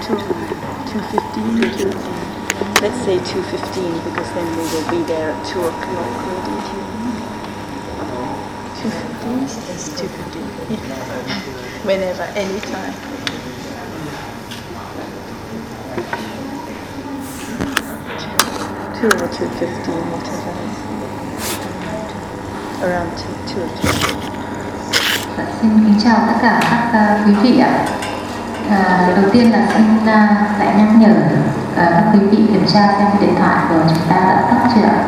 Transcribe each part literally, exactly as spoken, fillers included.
till two fifteen or two? Let's say two fifteen because then we will be there at two o'clock ready to. two fifteen? Yes, two fifteen. Yeah. Whenever, anytime. two or two fifteen, whatever. Around two, two o'clock. Xin kính chào tất cả các uh, quý vị ạ. Uh, đầu tiên là xin uh, lại nhắc nhở uh, các quý vị kiểm tra xem điện thoại của chúng ta đã tắt chưa ạ.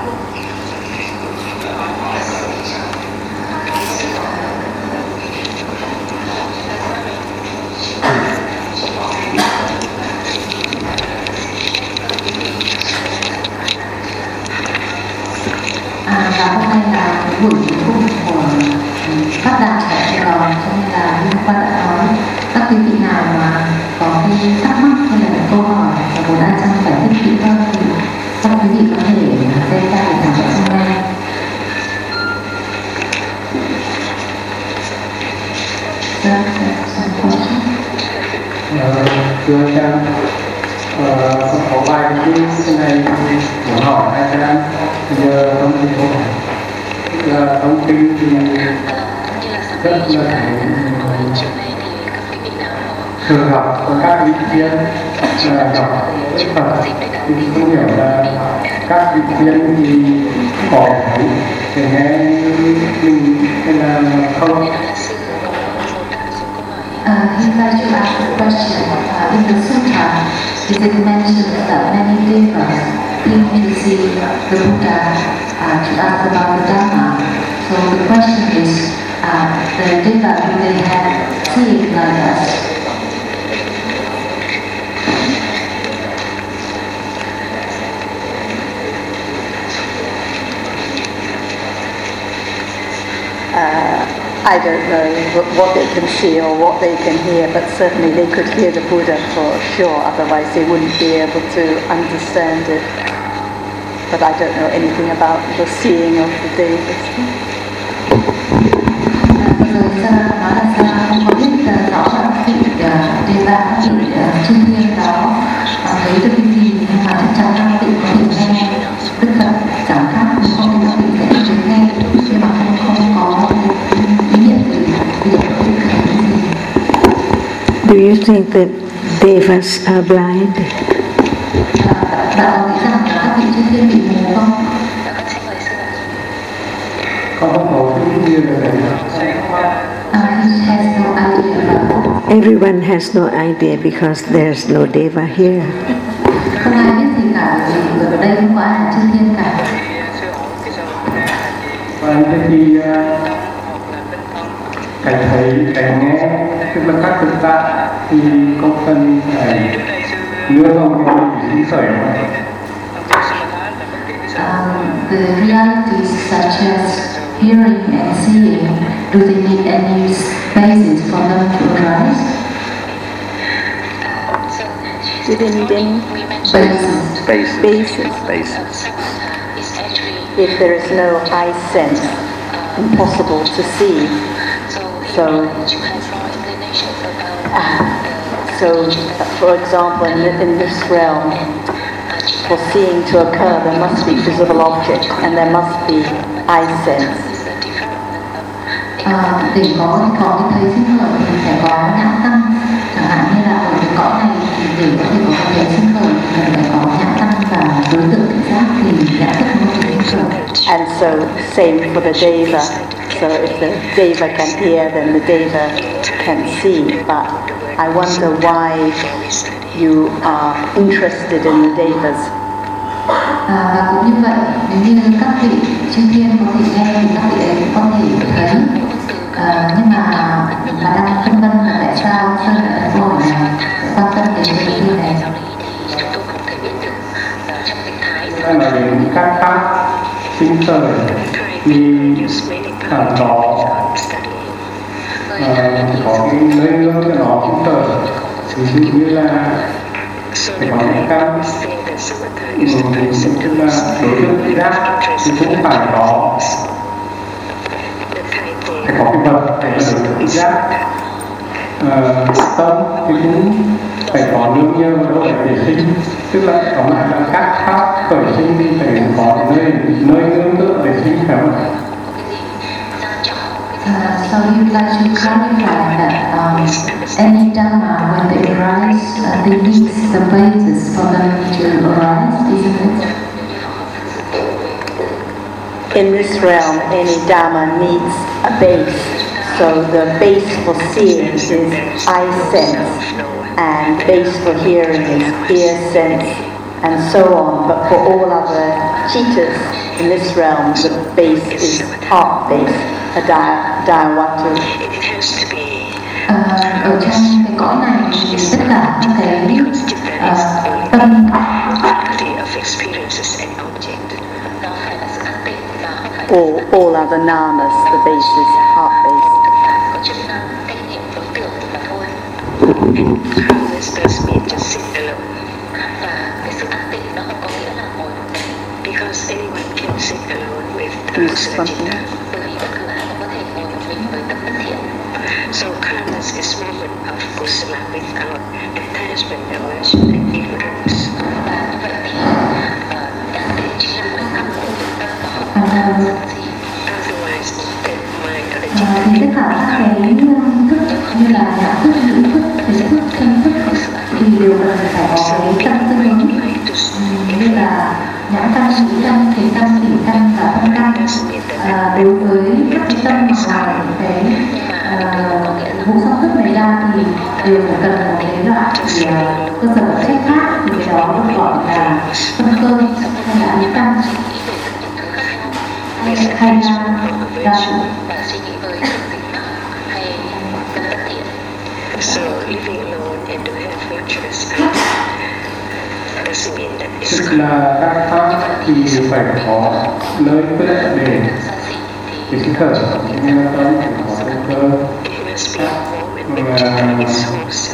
À, và hôm nay là buổi cung của phát đạt tại Sài Gòn, cho nên là liên quan đã nói các quý vị nào mà có cái thắc mắc hay là câu hỏi và muốn anh Trang giải thích kỹ hơn thì các quý vị có thể xem ra để thảo luận hôm nay. Thưa anh Trang, có vài cái này muốn hỏi anh Trang. Giờ thông tin câu hỏi là thông tin thì rất là thường gặp các vị viên gặp Phật thì không hiểu là các vị viên thì có thấy để nghe mình hay là không. Uh, he'd like to ask a question. Uh, in the Sutta, is it mentioned that many devas came to see the Buddha uh, to ask about the Dhamma? So the question is, uh, the deva, do they have seeing like us? Uh, I don't know what they can see or what they can hear, but certainly they could hear the Buddha for sure, otherwise they wouldn't be able to understand it. But I don't know anything about the seeing of the devas. Rồi Sa nói là Sa không có biết rõ là vị Deva, vị chư thiên đó thấy được cái gì, nhưng mà chắc chắn là vị có thể nghe Đức Phật giảng pháp, nhưng không thì vị sẽ được nghe, nhưng mà không không có ý niệm về việc Đức Phật cái gì. Do you think that devas are blind? Bạn có nghĩ rằng các vị chư thiên bị mù không? Con không có cái gì về Everyone has no idea because there's no deva here. Không ai biết gì cả, vì ở đây không có ai là chư thiên cả. Và khi cảnh thấy, cảnh nghe, tức là các thực tại thì không cần phải đưa vào cái gì khởi mà. The realities such as hearing and seeing, do they need any basis for them to arise? Do they need any basis? Basis. Basis. Basis. If there is no eye sense, impossible to see. So, uh, so for example, in, in this realm, for seeing to occur, there must be visible object and there must be eye sense. À, để có có cái thấy sinh khởi thì phải có nhãn tâm, chẳng hạn như là ở cái cõi này thì để có thể có cái sinh khởi thì phải có nhãn tâm và đối tượng thị giác thì đã thức một cái sinh khởi. And so same for the deva. So if the deva can hear, then the deva can see. But I wonder why you are interested in the devas. À, và cũng như vậy, nếu như các vị chư thiên có thể nghe thì các vị ấy cũng có thể thấy. À, nhưng mà mà đang phân vân là tại sao Sơn lại đặt câu hỏi này, quan tâm đến vấn đề này. Đây là những các pháp sinh khởi thì hẳn có uh, có cái nơi hướng cho nó sinh khởi. Ví dụ như là phải có những các tức là đối tượng thị giác thì cũng phải có phải có cái vật để mà đối tượng thị giác. uh, tâm thì cũng phải có nương nhờ và độ để sinh, tức là tóm lại là các pháp khởi sinh thì phải có nơi nơi nương tựa để sinh phải không? Uh, so you'd like to clarify that um, any Dhamma, when they arise, uh, they need the basis for them to arise, isn't it? In this realm, any Dhamma needs a base. So the base for seeing is eye sense, and base for hearing is ear sense, and so on. But for all other chittas in this realm, the base is heart base, a dayawatu. Uh, ở trong cái cõi này thì tất cả các cái uh, tâm all, all other namas, the base is heart base. Calmness does mean just sit alone. Và cái sự an tĩnh nó không có nghĩa là ngồi một mình. Because anyone can sit alone with kusala citta. Bởi vì bất cứ ai cũng có thể ngồi một mình với tâm bất thiện. So calmness is movement of kusala without attachment, aversion and ignorance. Và vậy thì an tĩnh chính là khoảnh khắc của tâm nó không có gì. Otherwise, then my other citta. thì tất cả các cái thức như là nhãn thức, ngữ thức, thấy thức, thân thức thì đều cần phải có cái tâm tương ứng, như là nhãn tâm, ngữ tâm, thấy tâm, tỷ tâm và thân tâm. À, đối với các cái tâm ngoài cái vụ song thức này ra thì đều phải cần một cái loại cơ sở vật chất khác, thì cái đó được gọi là tâm cơ hay là nhãn tâm hay là đa trụ. So living alone and to have virtuous doesn't mean that it's Tức là các pháp thì phải có nơi quyết để để sinh khởi, như là tâm phải có động cơ. it must be a moment when it's wholesome.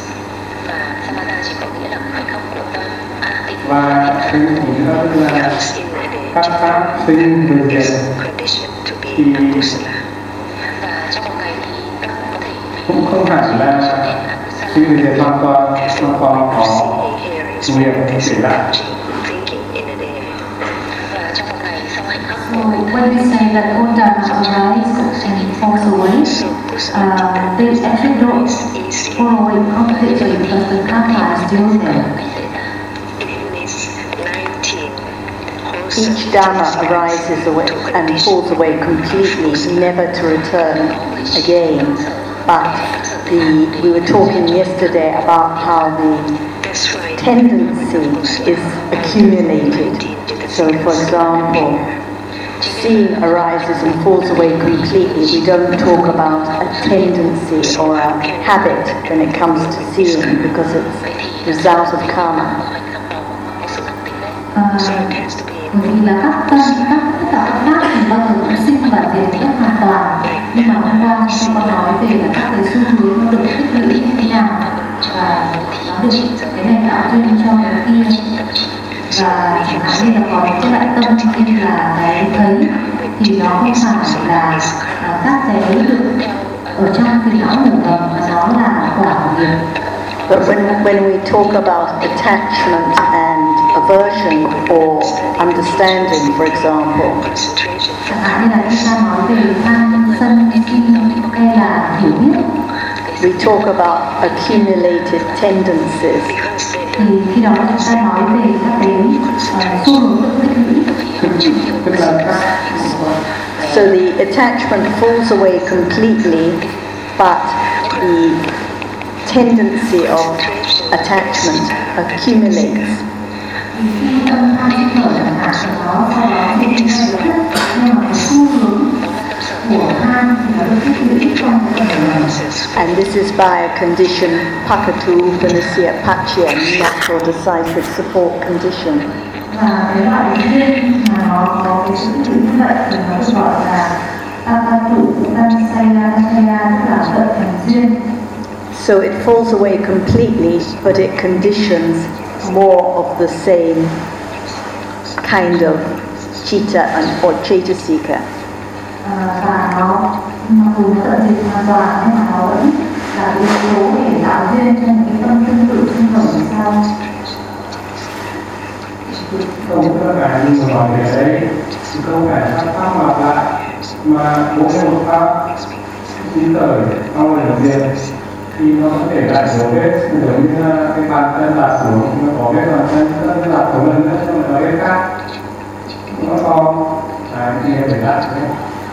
Và sinh ý nữa là các pháp sinh về diệt thì cũng không hẳn là sinh về diệt hoàn toàn, mà còn có nghiệp để lại. So when we say that all Dhamma arise and falls away, uh, they actually don't fall away completely because the karma is still there. Each Dhamma arises away and falls away completely, never to return again. But the, we were talking yesterday about how the tendency is accumulated. So, for example, seeing arises and falls away completely. We don't talk about a tendency or a habit when it comes to seeing, because it's the result of karma. Bởi vì là các tâm, các tất cả các pháp thì bao giờ cũng sinh và diệt một cách hoàn toàn. Nhưng mà hôm qua chúng con nói về là các cái xu hướng nó được tích lũy như thế nào và nó được cái này tạo duyên cho cái kia. Và chẳng hạn như là có những cái loại tâm như là cái thấy thì nó không phải là các cái được ở trong cái não ngủ ngầm mà nó là quả của nghiệp. But when, when we talk about attachment and aversion or understanding, for example, chẳng hạn như là chúng ta nói về tham, sân, si hay là hiểu biết, we talk about accumulated tendencies. thì khi đó chúng ta nói về các cái uh, xu hướng được tích lũy. So the attachment falls away completely, but the tendency of attachment accumulates. Khi tâm tham sinh khởi chẳng hạn thì nó sau đó thì chúng ta được thích, nhưng mà cái xu hướng của tham thì nó được tích lũy trong cái phần này. And this is by a condition pakatu vanasya pachya, natural decisive support condition. Và cái loại duyên mà nó có cái sự tích lũy như vậy thì nó được gọi là pakatu vanasya pachya, tức là vận thành duyên. So it falls away completely, but it conditions more of the same kind of chitta and or chaitasika. Và nó mặc dù nó tận diệt hoàn toàn nhưng mà nó vẫn là yếu tố để tạo duyên cho những cái tâm tương tự sinh khởi thì sao? Không tất cả những người hỏi về đấy thì không phải pháp pháp lặp lại mà mỗi một pháp chín thời sau này làm việc thì nó có thể lại dấu vết giống như cái bàn chân đặt xuống nó có vết bàn chân chân đặt xuống lần nữa xong rồi nó vết khác nó còn à thì để lại đấy.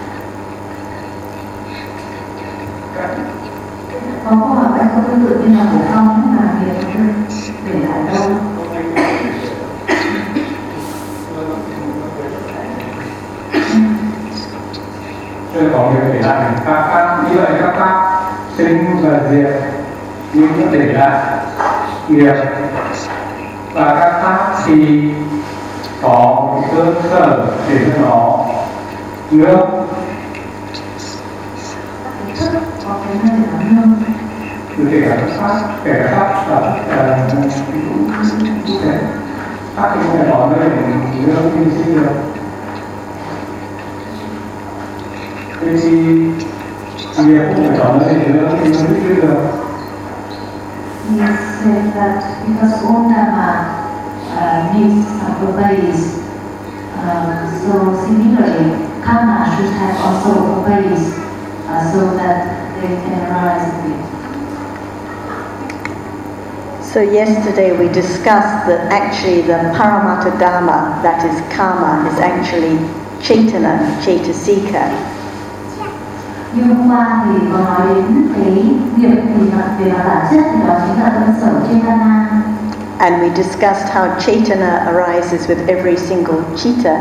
Có câu hỏi anh có tương tự như là của con nhưng mà việc để lại đâu? Tôi có việc để lại các pháp như vậy các pháp sinh và diệt nhưng cũng để lại nghiệp và các pháp thì có một cơ sở để cho nó nước Có cái nơi để nó nương. từ kể cả các pháp kể cả pháp là cũng thế pháp thì không phải có nơi để nước như sinh được. Thế thì nghiệp cũng phải có nơi để nước như sinh được. He said that because all Dhamma uh, needs a base, uh, so similarly, karma should have also a base uh, so that they can arise in it. So yesterday we discussed that actually the Paramattha Dhamma, that is karma, is actually Chaitana, Chaitasika. Như hôm qua thì có nói đến cái nghiệp thì về mặt bản chất thì đó chính là tâm sở Chaitana. And we discussed how Chaitana arises with every single chitta.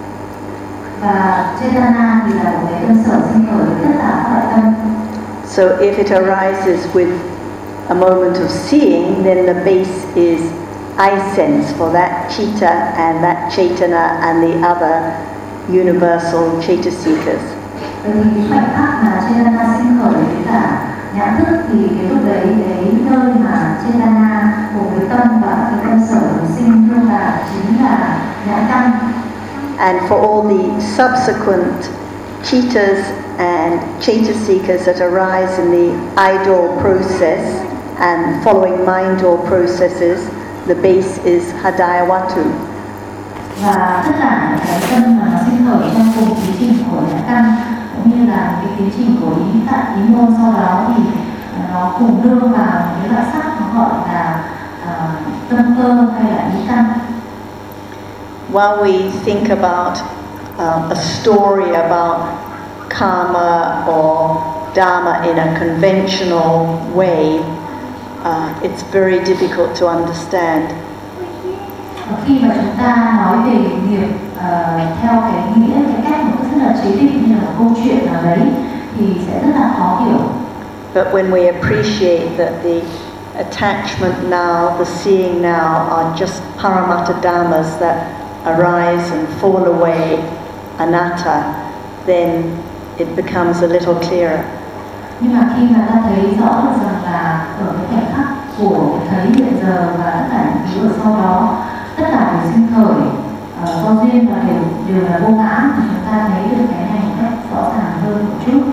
Và Chaitana thì là một cái tâm sở sinh khởi với tất cả các loại tâm. So if it arises with a moment of seeing, then the base is I sense for that chitta and that Chaitana and the other universal Chaitasikas. Vậy thì cái khoảnh khắc mà Chaitana sinh khởi với cả nhãn thức thì cái lúc đấy cái nơi mà Chaitana cùng với tâm và cái tâm sở sinh luôn là chính là nhãn căn. And for all the subsequent chittas and Chaitasikas that arise in the idol process and following mind door processes, the base is Hadayawatu. Và tất cả những cái tâm mà nó sinh khởi trong cùng tiến trình của nhãn căn cũng như là cái tiến trình của ý tại ý môn sau đó thì nó cùng đưa vào cái loại sắc nó gọi là uh, tâm cơ hay là ý căn. While we think about um, a story about karma or dharma in a conventional way, uh, it's very difficult to understand. Khi mà chúng ta nói về nghiệp uh, theo cái nghĩa, cái cách một rất là chế định như là một câu chuyện nào đấy thì sẽ rất là khó hiểu. But when we appreciate that the attachment now, the seeing now are just paramattha dhammas that arise and fall away, anatta, then it becomes a little clearer. Nhưng mà khi mà ta thấy rõ được rằng là ở cái khoảnh khắc của thấy hiện giờ và tất cả những thứ ở sau đó, tất cả đều sinh khởi uh, do duyên và đều đều là vô ngã, thì chúng ta thấy được cái này một cách rõ ràng hơn một chút.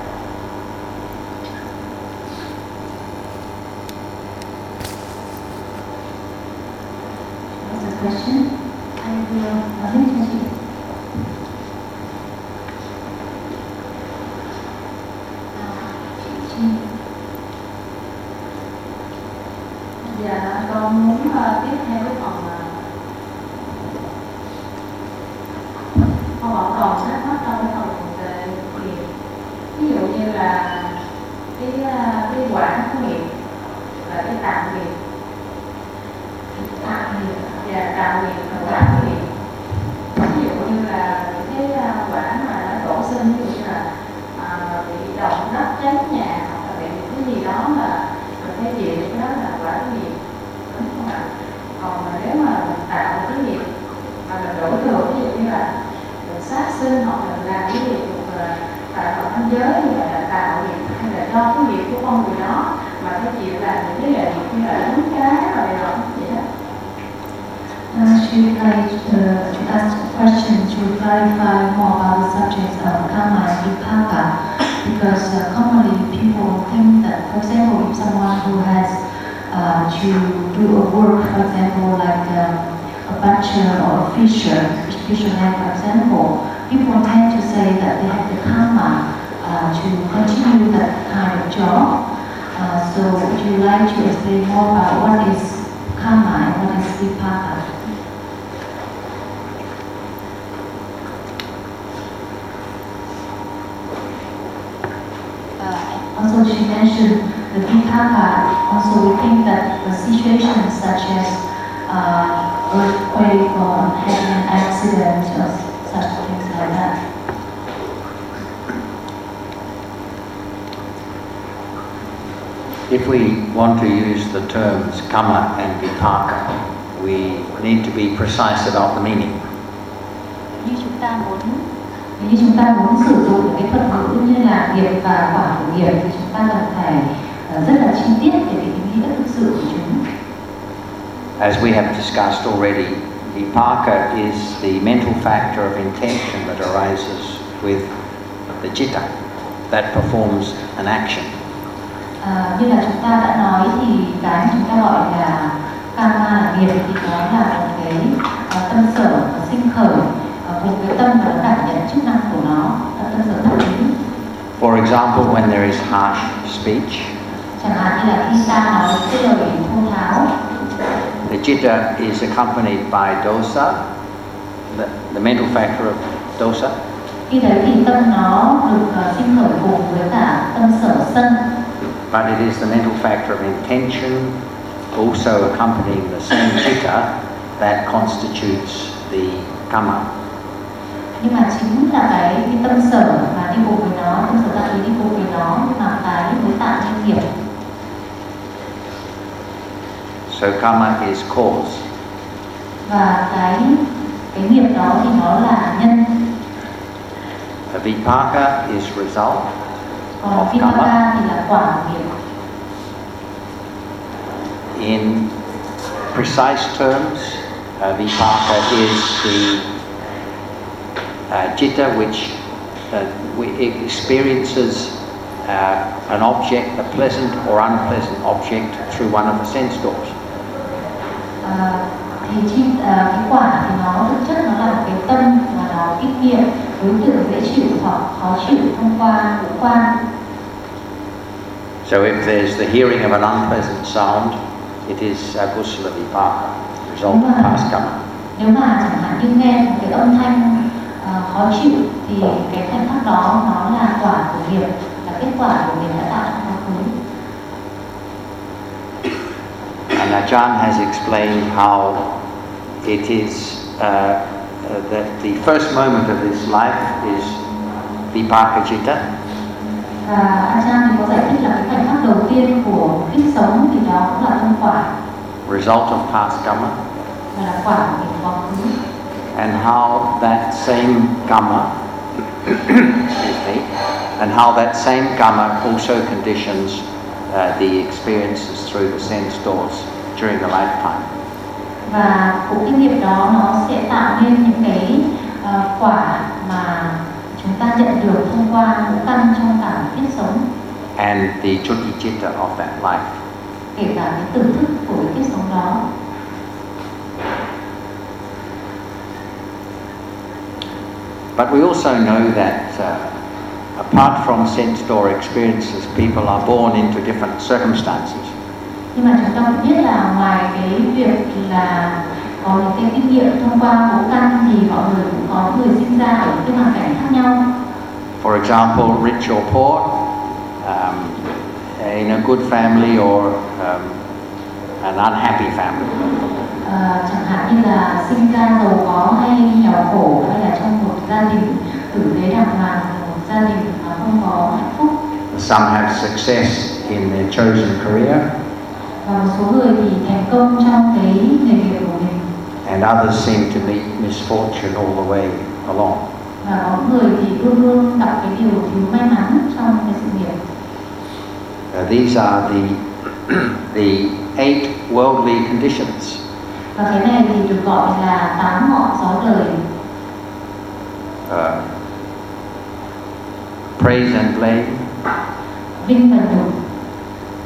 What's the question? I will nói hết cho chị. Dạ, con muốn uh, tiếp theo cái phần uh, con bảo còn thắc mắc trong cái phần về nghiệp. Ví dụ như là cái uh, cái quả của nghiệp là cái tạo nghiệp, tạo nghiệp và tạo nghiệp và quả của nghiệp. Ví dụ như là cái uh, quả mà nó đổ sinh, ví dụ như là uh, bị động đất cháy nhà hoặc là bị cái gì đó mà mình phải chịu, cái đó là quả của nghiệp, đúng không ạ? Còn mà nếu mà mình tạo một cái nghiệp mà mình đổ thừa, ví dụ như là mình sát sinh hoặc là mình làm cái việc tại hợp thanh giới, như vậy là tạo nghiệp, hay là do cái nghiệp của con người đó mà phải chịu làm những cái nghề như là đánh cá rồi đó vậy đó. Uh, she would like uh, to ask a question to clarify more about the subject of karma and vipaka, because uh, commonly people think that For example, if someone who has uh, to do a work, for example, like um, a butcher or a fisher, fisherman, for example, people tend to say that they have the karma uh, to continue that kind of job. Uh, so would you like to explain more about what is karma and what is vipaka? Uh, also she mentioned the vipaka. Also we think that the situations such as uh, earthquake or having an accident or such things like that. If we want to use the terms karma and vipaka, we need to be precise about the meaning. Như chúng ta muốn như chúng ta muốn sử dụng cái thuật ngữ như là nghiệp và quả của nghiệp thì chúng ta cần phải rất là chi tiết về cái ý nghĩa thực sự của chúng. As we have discussed already, vipaka is the mental factor of intention that arises with the citta that performs an action. À, như là chúng ta đã nói thì cái chúng ta gọi là karma là nghiệp thì nó là một cái uh, tâm sở sinh khởi uh, cùng với tâm và nó đảm nhận chức năng của nó là tâm sở tâm lý. For example, when there is harsh speech, chẳng hạn như là khi ta nói cái lời thô tháo, the citta is accompanied by dosa, the, the mental factor of dosa. Khi đấy thì tâm nó được uh, sinh khởi cùng với cả tâm sở sân. But it is the mental factor of intention, also accompanying the same citta, that constitutes the karma. Nhưng mà chính là cái, cái tâm sở mà đi cùng với nó, tâm sở tạo ý đi cùng với nó mà cái mới tạo nên nghiệp. So karma is cause. Và cái cái nghiệp đó thì nó là nhân. The vipaka is result. Còn vipaka thì là quả nghiệp. In precise terms, uh, vipaka is the uh, citta which uh, it experiences uh, an object, a pleasant or unpleasant object, through one of the sense doors. À, thì chi, à, cái quả thì nó thực chất nó là cái tâm mà nó ít nghiệp, đối tượng dễ chịu hoặc khó chịu thông qua ngũ quan. So if there's the hearing of an unpleasant sound, it is akusala vipaka, result of past karma. Nếu mà chẳng hạn như nghe một cái âm thanh uh, khó chịu thì cái thanh pháp đó nó là quả của nghiệp, là kết quả của nghiệp đã tạo trong quá khứ. And Ajahn has explained how it is uh, uh, that the first moment of this life is vipaka citta. Và Ajahn thì có giải thích là cái khoảnh khắc đầu tiên của kiếp sống thì đó cũng là tâm quả. Result of past karma. Và là quả của nghiệp quá khứ. And how that same karma, excuse me, and how that same karma also conditions uh, the experiences through the sense doors during the lifetime. Và cũng cái nghiệp đó nó sẽ tạo nên những cái uh, quả mà chúng ta nhận được thông qua ngũ căn trong cả kiếp sống. And the chutti citta of that life. Kể cả cái tử thức của cái kiếp sống đó. But we also know that uh, apart from sense door experiences, people are born into different circumstances. Nhưng mà chúng ta cũng biết là ngoài cái việc là có những cái kinh nghiệm thông qua ngũ căn thì mọi người cũng có người sinh ra ở những hoàn cảnh khác nhau. For example, rich or poor, um, in a good family or um, an unhappy family. À, chẳng hạn như là sinh ra giàu có hay nghèo khổ, hay là trong một gia đình tử tế đàng hoàng, một gia đình mà không có hạnh phúc. Some have success in their chosen career. Và một số người thì thành công trong cái nghề nghiệp của mình. And others seem to meet misfortune all the way along. Và có người thì luôn luôn gặp cái điều thiếu may mắn trong cái sự nghiệp. Uh, these are the the eight worldly conditions. Và cái này thì được gọi là tám ngọn gió đời. Uh, praise and blame. Vinh và nhục.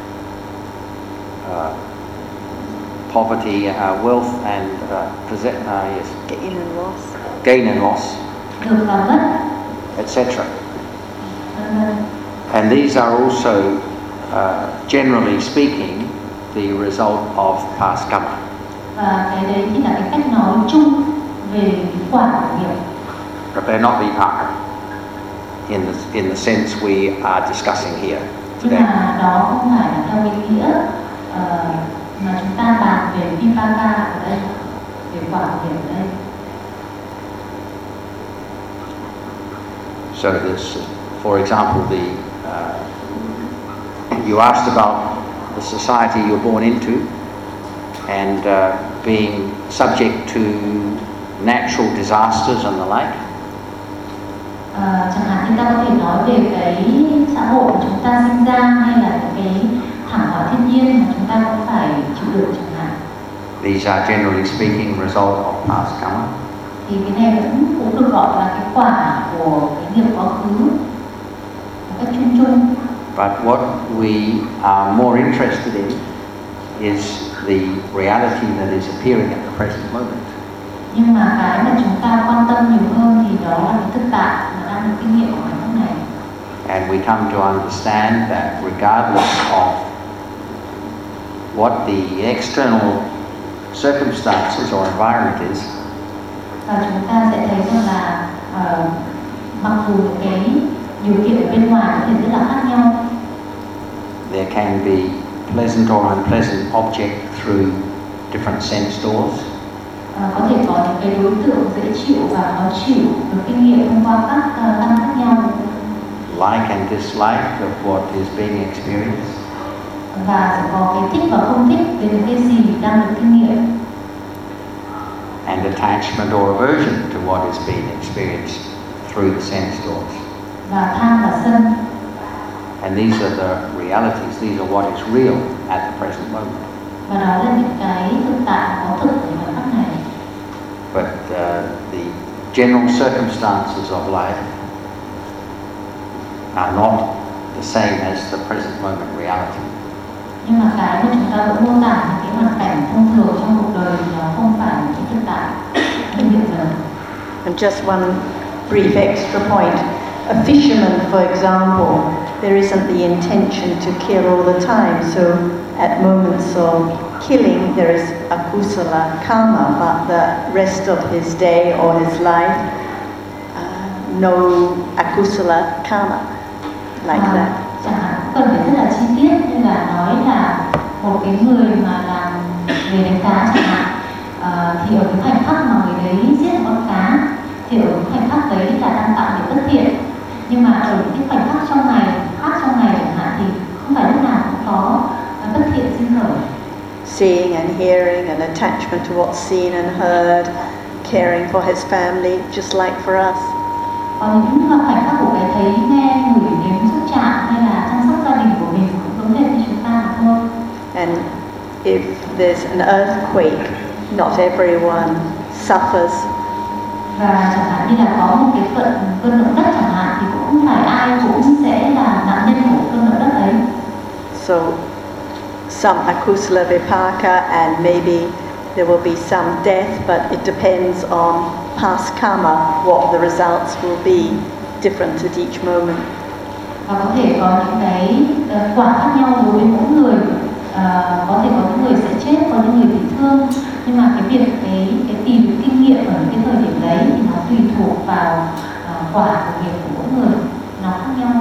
poverty, uh, wealth and uh, possess, uh, yes, Gain and loss. gain and loss, được và mất, et cetera. vân vân. And these are also, uh, generally speaking, the result of past karma. Và cái đấy thì là cái cách nói chung về quả của nghiệp. But they're not vipaka in the, in the sense we are discussing here Nhưng today. mà đó không phải là theo cái nghĩa uh, mà chúng ta bàn về vipaka ở đây, về quả của nghiệp ở đây. So this, for example, the uh, you asked about the society you're born into and uh, being subject to natural disasters and the like. Uh, chẳng hạn như ta có thể nói về cái xã hội mà chúng ta sinh ra hay là cái thảm họa thiên nhiên mà chúng ta cũng phải chịu đựng chẳng hạn. These are generally speaking result of past karma. Thì cái này cũng cũng được gọi là cái quả của cái nghiệp quá khứ một cách chung chung. But what we are more interested in is the reality that is appearing at the present moment. Nhưng mà cái mà chúng ta quan tâm nhiều hơn thì đó là cái thực tại mà đang được kinh nghiệm ở khoảnh khắc này. And we come to understand that regardless of what the external circumstances or environment is, Và chúng ta sẽ thấy rằng là uh, mặc dù cái điều kiện ở bên ngoài có thể rất là khác nhau, there can be pleasant or unpleasant object through different sense doors. uh, có thể có những cái đối tượng dễ chịu và khó chịu được kinh nghiệm thông qua các uh, căn khác nhau. Like and dislike of what is being experienced. Và sẽ có cái thích và không thích về những cái gì đang được kinh nghiệm. And attachment or aversion to what is being experienced through the sense doors. Và tham và sân. And these are the realities, these are what is real at the present moment. Và đó là những cái thực tại có thực của khoảnh khắc này. But uh, the general circumstances of life are not the same as the present moment reality. Nhưng mà cái mà chúng ta vẫn mô tả những cái hoàn cảnh thông thường trong cuộc đời thì nó không phải là cái thực tại như hiện giờ. And just one brief extra point. A fisherman, for example, there isn't the intention to kill all the time. So at moments of killing, there is akusala karma, but the rest of his day or his life, uh, no akusala karma like à, that. Chẳng hạn cần phải rất là chi tiết như là nói là một cái người mà làm nghề đánh cá chẳng hạn, uh, thì ở cái khoảnh khắc mà người đấy giết một con cá thì ở cái khoảnh khắc đấy là đang tạo điều bất thiện. Nhưng mà ở những cái khoảnh khắc trong ngày khác trong ngày chẳng hạn thì không phải lúc nào cũng có bất thiện sinh khởi. Seeing and hearing and attachment to what's seen and heard, caring for his family, just like for us. Có những khoảnh khắc của cái thấy nghe ngửi nếm xúc chạm hay là chăm sóc gia đình của mình cũng giống như chúng ta mà thôi. And if there's an earthquake, not everyone suffers. Và chẳng hạn như là có một cái cơn cơn động đất chẳng hạn thì cũng không phải ai cũng sẽ là nạn nhân của cơn động đất ấy. So some akusala vipaka and maybe there will be some death, but it depends on past karma, what the results will be different at each moment. Và có thể có những cái uh, quả khác nhau đối với mỗi người. Uh, có thể có những người sẽ chết, có những người bị thương. Nhưng mà cái việc cái cái tìm kinh nghiệm ở cái thời điểm đấy thì nó tùy thuộc vào uh, quả của nghiệp của mỗi người, nó khác nhau.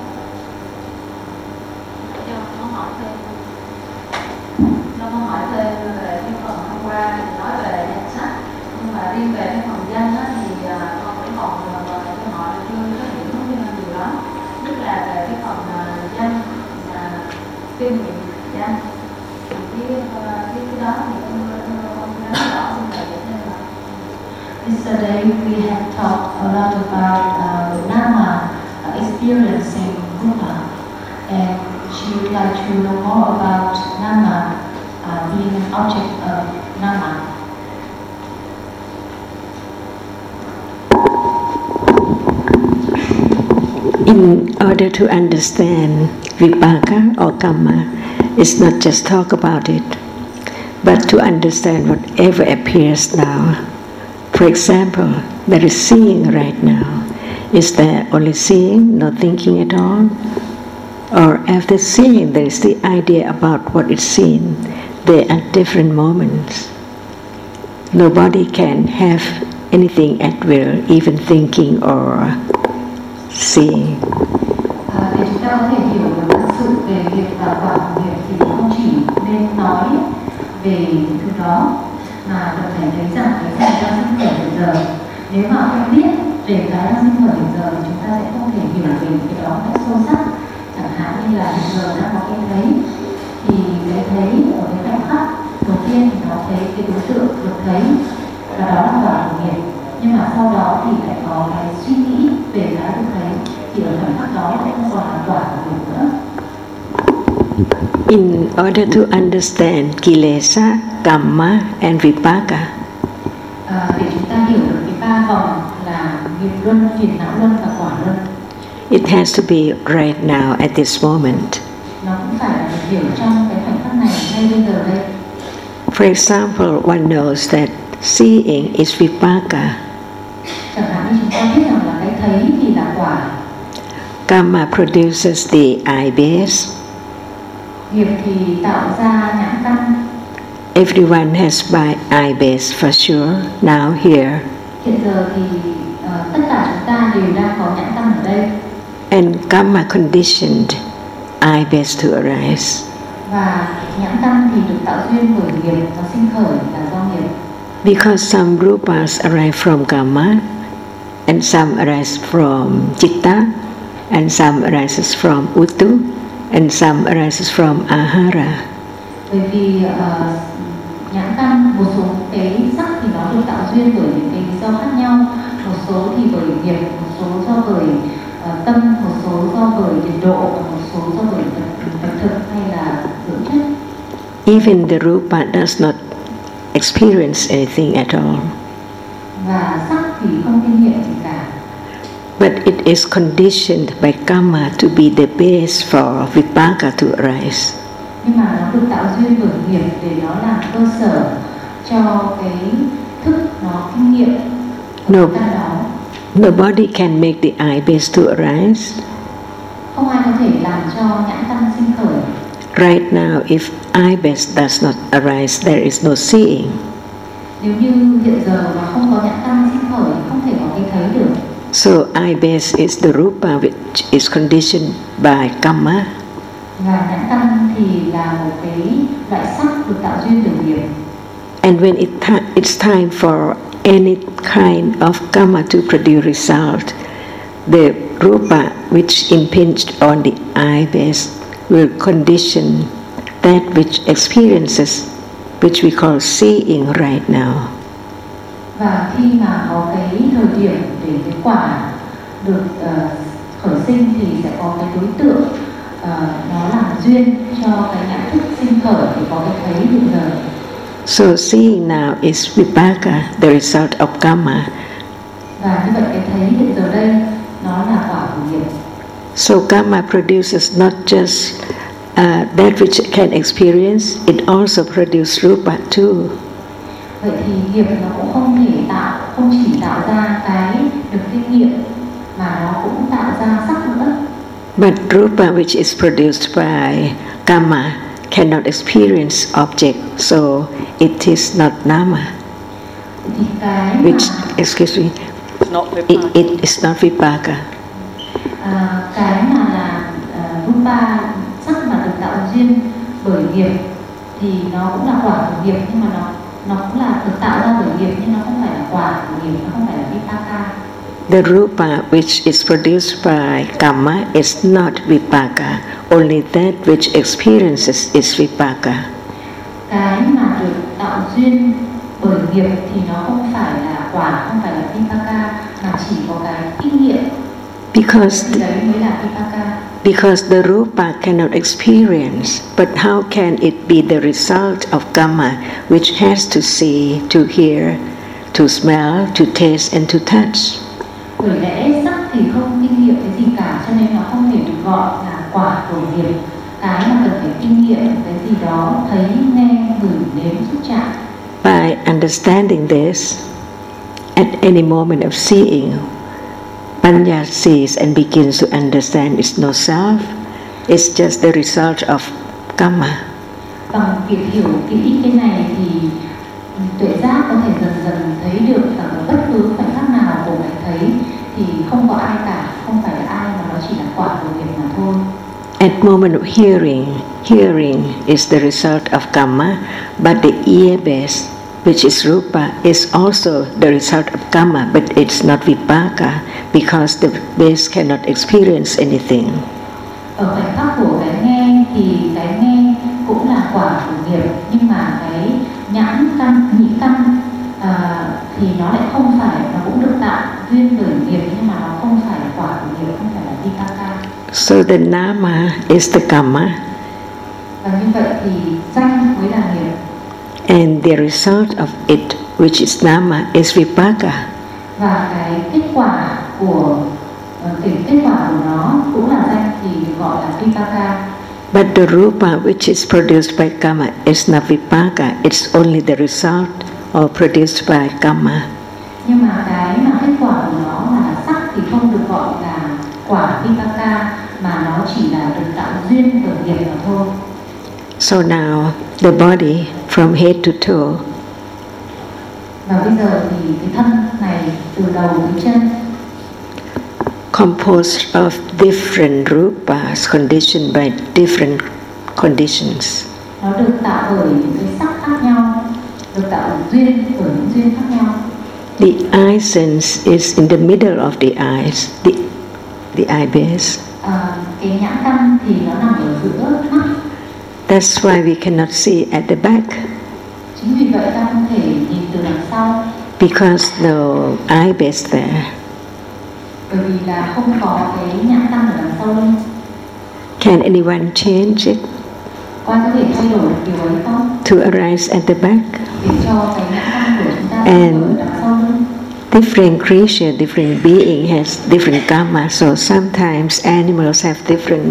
Cho con hỏi thêm, cho con hỏi thêm về cái phần hôm qua thì nói về danh sách, nhưng mà riêng về cái phần danh á, thì uh, con vẫn còn uh, cho họ chưa có hiểu như là điều đó. Nhất là về cái phần uh, danh, uh, kinh nghiệm danh. Thì cái, uh, cái, cái đó thì con con nói rõ xin thầy giải thích là. Yesterday we have talked a lot about uh, Nama uh, experiencing Buddha, and she would like to know more about Nama uh, being an object of Nama. In order to understand vipaka or karma, it's not just talk about it. but to understand whatever appears now. For example, there is seeing right now. Is there only seeing, no thinking at all? Or after seeing, there is the idea about what is seen. There are different moments. Nobody can have anything at will, even thinking or seeing. À, để chúng ta có thể hiểu được thật sự về nghiệp và quả của nghiệp thì không chỉ nên nói về những thứ đó, mà cần phải thấy rằng cái gì đang sinh khởi hiện giờ. Nếu mà không biết về cái đang sinh khởi hiện giờ, chúng ta sẽ không thể hiểu về cái đó một cách sâu sắc. Chẳng hạn như là hiện giờ đang có cái thấy, thì cái thấy ở cái khoảnh khắc đầu tiên thì nó thấy cái đối tượng được thấy, và đó là quả của nghiệp. Nhưng mà sau đó thì lại có cái suy nghĩ về cái được thấy, thì ở khoảnh khắc đó lại không còn là quả của nghiệp nữa. In order to understand kilesa, kamma and vipaka, À, để chúng ta hiểu được cái ba vòng là nghiệp luân, phiền não luân và quả luân, it has to be right now at this moment. nó cũng phải là được hiểu trong cái khoảnh khắc này, ngay bây giờ đây. For example, one knows that seeing is vipaka, Chẳng hạn như chúng ta biết rằng là cái thấy thì là quả, kamma produces the eye base. nghiệp thì tạo ra nhãn căn. Everyone has by eye base for sure, now here. Hiện giờ thì uh, tất cả chúng ta đều đang có nhãn căn ở đây, And kamma conditioned eye base to arise. và nhãn căn thì được tạo duyên bởi nghiệp, nó sinh khởi là do nghiệp. Because some rupas arise from kamma, and some arise from citta, and some arises from uttu, and some arises from ahara. Bởi vì uh, nhãn căn, một số cái sắc thì nó được tạo duyên bởi những cái lý do khác nhau, một số thì bởi nghiệp, một số do bởi uh, tâm, một số do bởi nhiệt độ, và một số do bởi vật, vật thực hay là dưỡng chất. Even the rupa does not experience anything at all, Và sắc thì không kinh nghiệm gì cả, but it is conditioned by kamma to be the base for vipaka to arise. nhưng mà nó được tạo duyên bởi nghiệp để nó làm cơ sở cho cái thức nó kinh nghiệm No, cái đó. nobody can make the eye base to arise. Không ai có thể làm cho nhãn căn sinh khởi. Right now, if eye base does not arise, there is no seeing. Nếu như hiện giờ mà không có nhãn căn sinh khởi, không thể có cái thấy được. So eye base is the rupa which is conditioned by kamma. Và nhãn căn thì là một cái loại sắc được tạo duyên bởi nghiệp. And when it ti- it's time for any kind of karma to produce result, the rupa which impinged on the eye base will condition that which experiences, which we call seeing right now. Và khi mà có cái thời điểm để cái quả được uh, khởi sinh thì sẽ có cái đối tượng uh, nó làm duyên cho cái nhãn thức sinh khởi để có cái thấy hiện giờ. So seeing now is vipaka, the result of karma. Và như vậy cái thấy hiện giờ đây nó là quả của nghiệp. So karma produces not just uh, that which it can experience, it also produces rupa too. Vậy thì nghiệp nó cũng không thể tạo, không chỉ tạo ra cái được kinh nghiệm mà nó cũng tạo ra sắc nữa. But rupa which is produced by karma cannot experience object, so it is not nama. Thì cái Which, mà, excuse me, It's not it, vipaka. it is not vipaka. à, cái mà là uh, rupa, sắc mà được tạo duyên bởi nghiệp thì nó cũng là quả của nghiệp, nhưng mà nó nó cũng là được tạo ra bởi nghiệp, nhưng nó không phải là quả của nghiệp, nó không phải là vipaka. The rupa which is produced by karma is not vipaka, only that which experiences is vipaka. Cái mà được tạo duyên bởi nghiệp thì nó không phải là quả, không phải là vipaka, mà chỉ có cái kinh nghiệm. Because Thì đấy mới là vipaka. Because the rupa cannot experience, but how can it be the result of karma which has to see, to hear, to smell, to taste and to touch? Bởi lẽ sắc thì không kinh nghiệm cái gì cả, cho nên nó không thể được gọi là quả của nghiệp. Cái mà cần phải kinh nghiệm cái gì đó, thấy, nghe, ngửi, nếm, xúc chạm. By understanding this, at any moment of seeing, Panya sees and begins to understand it's no self, it's just the result of karma. Bằng việc hiểu kỹ cái này thì tuệ giác có thể dần dần thấy được rằng ở bất cứ khoảnh khắc nào của ngày thấy thì không có ai cả, không phải là ai mà nó chỉ là quả của nghiệp mà thôi. At moment of hearing, hearing is the result of karma, but the ear base, which is rupa, is also the result of karma, but it's not vipaka because the base cannot experience anything. Ở khoảnh khắc của cái nghe thì cái nghe cũng là quả của nghiệp, nhưng mà cái nhãn căn, nhĩ căn uh, thì nó lại không phải, nó cũng được tạo duyên bởi nghiệp nhưng mà nó không phải là quả của nghiệp, không phải là vipaka. So the nama is the karma. Và như vậy thì danh mới là nghiệp. And the result of it, which is nama, is vipaka. Và cái kết quả của cái kết quả của nó cũng là danh thì được gọi là vipaka. But the rupa which is produced by karma is not vipaka, it's only the result or produced by karma. Nhưng mà cái mà kết quả của nó là sắc thì không được gọi là quả vipaka, mà nó chỉ là được tạo duyên bởi nghiệp mà thôi. So now the body from head to toe, và bây giờ thì cái thân này từ đầu đến chân, composed of different rupas conditioned by different conditions. Nó được tạo bởi những cái sắc khác nhau, được tạo duyên bởi những duyên khác nhau. The eye sense is in the middle of the eyes, the, the eye base. À, cái nhãn căn thì nó nằm ở giữa mắt. That's why we cannot see at the back. Chính vì vậy ta không thể nhìn từ đằng sau. Because no eye base there. Bởi vì là không có cái nhãn căn ở đằng sau lưng. Can anyone change it? Có ai có thể thay đổi được điều ấy không? To arise at the back. Để cho cái nhãn căn của chúng ta And ở đằng sau lưng. Different creature, different being has different karma, so sometimes animals have different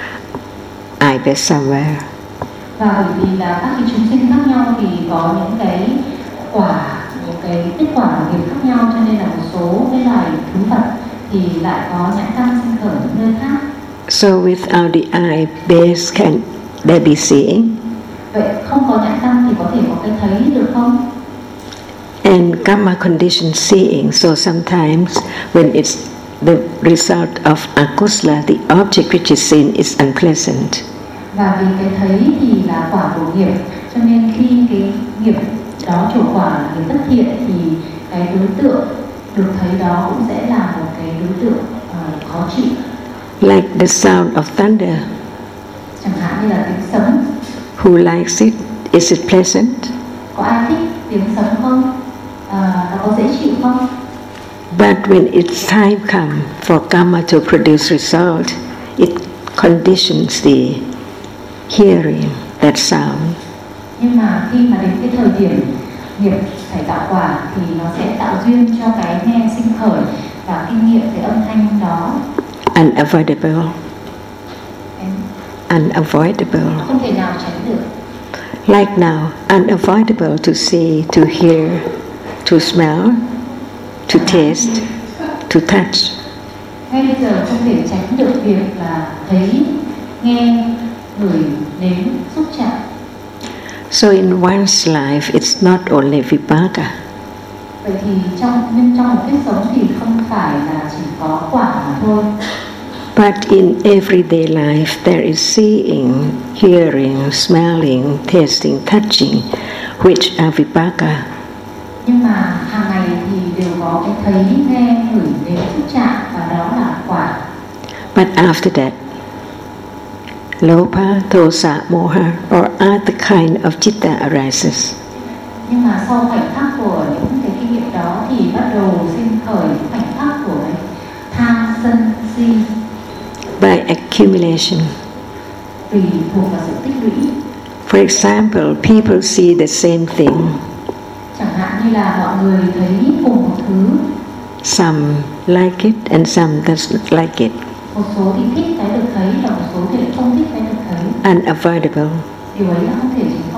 eye base somewhere. Và bởi vì là các cái chúng sinh khác nhau thì có những cái quả, những cái kết quả của nghiệp khác nhau, cho nên là một số cái loài thú vật thì lại có nhãn căn sinh khởi những nơi khác. So without the eye base, can there be seeing? Vậy không có nhãn căn thì có thể có cái thấy được không? And karma conditions seeing, so sometimes when it's the result of akusala, the object which is seen is unpleasant. Và vì cái thấy thì là quả của nghiệp, cho nên khi cái nghiệp đó chủ quả là nghiệp bất thiện thì cái đối tượng được thấy đó cũng sẽ là một cái đối tượng uh, khó chịu. Like the sound of thunder. Chẳng hạn như là tiếng sấm. Who likes it? Is it pleasant? Có ai thích tiếng sấm không? Uh, nó có dễ chịu không? But when its time comes for karma to produce result, it conditions the hearing that sound. Nhưng mà khi mà đến cái thời điểm nghiệp phải tạo quả thì nó sẽ tạo duyên cho cái nghe sinh khởi và kinh nghiệm cái âm thanh đó. Unavoidable. Unavoidable. Không thể nào tránh được. Like now, unavoidable to see, to hear, to smell, to taste, to touch. Ngay bây giờ không thể tránh được việc là thấy, nghe, ngửi, nếm, xúc chạm. So in one's life, it's not only vipaka. Vậy thì trong nhưng trong một kiếp sống thì không phải là chỉ có quả mà thôi. But in everyday life, there is seeing, hearing, smelling, tasting, touching, which are vipaka. Nhưng mà hàng ngày thì đều có cái thấy, nghe, ngửi, nếm, xúc chạm và đó là quả. But after that, lopa, dosa, moha, or other kind of chitta arises. Nhưng mà sau khoảnh khắc của những cái kinh nghiệm đó thì bắt đầu sinh khởi khoảnh khắc của cái tham, sân, si. By accumulation. Tùy thuộc vào sự tích lũy. For example, people see the same thing. Chẳng hạn như là mọi người thấy cùng một thứ. Some like it and some doesn't like it. Một số thì thích cái được thấy và một số thì không thích cái được thấy. Unavoidable. Điều ấy là không thể tránh khỏi.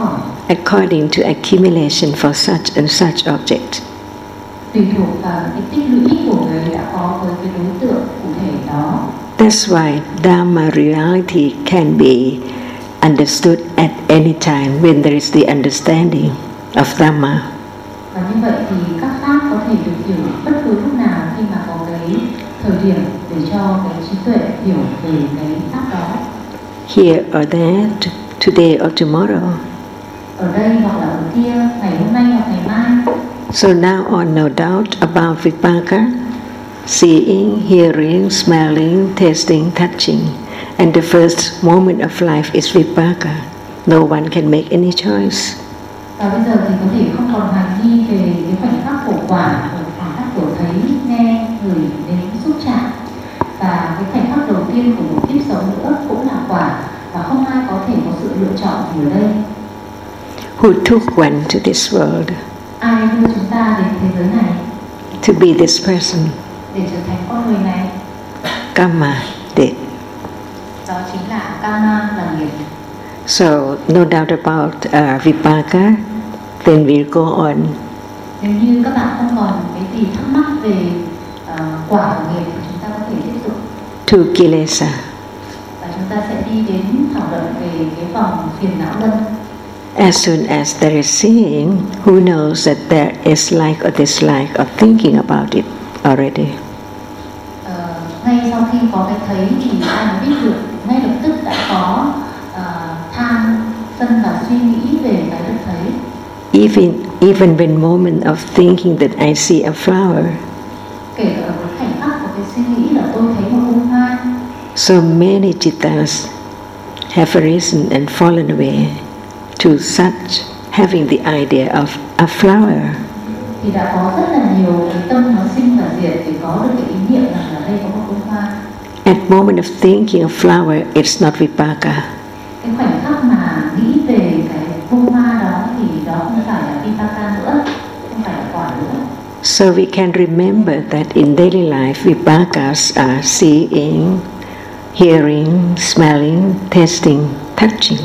khỏi. according to accumulation for such and such object. Tùy thuộc vào cái tích lũy của người đã có với cái đối tượng cụ thể đó. That's why Dharma reality can be understood at any time when there is the understanding of Dhamma. Và như vậy thì các pháp có thể được hiểu bất cứ lúc nào khi mà có cái thời điểm để cho cái trí tuệ hiểu về cái pháp đó. Here or there, t- today or tomorrow. Ở đây hoặc là ở kia, ngày hôm nay hoặc ngày mai. So now on, no doubt about vipaka, seeing, hearing, smelling, tasting, touching. And the first moment of life is vipaka. No one can make any choice. Và bây giờ thì có thể không còn hoài nghi về cái khoảnh khắc của quả, khoảnh khắc của thấy, nghe, ngửi, nếm, xúc chạm. Và cái khoảnh khắc đầu tiên của một kiếp sống nữa cũng là quả, và không ai có thể có sự lựa chọn gì ở đây. Who took one to this world? Ai đưa chúng ta đến thế giới này? To be this person. Để trở thành con người này. Karma did. Đó chính là karma, là nghiệp. So no doubt about uh, vipaka. Then we'll go on. Nếu như các bạn không còn cái gì thắc mắc về uh, quả của nghiệp thì chúng ta có thể tiếp tục. To kilesa. Và chúng ta sẽ đi đến thảo luận về cái vòng phiền não luân. As soon as there is seeing, who knows that there is like or dislike or thinking about it already? Uh, ngay sau khi có cái thấy thì ai mới biết được, ngay lập tức đã có uh, tham, sân và suy nghĩ về cái được thấy. Even even when moment of thinking that I see a flower. Kể cả ở cái khoảnh khắc của cái suy nghĩ là tôi thấy một bông hoa. So many chittas have arisen and fallen away to such having the idea of a flower. Thì đã có rất là nhiều cái tâm nó sinh và diệt để có được cái ý niệm rằng là đây có một bông hoa. At moment of thinking of flower, it's not vipaka. Cái khoảnh khắc mà nghĩ về cái bông hoa đó thì đó không phải là vipaka nữa, không phải là quả nữa. So we can remember that in daily life, vipakas are seeing, hearing, smelling, tasting, touching.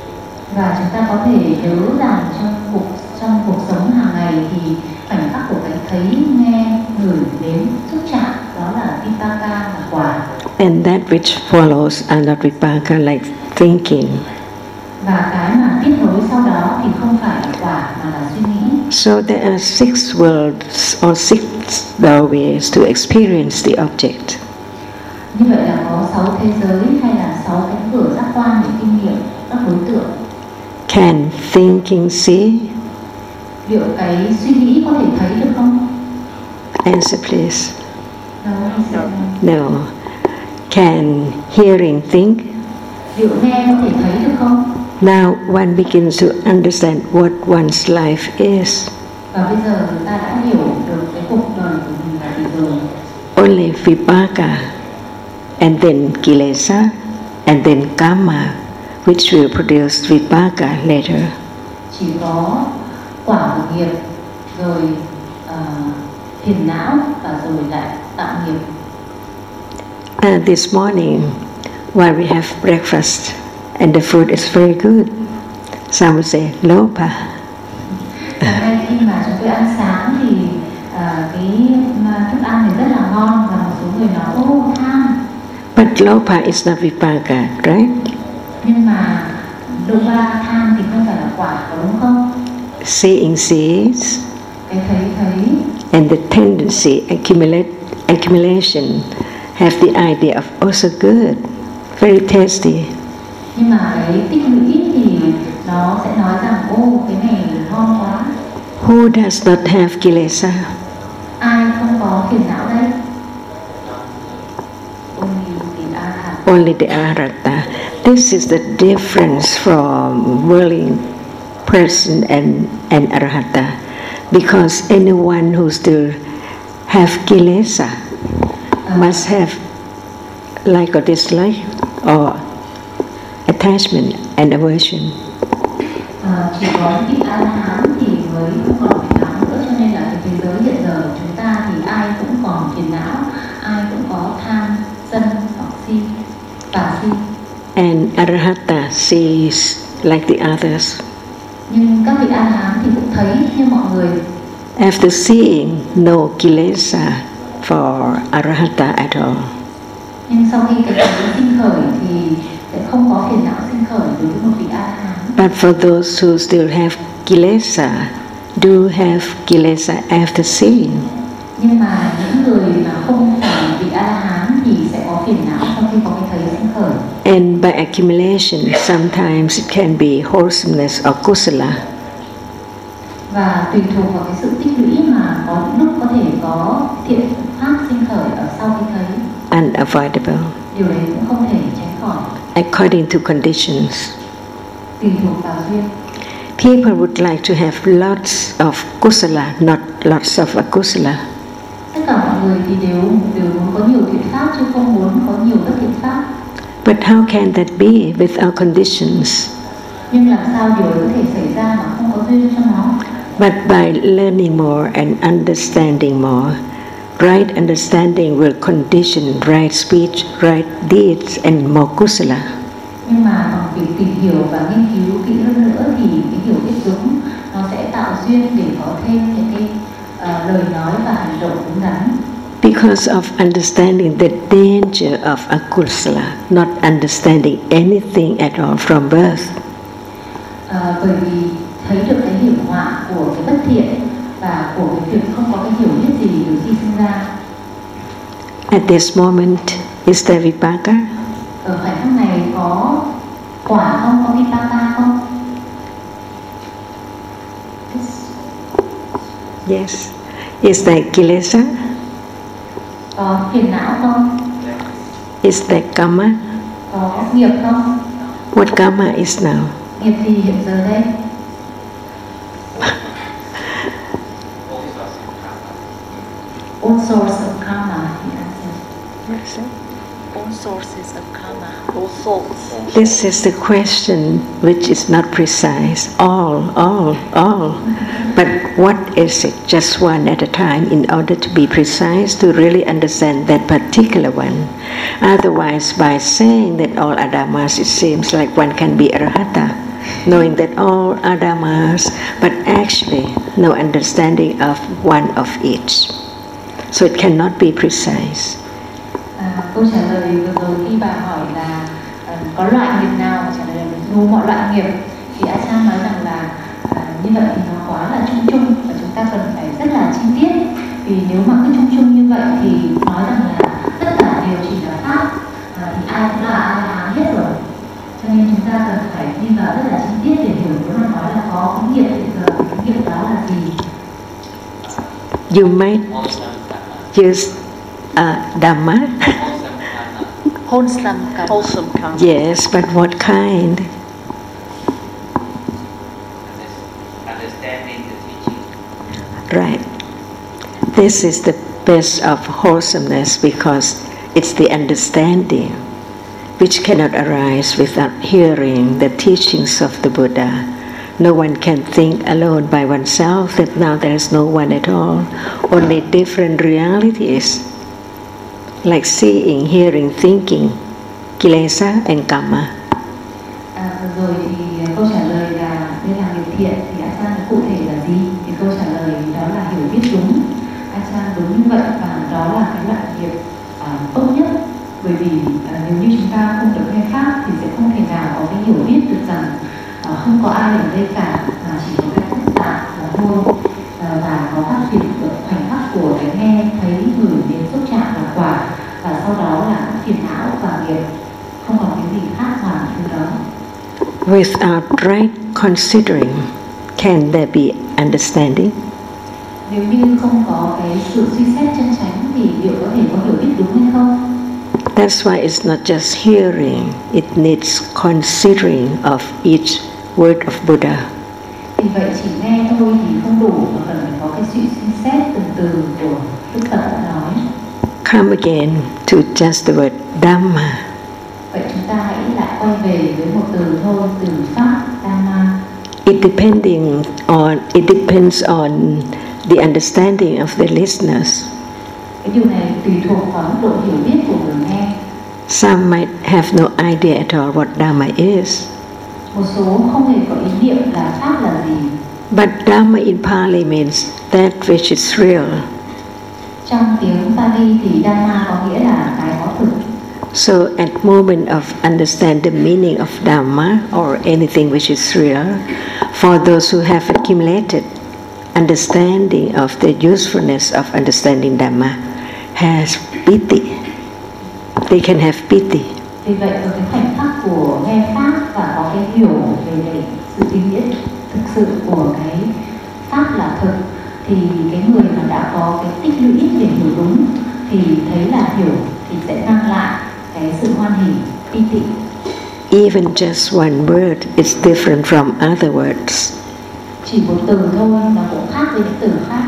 Và chúng ta có thể nhớ rằng trong cuộc trong cuộc sống hàng ngày thì khoảnh khắc của cái thấy, nghe, ngửi, nếm, xúc chạm đó là vipaka, là quả. And that which follows are not vipaka, like thinking. Và cái mà tiếp nối sau đó thì không phải là quả mà là suy nghĩ. So there are six worlds or six doorways to experience the object. Như vậy là có sáu thế giới hay là sáu cánh cửa giác quan để kinh nghiệm các đối tượng. Can thinking see? Liệu cái suy nghĩ có thể thấy được không? Answer please. No. No. Can hearing think? Liệu nghe có thể thấy được không? Now one begins to understand what one's life is. Và bây giờ chúng ta đã hiểu được cái cuộc đời của mình là gì rồi. Only vipaka, and then kilesa, and then karma, which will produce vipaka later. Chỉ có quả của nghiệp, rồi uh, phiền não và rồi lại tạo nghiệp. And this morning, while we have breakfast, and the food is very good, some will say lopa. Và ngay khi mà chúng tôi ăn sáng thì uh, cái thức ăn thì rất là ngon, và một số người nói ô tham. But lopa is not vipaka, right? Nhưng mà lopa, tham thì không phải là quả, có đúng không? Seeing sees, Cái thấy thấy, and the tendency accumulate accumulation have the idea of also good, very tasty. nhưng mà cái tích lũy thì nó sẽ nói rằng ô cái này ngon quá. Who does not have kilesa? Ai không có phiền não đây? Only the arhat. Only the arahata. This is the difference from worldly person and and arahata, because anyone who still have kilesa must have like or dislike or attachment and aversion. À, chỉ có những vị A-la-hán thì mới không còn phiền não nữa, cho nên là cái thế giới hiện giờ của chúng ta thì ai cũng còn phiền não, ai cũng có tham, sân hoặc si và si. And arahata sees like the others. Nhưng các vị A-la-hán thì cũng thấy như mọi người. After seeing no kilesa for Arahata at all. Nhưng sau khi cái cảnh giới sinh khởi thì sẽ không có phiền não sinh khởi đối với một vị A-la-hán. But for those who still have kilesa, do have kilesa after seeing. Nhưng mà những người mà không phải vị A-la-hán thì sẽ có phiền não sau khi có cái thấy sinh khởi. And by accumulation, sometimes it can be wholesomeness or kusala. Và tùy thuộc vào cái sự tích lũy mà có lúc có thể có thiện pháp sinh khởi ở sau khi thấy. Unavoidable. Điều đấy cũng không thể tránh khỏi. According to conditions. Tùy thuộc vào duyên. People would like to have lots of kusala, not lots of akusala. Tất cả mọi người thì đều đều muốn có nhiều thiện pháp chứ không muốn có nhiều bất thiện pháp. But how can that be without conditions? Nhưng làm sao điều ấy có thể xảy ra mà không có duyên cho nó? But by learning more and understanding more, right understanding will condition right speech, right deeds, and more kusala. Nhưng mà bằng việc tìm hiểu và nghiên cứu kỹ hơn nữa thì cái hiểu biết đúng nó sẽ tạo duyên để có thêm những cái uh, lời nói và hành động đúng đắn. Because of understanding the danger of akusala, not understanding anything at all from birth. Uh, bởi vì thấy được cái hiểm họa của cái bất thiện và của cái việc không có cái hiểu biết gì từ khi sinh ra. At this moment, is there vipaka? Ở khoảnh khắc này có quả không, có vipaka không? Yes. Is there kilesa? Có phiền não không? Is there karma? Có nghiệp không? What karma is now? Nghiệp gì hiện giờ đây? All sources of karma, he answered. All sources of karma, all thoughts. This is the question which is not precise. All, all, all. But what is it? Just one at a time in order to be precise, to really understand that particular one. Otherwise, by saying that all adamas, it seems like one can be arahata, knowing that all adamas, but actually no understanding of one of each. So it cannot be precise. À, câu trả lời vừa rồi khi bà hỏi là uh, có loại nghiệp nào, trả lời là đủ mọi loại nghiệp, thì A Chan nói rằng là uh, như vậy thì nó quá là chung chung và chúng ta cần phải rất là chi tiết, vì nếu mà cứ chung chung như vậy thì nói rằng là tất cả đều chỉ là pháp uh, thì ai cũng là A-la-hán hết rồi, cho nên chúng ta cần phải đi vào rất là chi tiết để hiểu nếu mà nói là có cái nghiệp hiện giờ thì cái nghiệp đó là gì. You might use uh, Dhamma. Wholesome karma. Wholesome karma. Yes, but what kind? Understanding the teaching. Right. This is the best of wholesomeness because it's the understanding which cannot arise without hearing the teachings of the Buddha. No one can think alone by oneself that now there is no one at all, only different realities, like seeing, hearing, thinking, kilesa and karma. À, rồi thì câu trả lời là đây là nghiệp thiện thì A Chan cụ thể là gì? Thì câu trả lời đó là hiểu biết đúng. A Chan đúng như vậy và đó là cái loại nghiệp uh, tốt nhất, bởi vì uh, nếu như chúng ta không được nghe pháp thì sẽ không thể nào có cái hiểu biết được rằng uh, không có ai ở đây cả, mà chỉ có cái thức tạng là thôi, uh, và có phát triển được khoảnh khắc của cái nghe thấy gửi đến xúc chạm là quả, và sau đó là phiền não và nghiệp, không còn cái gì khác ngoài thứ đó. Without right considering, can there be understanding? Nếu như không có cái sự suy xét chân chánh thì liệu có thể có hiểu biết đúng hay không? That's why it's not just hearing, it needs considering of each word of Buddha. Vì vậy chỉ nghe thôi thì không đủ, mà cần phải có cái sự suy xét từng từ của Đức Phật đã nói. Come again to just the word Dhamma. Vậy chúng ta hãy lại quay về với một từ thôi, từ pháp Dhamma. It depending on it depends on the understanding of the listeners. Cái điều này tùy thuộc vào mức độ hiểu biết của người nghe. Some might have no idea at all what Dhamma is. Một số không hề có ý niệm là pháp là gì. But Dhamma in Pali means that which is real. Trong tiếng Pali thì Dhamma có nghĩa là cái có thực. So at moment of understand the meaning of Dhamma or anything which is real, for those who have accumulated understanding of the usefulness of understanding Dhamma has piti. They can have piti. Vì vậy ở cái khoảnh khắc của nghe pháp và có cái hiểu về cái sự ý nghĩa thực sự của cái pháp là thực, thì cái người mà đã có cái tích lũy để hiểu đúng thì thấy là hiểu thì sẽ mang lại cái sự hoan hỷ, piti. Even just one word is different from other words. Chỉ một từ thôi nó cũng khác với những từ khác.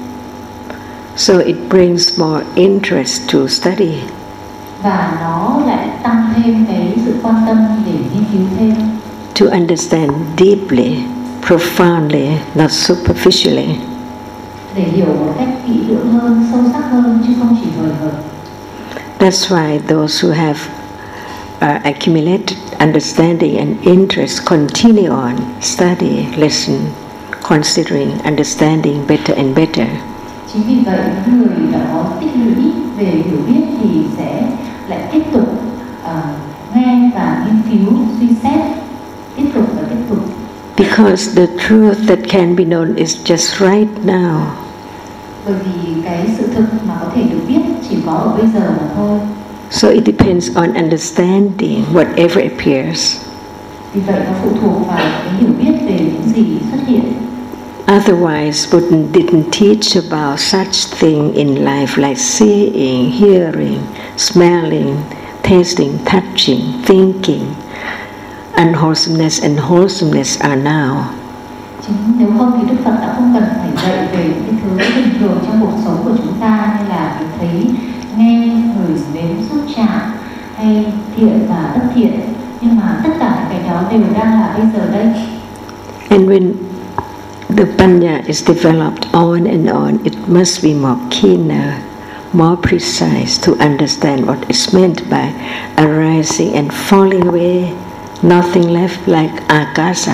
So it brings more interest to study. Và nó lại tăng thêm cái sự quan tâm để nghiên cứu thêm. To understand deeply, profoundly, not superficially. Để hiểu một cách kỹ lưỡng hơn, sâu sắc hơn chứ không chỉ hời hợt. That's why those who have uh, accumulated understanding and interest continue on, study, listen, considering, understanding better and better. Chính vì vậy, những người đã có tích lũy về hiểu biết thì sẽ lại tiếp tục uh, nghe và nghiên cứu, suy xét, tiếp tục và tiếp tục. Because the truth that can be known is just right now. Bởi vì cái sự thực mà có thể được biết chỉ có ở bây giờ mà thôi. So it depends on understanding whatever appears. Vì vậy nó phụ thuộc vào cái hiểu biết về những gì xuất hiện. Otherwise, Buddha didn't teach about such thing in life like seeing, hearing, smelling, tasting, touching, thinking. Unwholesomeness and wholesomeness are now. Chính nếu không thì Đức Phật đã không cần phải dạy về những thứ bình thường trong cuộc sống của chúng ta, như là cái thấy, nghe, ngửi, nếm, xúc chạm hay thiện và bất thiện. Nhưng mà tất cả những cái đó đều đang là bây giờ đây. And when the panya is developed on and on, it must be more keener, more precise to understand what is meant by arising and falling away, nothing left like akasa.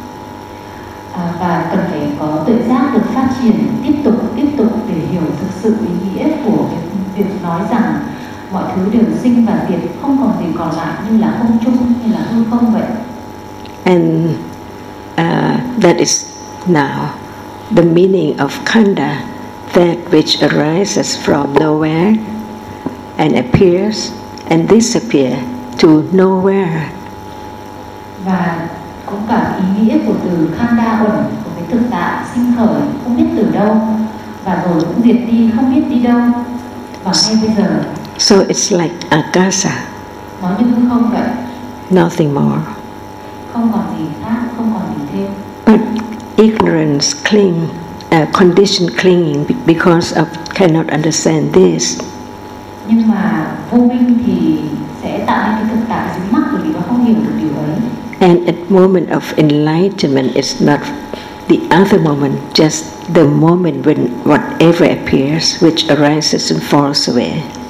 À, và cần phải có tuệ giác được phát triển tiếp tục tiếp tục để hiểu thực sự ý nghĩa của cái việc nói rằng mọi thứ đều sinh và diệt, không còn gì còn lại, như là không trung, như là hư không vậy. And uh, that is now the meaning of khanda, that which arises from nowhere and appears and disappears to nowhere. Và cũng cả ý nghĩa của từ khanda uẩn, của cái thực tại sinh khởi không biết từ đâu và rồi cũng diệt đi không biết đi đâu, và ngay bây giờ. So it's like akasa. Nó như hư không vậy. Nothing more. Không còn gì khác, không còn gì thêm. But ignorance cling, uh, condition clinging because of cannot understand this. Nhưng mà vô minh thì sẽ tạo nên cái thực tại dính mắc bởi vì nó không hiểu được điều ấy. And at moment of enlightenment, it's not the other moment, just the moment when whatever appears, which arises and falls away.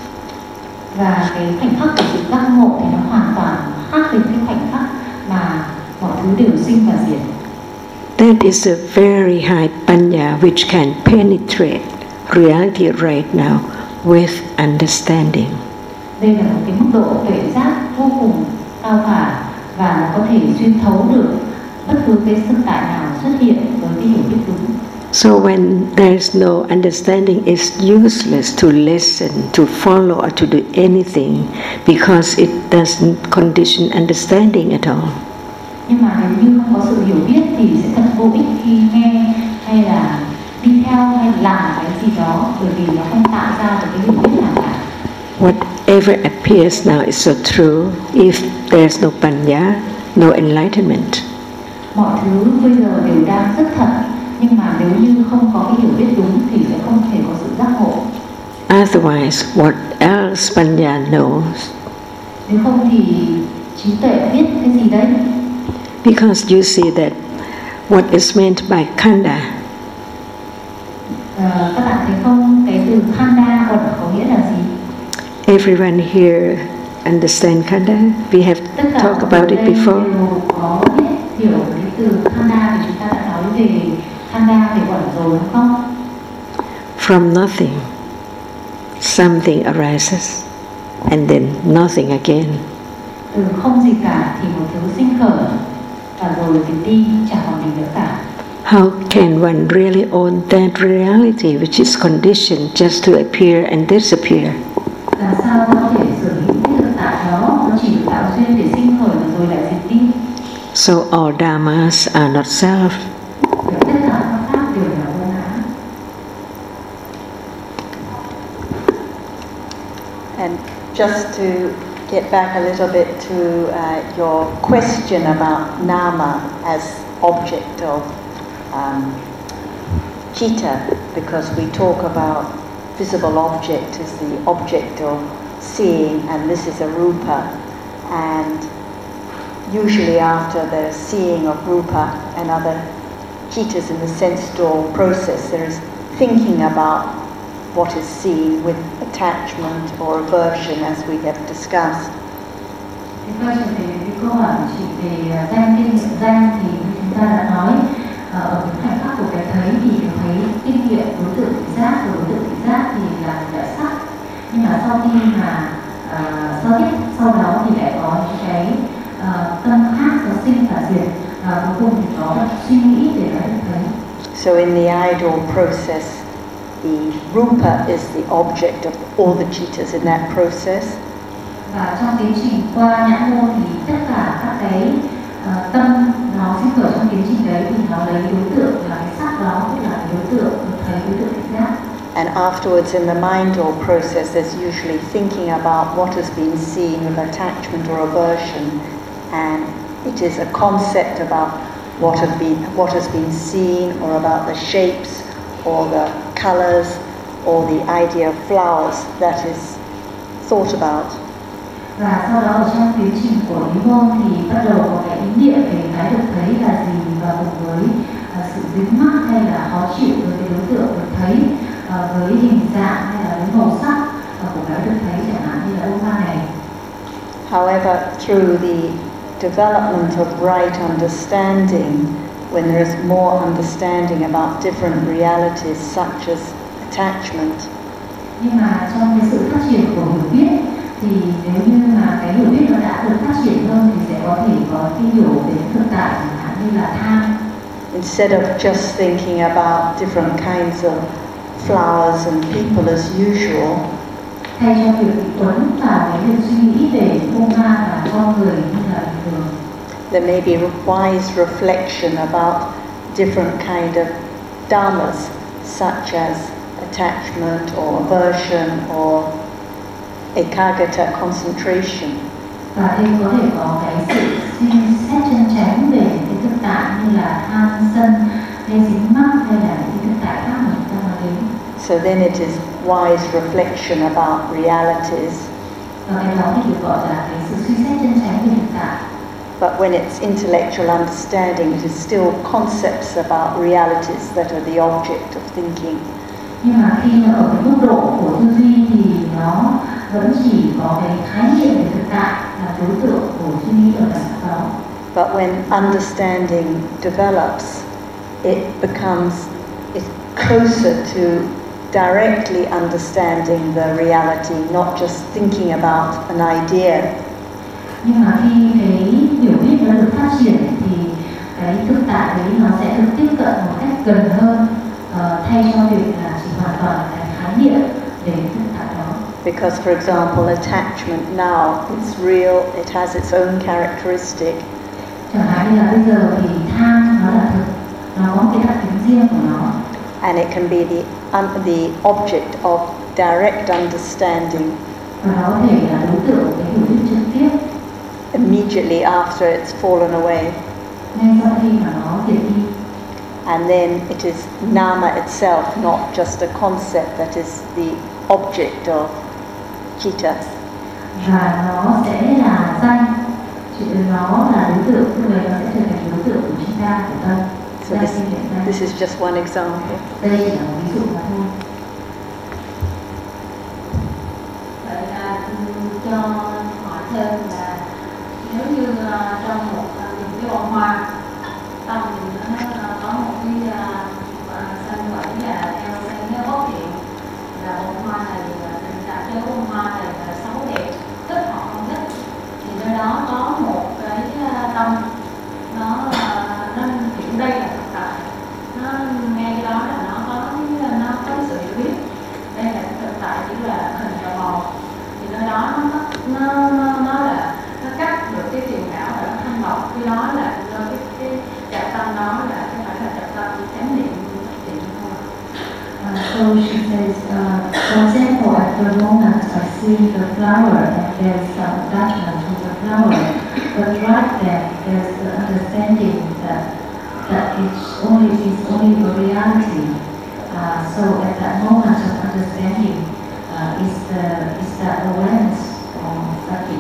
Và cái khoảnh khắc của sự giác ngộ thì nó hoàn toàn khác với cái khoảnh khắc mà mọi thứ đều sinh và diệt. That is a very high panya which can penetrate reality right now with understanding. Đây là một cái mức độ tuệ giác vô cùng cao cả và nó có thể xuyên thấu được bất cứ cái thực tại nào xuất hiện với cái hiểu biết đúng. So when there's no understanding, it's useless to listen, to follow, or to do anything because it doesn't condition understanding at all. Nhưng mà nếu như không có sự hiểu biết thì sẽ thật vô ích khi nghe hay là đi theo hay làm cái gì đó, bởi vì nó không tạo ra được cái hiểu biết nào cả. Whatever appears now is so true if there's no panya, no enlightenment. Mọi thứ bây giờ đều đang rất thật, nhưng mà nếu như không có cái hiểu biết đúng thì sẽ không thể có sự giác ngộ. Otherwise, what else panya knows? Nếu không thì trí tuệ biết cái gì đấy? Because you see that what is meant by khanda. Uh, các bạn thấy không, cái từ khanda còn có nghĩa là gì? Everyone here understand khanda? We have talked about it before. Có biết hiểu cái từ khanda thì chúng ta đã nói về khanda về uẩn rồi đúng không? From nothing, something arises, and then nothing again. Từ không gì cả thì một thứ sinh khởi, và rồi thì đi, chẳng còn gì nữa cả. How can one really own that reality which is conditioned just to appear and disappear? Làm sao có thể sở hữu cái thực tại đó, nó chỉ được tạo duyên để sinh khởi và rồi lại diệt đi. So all dharmas are not self. Vậy tất cả các pháp đều là vô ngã. And just to get back a little bit to uh, your question about nama as object of um, citta, because we talk about visible object as the object of seeing, and this is a rupa, and usually after the seeing of rupa and other cittas in the sense door process, there is thinking about what is seen with attachment or aversion, as we have discussed. Thì quay trở về cái câu hỏi của chị về danh kinh nghiệm danh thì chúng ta đã nói ở cái khoảnh khắc của cái thấy thì thấy kinh nghiệm đối tượng thị giác, rồi đối tượng thị giác thì là một loại sắc, nhưng mà sau khi mà uh, sau tiếp sau đó thì lại có những cái uh, tâm khác có sinh và diệt, và cuối cùng thì có suy nghĩ để nó được thấy. So in the idol process, the rupa is the object of all the cittas in that process. Và trong tiến trình qua nhãn môn thì tất cả các cái uh, tâm nó sinh khởi trong tiến trình đấy thì nó lấy đối tượng là cái sắc đó, tức là cái đối tượng được thấy, đối tượng thị giác. And afterwards in the mind or process, there's usually thinking about what has been seen with attachment or aversion, and it is a concept about what have been what has been seen, or about the shapes or the colors or the idea of flowers that is thought about. Và sau đó ở trong tiến trình của lý môn thì bắt đầu có cái ý niệm về cái được thấy là gì, và cùng với uh, sự dính mắc hay là khó chịu với cái đối tượng được thấy, uh, với hình dạng hay là với màu sắc uh, của cái được thấy, chẳng hạn như là bông hoa này. However, through the development of right understanding, when there is more understanding about different realities such as attachment, nhưng mà trong cái sự phát triển của hiểu biết thì nếu như mà cái hiểu biết nó đã được phát triển hơn thì sẽ có thể có cái hiểu về thực tại, chẳng hạn như là tham. instead of just thinking about different kinds of flowers and people as usual, thay cho việc bị quấn vào cái việc suy nghĩ về bông hoa và con người như là bình thường, there may be wise reflection about different kind of dharmas, such as attachment or aversion or ekagata, concentration. và đây có thể có cái sự suy xét chân chánh về những cái thực tại như là tham sân hay dính mắc hay là những cái thực tại khác mà chúng ta nói đến. So then it is wise reflection about realities. Và cái đó thì được gọi là cái sự suy xét chân chánh về thực tại. But when it's intellectual understanding, it is still concepts about realities that are the object of thinking. Nhưng mà khi nó ở cái mức độ của tư duy thì nó vẫn chỉ có cái khái niệm về thực tại là đối tượng của suy nghĩ ở cảm giác đó. But when understanding develops, it becomes it's closer to directly understanding the reality, not just thinking about an idea. Nhưng mà khi cái hiểu biết nó được phát triển thì cái thực tại đấy nó sẽ được tiếp cận một cách gần hơn, uh, thay cho việc là chỉ hoàn toàn là cái khái niệm về thực tại đó. Because, for example, attachment now, it's real, it has its own characteristic. Chẳng hạn như là bây giờ thì tham nó là thực, nó có cái đặc tính riêng của nó. And it can be the, um, the object of direct understanding Và nó có thể là đối tượng của cái hiểu biết trực tiếp immediately after it's fallen away. ngay sau khi mà nó diệt đi. And then it is nama itself, not just a concept that is the object of citta. Và nó sẽ là danh, chỉ nó là đối tượng, lúc đấy nó sẽ trở thành đối tượng của chúng ta, của tâm. So this, this is just one example. Đây chỉ là một ví dụ mà thôi. Vậy là cho hỏi thêm là nếu như trong một những cái bông hoa so she says, uh, for example, at the moment I see the flower and there's some attachment to the flower, but right then there's the understanding that that it's only is only a reality. Uh, so at that moment of understanding uh, is the is that awareness of sati.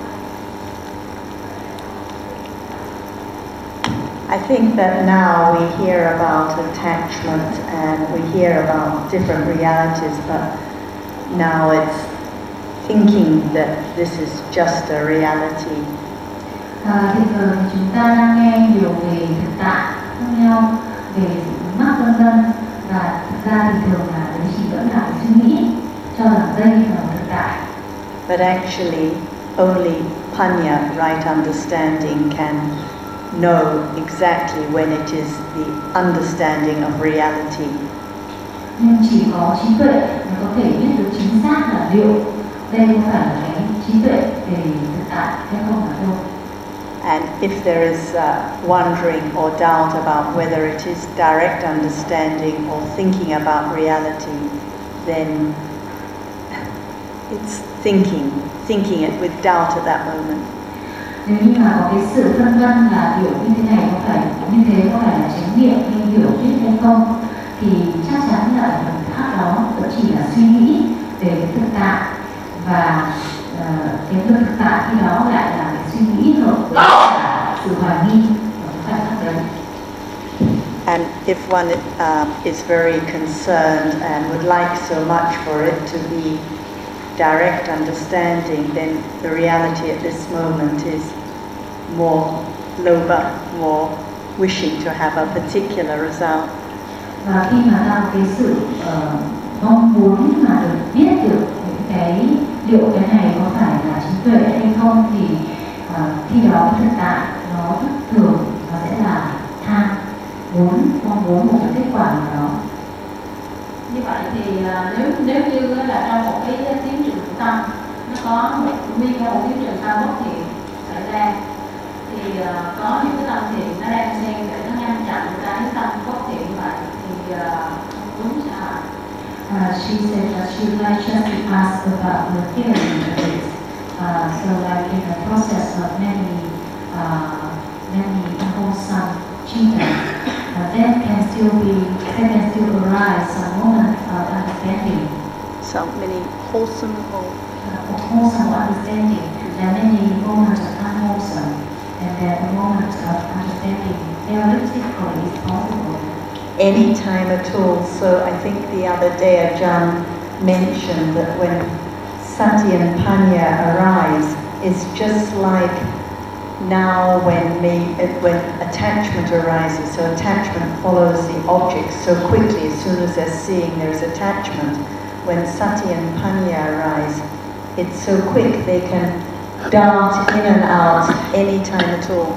I think that now we hear about attachment and we hear about different realities, but now it's thinking that this is just a reality. À, hiện giờ thì chúng ta đang nghe nhiều về thực tại khác nhau, về sự mắc vân vân, và thực ra thì thường là đấy chỉ vẫn là cái suy nghĩ cho rằng đây là thực tại. But actually, only Panya, right understanding, can know exactly when it is the understanding of reality. Nhưng chỉ có trí tuệ mới có thể biết được chính xác là liệu đây có phải là cái trí tuệ về thực tại hay không phải đâu. And if there is uh, wondering or doubt about whether it is direct understanding or thinking about reality, then it's thinking, thinking it with doubt at that moment. Nếu như mà có cái sự phân vân là hiểu như thế này có phải như thế có phải là chánh niệm hay hiểu biết hay không, thì chắc chắn là ở phần khác đó vẫn chỉ là suy nghĩ về cái thực tại, và uh, cái thực tại khi đó lại là cái suy nghĩ hợp với cả sự hoài nghi ở cái khoảnh khắc đấy. And if one um, is very concerned and would like so much for it to be direct understanding, then the reality at this moment is more lobha, more wishing to have a particular result. Và khi mà ta có cái sự uh, mong muốn mà được biết được những cái liệu cái này có phải là trí tuệ hay không, thì uh, khi đó thực tại nó thường nó sẽ là tham, muốn mong muốn một cái kết quả nào đó. Như vậy thì uh, nếu nếu như là trong một cái tiến trình của tâm nó có một nguyên một tiến trình tâm bất thiện xảy ra, thì uh, có những cái tâm thiện nó đang xen để nó ngăn chặn cái tâm bất thiện vậy, thì uh, đúng sao? Uh, she said that she would like just to ask about the theory of it. Uh, so like in the process of many uh, many wholesome chitta, uh, there can still be there can still arise some moment of understanding. So many wholesome or Uh, wholesome understanding. There are many moments of unwholesome, and there are moments of understanding. Realistically, it's possible. any time at all. So I think the other day Ajahn mentioned that when Sati and Panya arise, it's just like now when me, when attachment arises. So attachment follows the object so quickly. As soon as they're seeing there's attachment. When Sati and Panya arise, it's so quick they can dart in and out any time at all.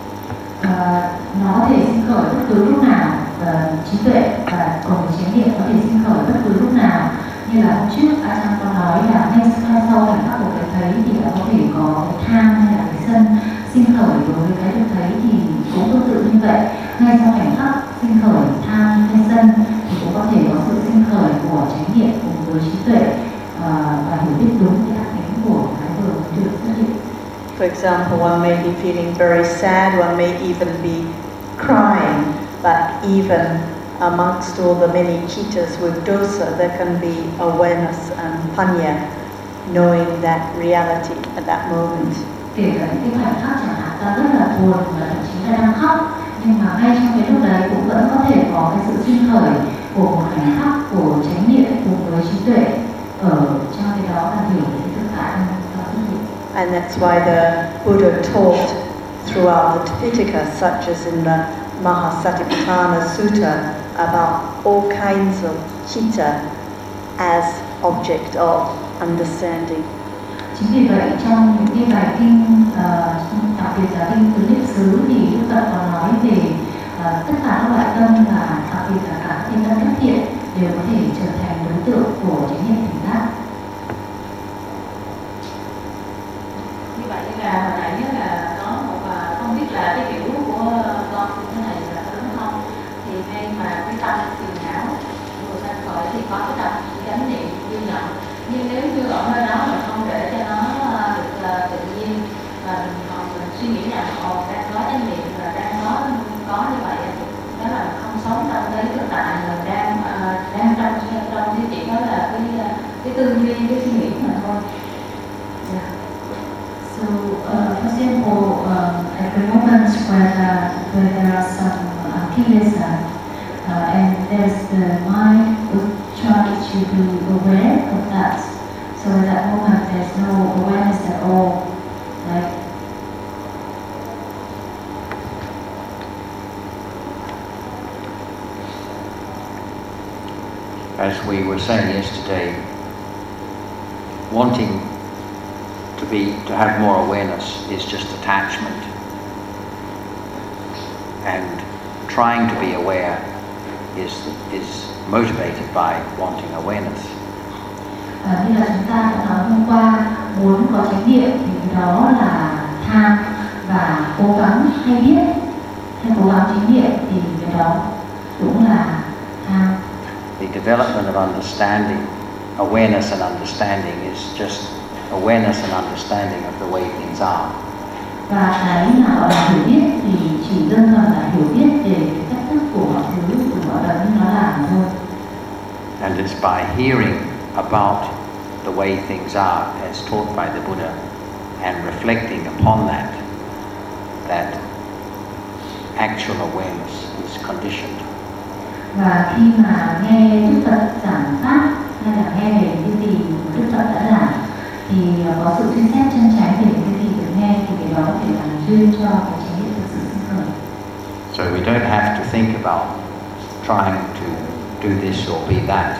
Uh, nó có thể sinh khởi bất cứ lúc nào, uh, trí tuệ và cùng chánh niệm có thể sinh khởi bất cứ lúc nào. Như là hôm trước Ajahn có nói là ngay sau khoảnh khắc của cái thấy thì đã có thể có cái tham hay là cái sân sinh khởi đối với cái được thấy, thì cũng tương tự như vậy. Ngay sau khoảnh khắc sinh khởi tham hay sân thì cũng có thể có sự sinh khởi của chánh niệm cùng với trí tuệ uh, và hiểu biết đúng cái đặc tính của cái vừa mới được xuất hiện. For example, one may be feeling very sad, one may even be crying, but even amongst all the many chittas with dosa, there can be awareness and panya, knowing that reality at that moment. Kể cả những cái khoảnh khắc chẳng hạn ta rất là buồn và thậm chí là đang khóc, nhưng mà ngay trong cái lúc đấy cũng vẫn có thể có cái sự sinh khởi của một khoảnh khắc của chánh niệm cùng với trí tuệ ở trong cái đó là hiểu cái thực tại hơn. And that's why the Buddha taught throughout the Tipitaka, such as in the Mahasatipatthana Sutta, about all kinds of chitta as object of understanding. Chính vì vậy trong những cái bài kinh, uh, đặc biệt là kinh tứ niệm xứ, thì Đức Phật có nói về uh, tất cả các loại tâm và đặc biệt là cả các tâm thất thiện đều có thể trở thành đối tượng của chánh niệm tỉnh giác. Như vậy là hồi nãy là có một không biết là cái hiểu của con như thế này là đúng không, thì ngay mà cái tâm phiền não vừa sanh khởi at the moments where, uh, where there are some uh, kilesa, uh, and there's the mind would try to be aware of that. So at that moment there's no awareness at all. Like as we were saying yesterday, wanting to be to have more awareness is just attachment, and trying to be aware is is motivated by wanting awareness. À, như là chúng ta đã nói hôm qua, muốn có chánh niệm thì đó là tham, và cố gắng hay biết hay cố gắng chánh niệm thì cái đó cũng là tham. The development of understanding, awareness and understanding is just awareness and understanding of the way things are. Và cái mà gọi là hiểu biết thì chỉ đơn thuần là hiểu biết về cái cách thức của mọi thứ, của mọi đời như nó là thôi. And it's by hearing about the way things are as taught by the Buddha and reflecting upon that, that actual awareness is conditioned. Và khi mà nghe Đức Phật giảng pháp hay là nghe về cái gì Đức Phật đã giảng thì có sự suy xét chân chánh về cái gì được nghe thì cái đó có thể làm duyên cho cái chánh niệm thực sự sinh khởi. So we don't have to think about trying to do this or be that.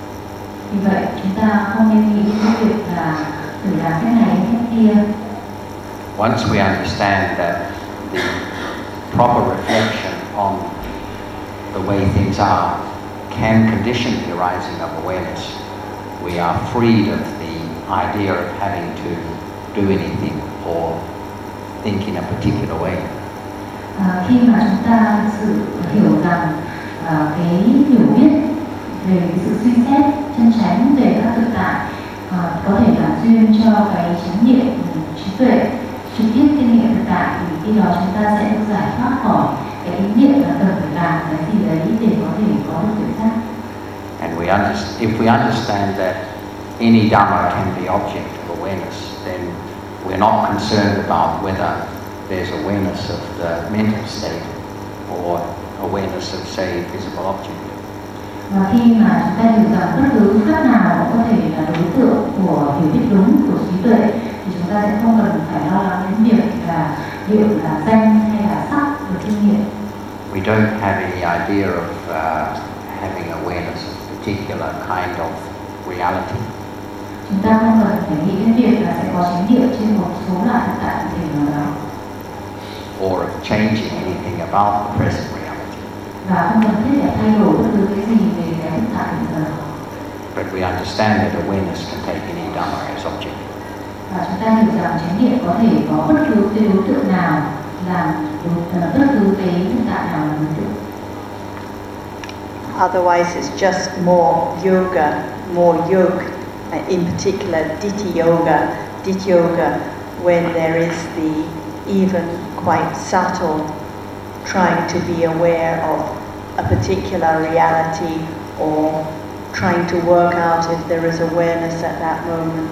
Vì vậy chúng ta không nên nghĩ đến việc là thử làm cái này cái kia. Once we understand that the proper reflection on the way things are can condition the arising of awareness, we are freed of the idea of having to do anything or think in a particular way. À, khi mà chúng ta thực sự hiểu rằng à, cái hiểu biết về cái sự suy xét chân chánh về các thực tại à, có thể làm duyên cho cái chánh niệm trí tuệ trực tiếp kinh nghiệm thực tại, thì khi đó chúng ta sẽ được giải thoát khỏi cái ý niệm là cần phải làm cái gì đấy để có thể có được tự giác. And we understand, if we understand that any Dhamma can be object of awareness, then we're not concerned about whether there's awareness of the mental state or awareness of, say, visible object. Và khi mà chúng ta hiểu rằng bất cứ pháp nào có thể là đối tượng của hiểu biết đúng của trí tuệ thì chúng ta sẽ không cần phải lo lắng đến việc là liệu là danh hay là sắc được kinh nghiệm. We don't have any idea of uh, having awareness of a particular kind of reality. Chúng ta không cần phải nghĩ đến việc là sẽ có chánh niệm trên một số loại thực tại cụ thể nào đó. Or of changing anything about the present reality. Và không cần thiết phải thay đổi bất cứ cái gì về cái thực tại hiện giờ. But we understand that awareness can take any Dhamma as object. Và chúng ta hiểu rằng chánh niệm có thể có bất cứ cái đối tượng nào làm bất cứ cái thực tại nào là đối tượng. Otherwise, it's just more yoga, more yoga, in particular Ditthi yoga, Ditthi yoga, when there is the even quite subtle trying to be aware of a particular reality or trying to work out if there is awareness at that moment.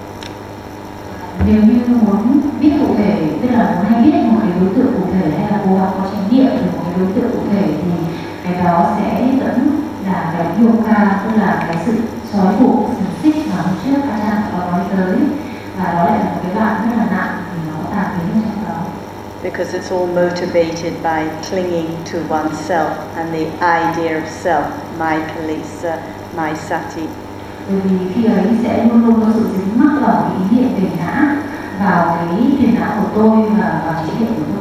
Nếu như muốn biết cụ thể, tức là muốn hay biết một cái đối tượng cụ thể hay là cố gắng có chánh niệm về một cái đối tượng cụ thể thì cái đó sẽ dẫn là cái yoga, tức là cái sự trói buộc, xiềng xích mà hôm trước các Ajahn có nói tới, và đó lại là một cái đoạn rất là nặng thì nó tàn biến trong đó. Because it's all motivated by clinging to oneself and the idea of self, my kalisa, my sati. Bởi vì khi ấy sẽ luôn luôn có sự dính mắc vào cái ý niệm về ngã, vào cái phiền não của tôi và vào trí tuệ của tôi.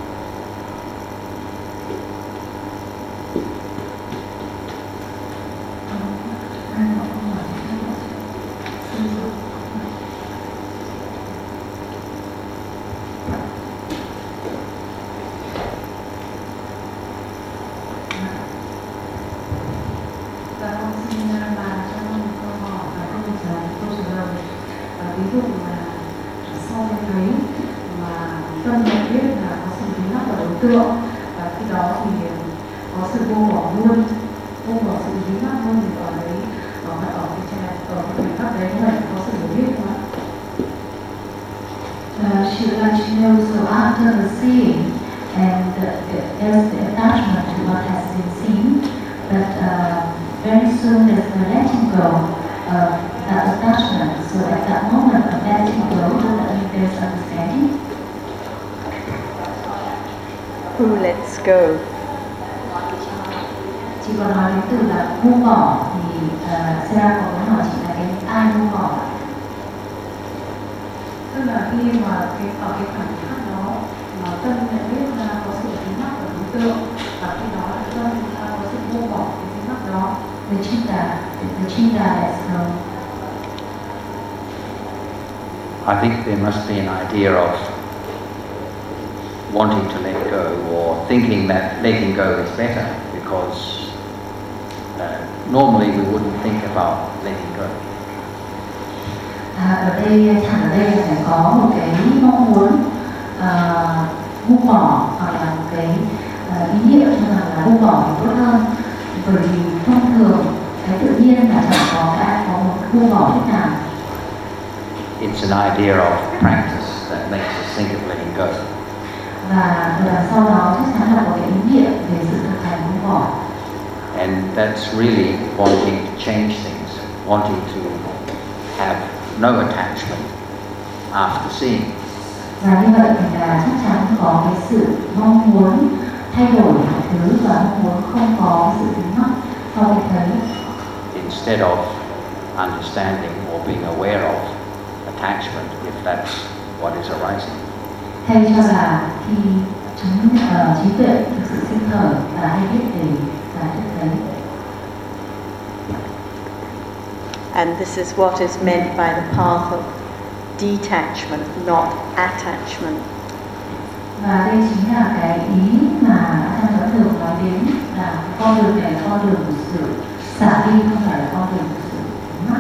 Và khi đó thì có sự buông bỏ luôn, buông bỏ sự dính mắc luôn, thì ở đấy ở ở cái trên ở cái thời khắc đấy là có sự hiểu biết không ạ? Srila Chinel so after the seeing, and uh, there's the attachment to what has been seen, but uh, very soon there's the letting go of that attachment. So at that moment of letting go, does that mean there's understanding? Who lets go? Chị còn nói đến từ là buông bỏ thì uh, Sarah có muốn hỏi chị là cái ai buông bỏ? Tức là khi mà cái ở cái khoảnh khắc đó mà tâm nhận biết ra có sự dính mắc ở đối tượng, và khi đó là tâm chúng ta có sự buông bỏ cái dính mắc đó. The chitta, the chitta lets go. I think there must be an idea of wanting to let go, or thinking that letting go is better, because uh, normally we wouldn't think about letting go. À, ở đây thẳng ở đây là phải có một cái mong muốn uh, buông bỏ, hoặc là một cái uh, ý nghĩa cho rằng là buông bỏ thì tốt hơn, bởi vì thông thường cái tự nhiên là chẳng có ai có một buông bỏ thế nào. It's an idea of practice that makes us think of letting go. Và ở đằng sau đó chắc chắn là có cái ý niệm về sự thực hành buông bỏ. And that's really wanting to change things, wanting to have no attachment after seeing. Và như vậy thì là chắc chắn có cái sự mong muốn thay đổi mọi thứ và mong muốn không có sự dính mắc sau khi thấy. Instead of understanding or being aware of attachment, if that's what is arising. Thay cho là khi chúng uh, trí tuệ thực sự sinh khởi và hay biết để giải thích thấy. And this is what is meant by the path of detachment, not attachment. Và đây chính là cái ý mà trong giáo thường nói đến là con đường này là con đường của sự xả đi, không phải là con đường của sự dính mắc.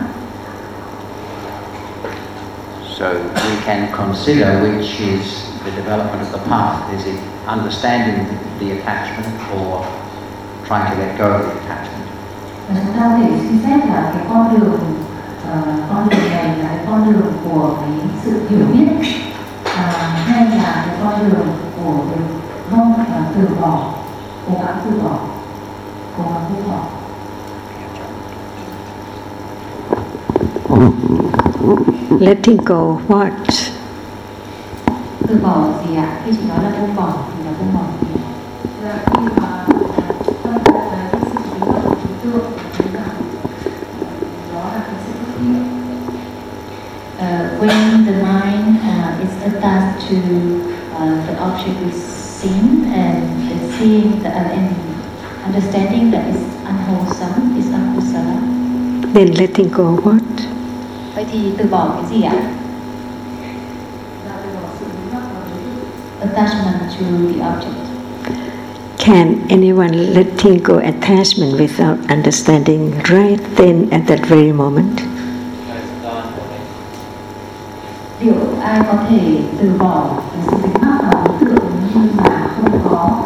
So we can consider which is the development of the path. Is it understanding the attachment or trying to let go of the attachment? Và chúng ta có thể suy xét là cái con đường uh, con đường này là cái con đường của cái sự hiểu biết, uh, hay là cái con đường của cái mong uh, từ bỏ, cố gắng từ bỏ, cố gắng buông bỏ. Letting go what? Từ bỏ gì ạ? Khi chị nói là buông bỏ thì là buông bỏ gì? Là khi mà tâm đạt tới cái sự dính mắc của đối tượng, thì là đó là cái sự bất thiện. Uh, when the mind uh, is attached to uh, the object we seen, and the seeing the, uh, and understanding that is unwholesome, is akusala. Then letting go what? Vậy thì từ bỏ cái gì ạ? Là từ bỏ sự dính mắc vào đối tượng. Attachment to the object. Can anyone letting go attachment without understanding right then at that very moment? Liệu ai có thể từ bỏ cái sự dính mắc vào đối tượng nhưng mà không có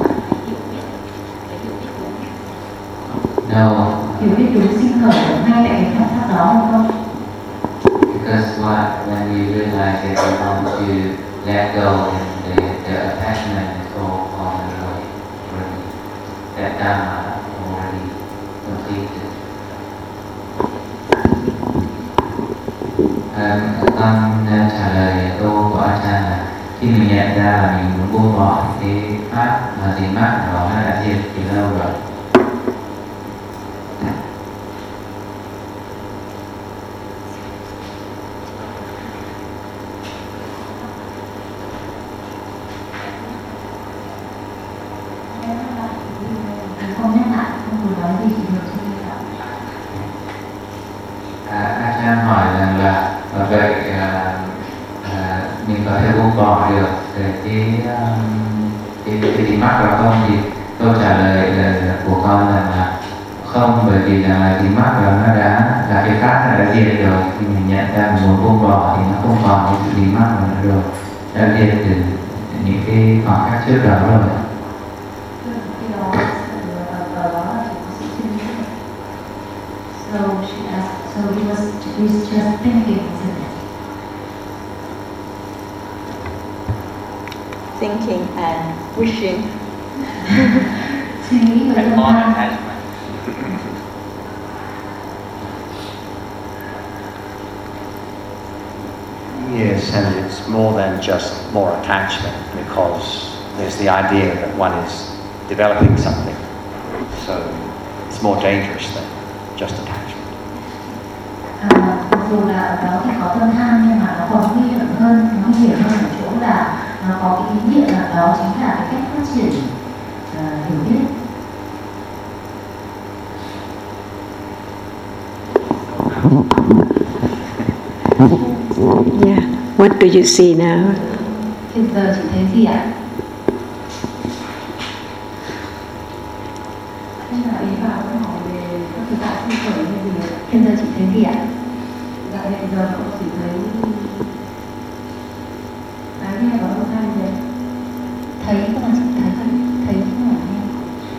No. hiểu biết đúng sinh khởi ở ngay tại cái khoảnh khắc đó hay không? Because what, when you realize that you want to let go, and the, the attachment is all fallen away already. That Dhamma already completed. Um, con trả lời câu của A Chan là khi mình nhận ra là mình muốn buông bỏ cái pháp mà dính mắc đó nó đã diệt từ lâu rồi. Không nhắc lại, không vừa nói gì thì được chưa sao? A Chan hỏi rằng là vậy à, à, mình có thể buông bỏ được cái cái cái dính mắc đó không? Thì câu trả lời là, của con là, là không, bởi vì là dính mắc đó nó đã là cái pháp nó đã diệt rồi. Khi mình nhận ra mình muốn buông bỏ thì nó không còn cái sự dính mắc nữa rồi, đã diệt từ những cái khoảng khắc trước đó rồi. So she asked, so he was, he was just thinking, isn't it? thinking and wishing. Suy nghĩ và tâm tham. Yes, and it's more than just more attachment, because there's the idea that one is developing something. So it's more dangerous than just attachment. À, dù là ở đó thì có tâm tham nhưng mà nó còn nguy hiểm hơn, nó nguy hiểm hơn ở chỗ là nó có cái ý nghĩa là đó chính là cái cách phát triển uh, hiểu biết. Yeah. What do you see now? Hiện giờ chị thấy gì ạ? Thế là ý vào câu hỏi về các thực tại sinh khởi hay gì ạ? Hiện giờ chị thấy gì ạ? Dạ hiện giờ cậu chỉ thấy cái nghe có âm thanh gì? Thấy tức là chị thấy thấy thấy không phải nghe.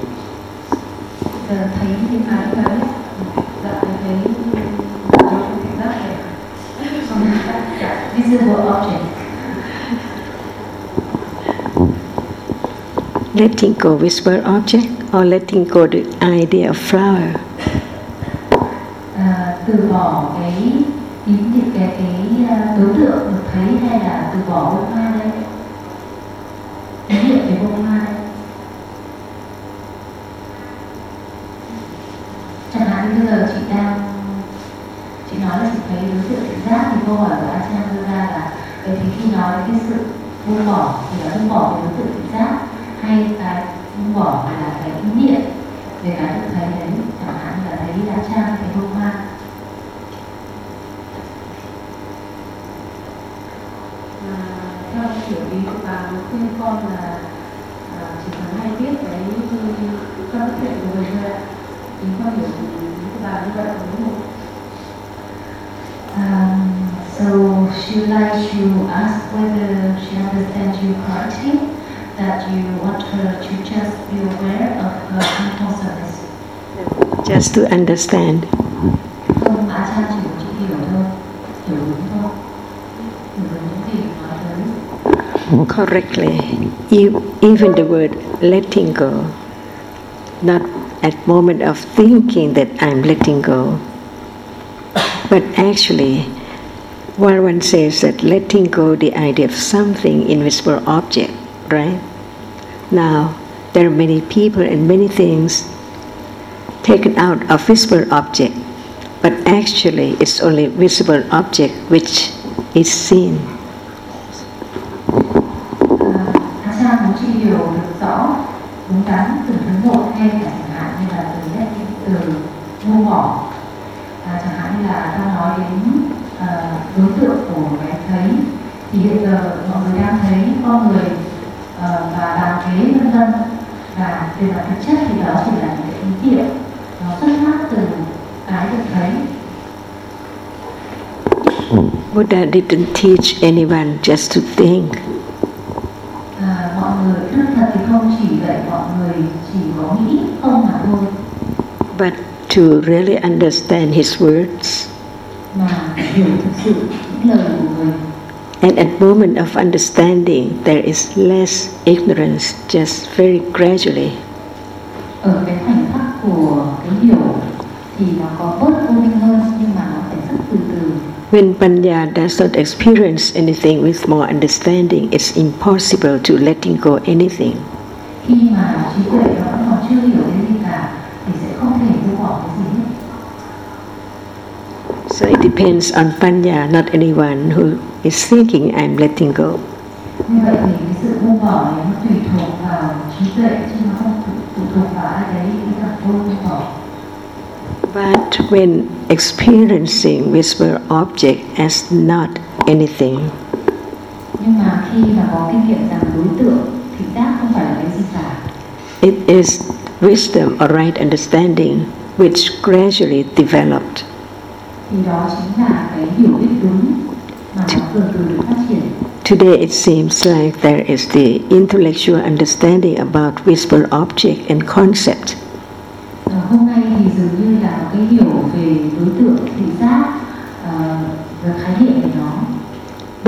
Giờ thấy thì cái cái dạ thấy thị giác này. Visible object. Letting go visible object or letting go the idea of flower? À, từ bỏ cái ý niệm cái cái đối tượng được thấy hay là từ bỏ bông hoa đây? Ý niệm về bông hoa đây. Chẳng hạn như bây giờ chị đang chị nói là chị thấy đối tượng thị giác thì câu hỏi của A Chan đưa ra là vậy thì khi nói đến cái sự buông bỏ thì là buông bỏ về đối tượng thị giác hay cái buông bỏ là cái ý niệm về cái được thấy đấy, chẳng hạn như là thấy lá trang thấy bông hoa. À, theo hiểu ý của bà khuyên con là à, chỉ cần hay biết cái các cái chuyện của mình thôi ạ. Thì con hiểu ý của bà như vậy đúng không? Um, so she would like to ask whether she understands you correctly, that you want her to just be aware of her impulsiveness. Just to understand. Không, Á Chan chỉ muốn chị hiểu thôi, hiểu đúng thôi, hiểu đúng những gì nói tới. Correctly. E- even the word letting go, not at moment of thinking that I'm letting go, but actually, while one says that letting go the idea of something invisible object, right? Now, there are many people and many things taken out of visible object, but actually it's only visible object which is seen. Á Chan muốn chị hiểu được rõ đúng đắn từng thứ một hay là chẳng hạn như là từ letting từ buông bỏ. À, chẳng hạn như là ta nói đến uh, đối tượng của cái thấy thì hiện giờ mọi người đang thấy con người uh, và bàn ghế vân vân, và về mặt thực chất thì đó chỉ là những cái ý niệm nó xuất phát từ cái được thấy. Buddha didn't teach anyone just to think. À, mọi người Đức Phật thì không chỉ dạy mọi người chỉ có nghĩ không mà thôi, But to really understand his words. mà hiểu thực sự những lời của người. And at moment of understanding, there is less ignorance, just very gradually. Ở cái khoảnh khắc của cái hiểu thì nó có bớt vô minh hơn, nhưng mà nó phải rất từ từ. When Panya does not experience anything with more understanding, it's impossible to letting go anything. Khi mà trí tuệ nó vẫn còn chưa hiểu cái gì cả thì sẽ không thể buông bỏ cái gì hết. So it depends on Panya, not anyone who is thinking I'm letting go. Như vậy thì cái sự buông bỏ này nó tùy thuộc vào trí tuệ chứ nó không phụ thuộc vào ai đấy nghĩ rằng tôi buông bỏ. But when experiencing visible object as not anything, Nhưng mà khi mà có kinh nghiệm rằng đối tượng thị giác không phải là cái gì cả, it is wisdom or right understanding which gradually developed. thì đó chính là cái hiểu biết đúng mà nó từ từ được phát triển. Today it seems like there is the intellectual understanding about visible object and concept. Ờ, hôm nay thì dường như là một cái hiểu về đối tượng thị giác uh, và khái niệm của nó. But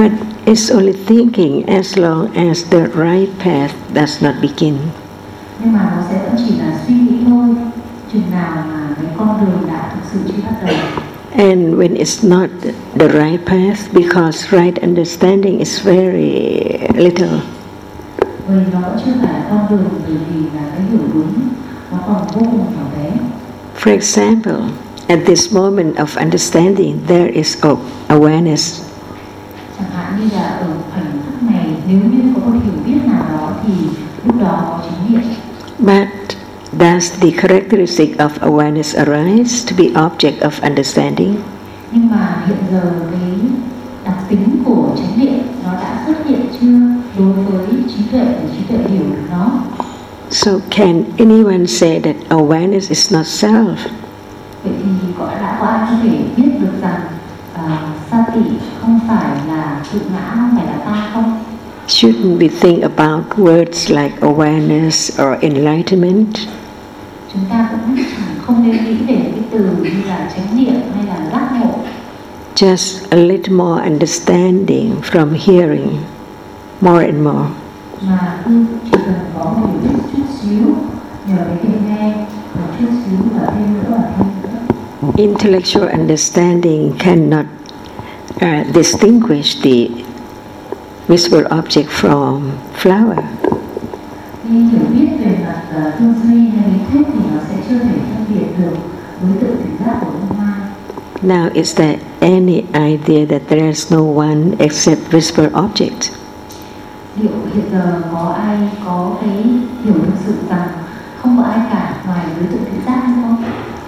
it's only thinking as long as the right path does not begin. Nhưng mà nó sẽ vẫn chỉ là suy nghĩ thôi, chừng nào mà cái con đường đã thực sự chưa bắt đầu. And when it's not the right path, because right understanding is very little. Vì nó vẫn chưa phải là con đường, bởi vì là cái hiểu đúng nó còn vô cùng nhỏ bé. For example, at this moment of understanding, there is awareness. Chẳng hạn như là ở khoảnh khắc này, nếu như có một hiểu biết nào đó thì lúc đó có chánh niệm. But does the characteristic of awareness arise to be object of understanding? Nhưng mà hiện giờ cái đặc tính của chánh niệm nó đã xuất hiện chưa đối với trí tuệ để trí tuệ hiểu được nó? So can anyone say that awareness is not self? Vậy thì có đã có ai có thể biết được rằng uh, sati không phải là tự ngã, không phải là ta không? Shouldn't we think about words like awareness or enlightenment? Chúng ta cũng không nên nghĩ về cái từ như là chánh niệm hay là giác ngộ. Just a little more understanding from hearing, more and more. Mà cứ chỉ cần có một hiểu biết chút xíu nhờ cái việc nghe, một chút xíu và thêm nữa và thêm nữa. Intellectual understanding cannot uh, distinguish the visible object from flower. Khi hiểu biết về mặt uh, tư duy hay lý thuyết thì nó sẽ chưa thể phân biệt được đối tượng thị giác của bông hoa. Now, is there any idea that there is no one except visible object? Liệu hiện giờ có ai có cái hiểu thực sự rằng không có ai cả ngoài đối tượng thị giác hay không?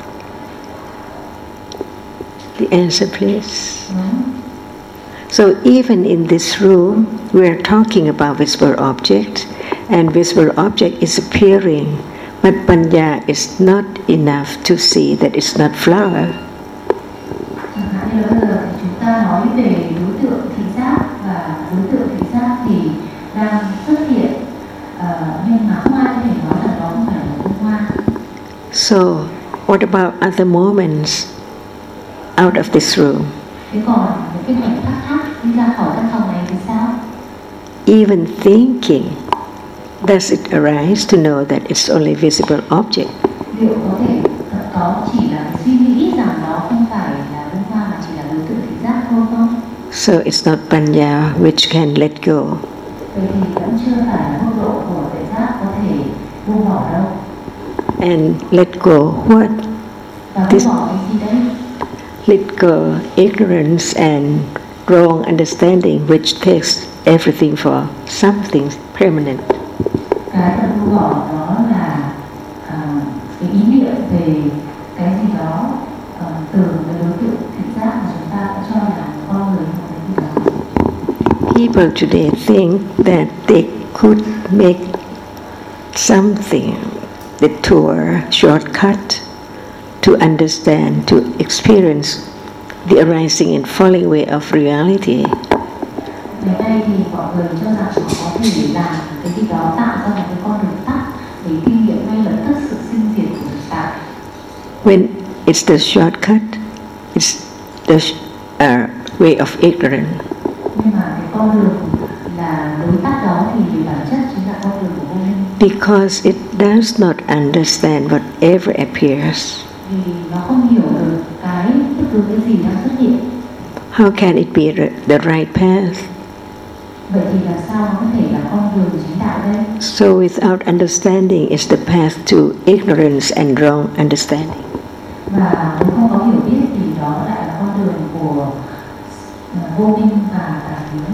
The answer, please. Đúng. So even in this room, we are talking about visible object, and visible object is appearing, but panya is not enough to see that it's not flower. Chẳng hạn như là bây giờ thì chúng ta nói về đối tượng thị giác và đối tượng thị giác thì đang xuất hiện, uh, nhưng mà không ai có thể nói là đó không phải là bông hoa. So, what about other moments out of this room? Thế còn những cái khoảnh khắc khác đi ra khỏi căn phòng này thì sao? Even thinking, does it arise to know that it's only visible object? Liệu có thể thật có chỉ là suy nghĩ rằng đó không phải là bông hoa mà chỉ là đối tượng thị giác thôi không? So it's not panya which can let go. Vậy thì vẫn chưa phải là mức độ của tuệ giác có thể buông bỏ đâu. And let go what? Và This- buông bỏ cái gì đấy? Let go ignorance and wrong understanding which takes everything for something permanent. Cái cần buông bỏ đó là à, cái ý niệm về cái gì đó à, từ cái đối tượng thị giác mà chúng ta đã cho là con người hoặc cái gì đó. People today think that they could make something, the tour shortcut, to understand, to experience the arising and falling away of reality. Ngày nay thì mọi người cho rằng họ có thể làm cái gì đó tạo ra một cái con đường tắt để kinh nghiệm ngay lập tức sự sinh diệt của thực tại. When it's the shortcut, it's the uh, way of ignorance. Nhưng mà cái con đường là lối tắt đó thì bản chất chính là con đường của vô minh. Because it does not understand whatever appears. Vì nó không hiểu được cái bất cứ cái gì đang xuất hiện. How can it be the the right path? Vậy thì làm sao nó có thể là con đường chính đạo đây? So without understanding is the path to ignorance and wrong understanding. Và nếu không có hiểu biết thì đó lại là con đường của uh, vô minh và tà kiến.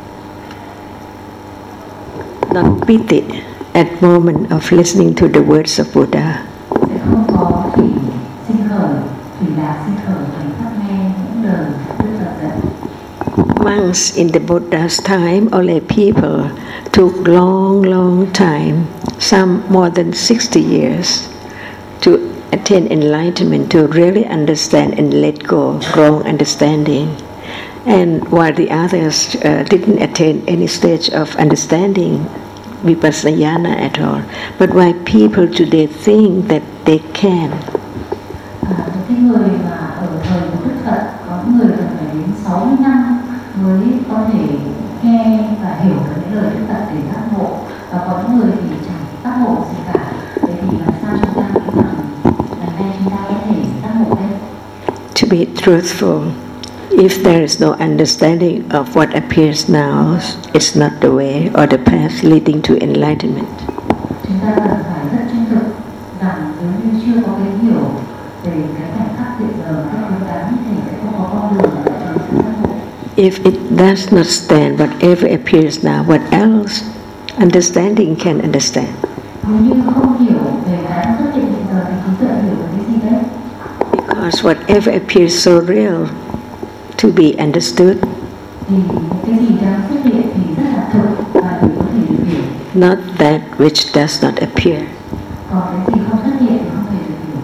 Not pity at moment of listening to the words of Buddha. Sẽ không có thủy sinh khởi, thủy lạc sinh khởi khoảnh khắc nghe những lời Đức Phật dạy. Monks in the Buddha's time, only people took long, long time, some more than sixty years, to attain enlightenment, to really understand and let go wrong understanding. And while the others uh, didn't attain any stage of understanding vipassana at all. But why people today think that they can? À, cái người mà ở thời của Đức Phật có người cần phải đến sáu mươi năm mới có thể nghe và hiểu được những lời Đức Phật để giác ngộ, và có những người thì chẳng giác ngộ gì cả. Vậy thì làm sao chúng ta nghĩ rằng lần này chúng ta có thể giác ngộ đây? To be truthful, if there is no understanding of what appears now, it's not the way or the path leading to enlightenment. Chúng ta cần phải rất trung thực rằng nếu như chưa có cái hiểu về cái khoảnh khắc hiện giờ cách đúng đắn thì sẽ không có con đường để đến sự giác ngộ. If it does not stand whatever appears now, what else understanding can understand? Nếu như không hiểu về cái đang xuất hiện hiện giờ thì trí tuệ hiểu được cái gì đấy? Because whatever appears so real to be understood, Vì cái gì đang xuất hiện thì rất là thực và để có thể được hiểu. not that which does not appear. Còn cái gì không xuất hiện thì không thể được hiểu.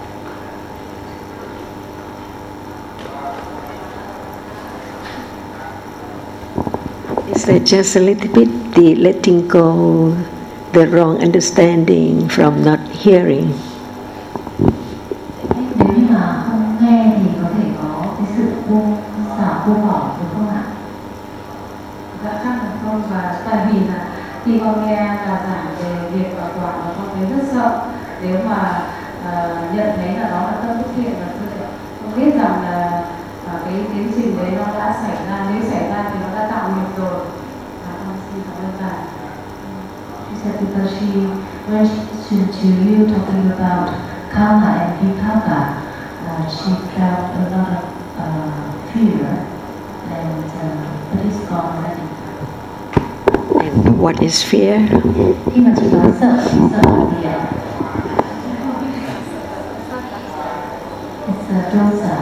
Is there just a little bit the letting go, the wrong understanding from not hearing? Nếu như mà không nghe thì có thể có cái sự buông xả buông bỏ được không ạ? Dạ chắc là không, và tại vì là khi con nghe là giảng về việc bảo quản và con thấy rất sợ nếu mà uh, nhận thấy là đó là tâm bất thiện và tôi không biết rằng là uh, cái tiến trình đấy nó đã xảy ra, nếu xảy ra thì nó đã tạo nghiệp rồi. Và con xin cảm ơn thầy. She said because she went to, to you talking about karma and vipaga, uh, she felt a lot of uh, fear, and uh, but it's gone already. And what is fear? Khi mà chị nói sợ, chị sợ là gì ạ? It's a dosa.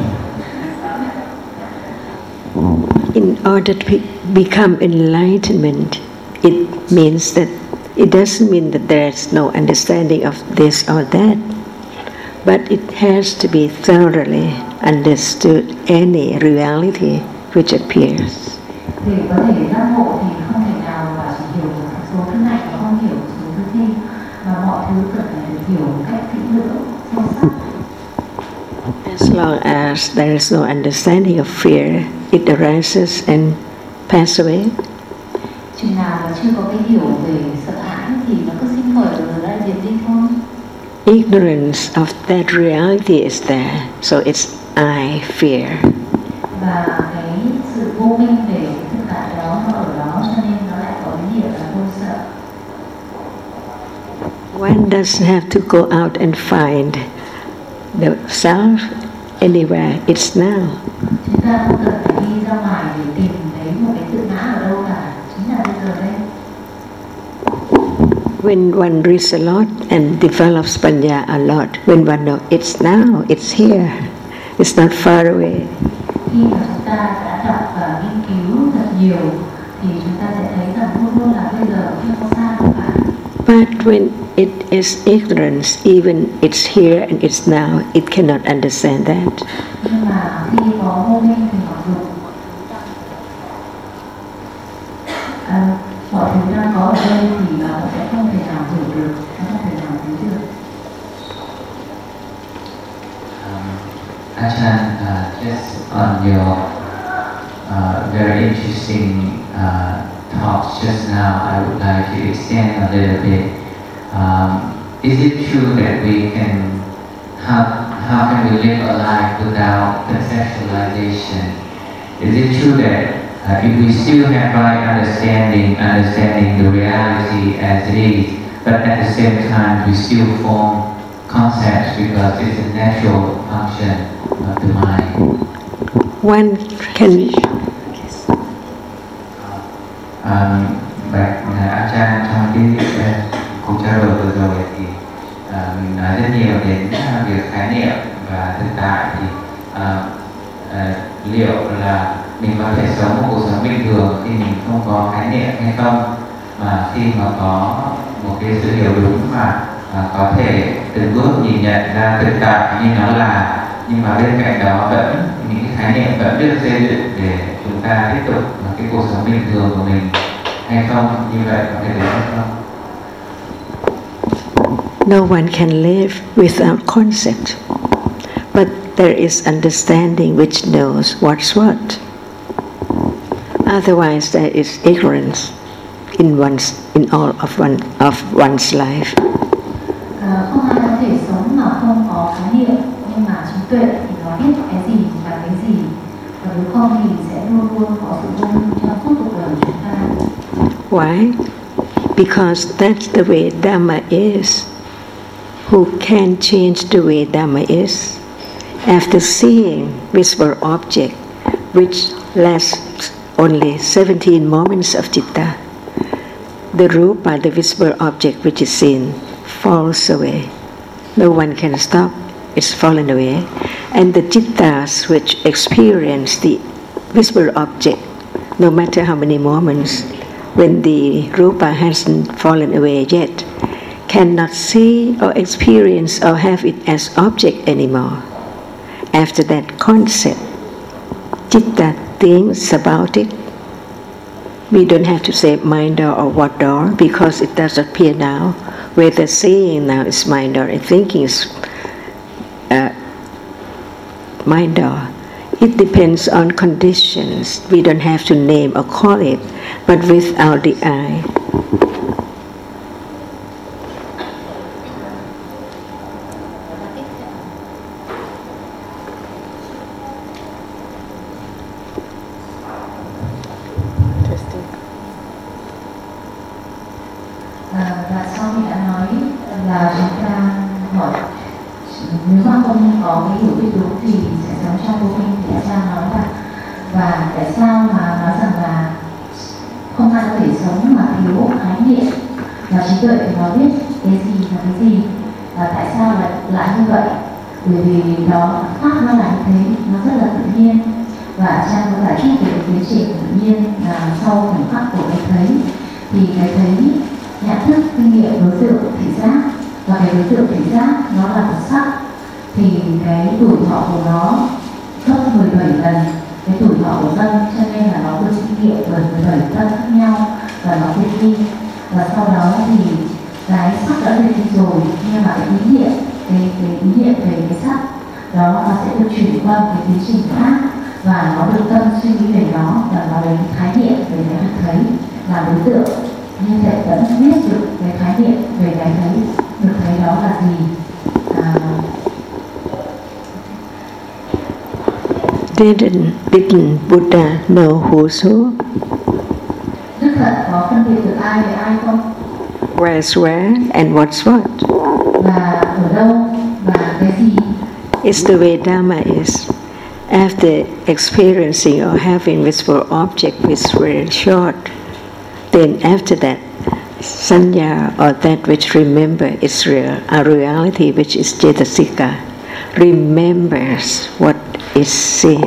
In order to be, become enlightenment, it means that it doesn't mean that there's no understanding of this or that, but it has to be thoroughly understood any reality which appears. Để có thể giác ngộ thì không thể nào mà chỉ hiểu một số thứ này và không hiểu một số thứ kia, mà mọi thứ cần phải được hiểu một cách kỹ lưỡng, sâu sắc. As long as there is no understanding of fear, it arises and passes away. Chừng nào mà chưa có cái hiểu về sợ hãi thì nó cứ sinh khởi rồi lại diệt đi thôi. Ignorance of that reality is there, so it's I fear. Và cái sự vô minh về thực tại đó nó ở đó, cho nên nó lại có ý nghĩa là tôi sợ. One doesn't have to go out and find the self anywhere, it's now. Chúng ta không cần phải đi ra ngoài để tìm thấy một cái tự ngã ở đâu cả, chính là bây giờ đây. When one reads a lot and develops panya a lot, when one knows it's now, it's here, it's not far away. Khi mà chúng ta đã đọc và nghiên cứu thật nhiều thì chúng ta sẽ thấy rằng luôn luôn là bây giờ không có xa đâu cả. But when it is ignorance, even it's here and it's now, it cannot understand that. Nhưng mà khi có vô minh thì mặc dù à, mọi thứ đang có ở đây thì nó sẽ không thể nào hiểu được, nó không thể nào thấy được. Ajahn, uh, just on your uh, very interesting uh, talks just now, I would like to extend a little bit. Um, is it true that we can, how, how can we live a life without conceptualization? Is it true that uh, if we still have right understanding, understanding the reality as it is, but at the same time we still form concepts because it's a natural function of the mind? One can... Um, Bạch Ajahn, trong cái cuộc trao đổi vừa rồi thì uh, mình nói rất nhiều đến uh, việc khái niệm và thực tại, thì uh, uh, liệu là mình có thể sống một cuộc sống bình thường khi mình không có khái niệm hay không, mà khi mà có một cái sự hiểu đúng mà uh, có thể từng bước nhìn nhận ra thực tại như nó là, nhưng mà bên cạnh đó vẫn những cái khái niệm vẫn được xây dựng để chúng ta tiếp tục cái cuộc sống bình thường của mình hay không? Như vậy có thể được hay không? No one can live without concept, but there is understanding which knows what's what. Otherwise, there is ignorance in one's, in all of one of one's life. À, không ai có thể sống mà không có khái niệm, nhưng mà trí tuệ thì nó biết cái gì và cái gì, và nếu không thì sẽ luôn luôn có sự vô minh trong suốt cuộc đời của chúng ta. Why? Because that's the way Dhamma is. Who can change the way Dhamma is? After seeing visible object, which lasts only seventeen moments of citta, the rupa, the visible object which is seen, falls away. No one can stop, it's fallen away. And the cittas which experience the visible object, no matter how many moments, when the rupa hasn't fallen away yet, cannot see or experience or have it as object anymore. After that concept, citta thinks about it. We don't have to say mind or, or what door, because it does appear now. Whether seeing now is mind or thinking is uh, mind or. It depends on conditions. We don't have to name or call it, but without the I. Và sau khi đã nói là chúng ta hỏi, nếu mà không có cái hiểu biết đúng thì sẽ sống trong vô minh, thì tại sao nói là, và tại sao mà nói rằng là không ai có thể sống mà thiếu khái niệm và trí tuệ thì nó biết cái gì là cái gì, và tại sao lại lại như vậy? Bởi vì đó pháp nó là như thế, nó rất là tự nhiên, và Trang có giải thích về tiến trình tự nhiên là sau khoảnh khắc của cái thấy, thì cái thấy nhận thức kinh nghiệm đối tượng thị giác, và cái đối tượng thị giác nó là một sắc, thì cái tuổi thọ của nó gấp mười bảy lần cái tuổi thọ của dân, cho nên là nó được kinh nghiệm bởi mười bảy tân khác nhau và nó tự đi. Và sau đó thì cái sắc đã được đi rồi, nhưng mà cái ý niệm, cái, cái ý niệm về cái sắc đó nó sẽ được chuyển qua cái tiến trình khác, và nó được tâm suy nghĩ về nó, và nó lấy khái niệm về cái việc thấy là đối tượng, như thể vẫn biết được cái khái niệm về cái thấy, được thấy đó là gì. À, Didn't, didn't Buddha know who's who? Đức Phật có phân biệt được ai với ai không? Where's where and what's what? Và ở đâu và cái gì? It's the way Dhamma is. After experiencing or having visible object which is very short, then after that, sanya or that which remember is real, a reality which is cetasika, remembers what is seen.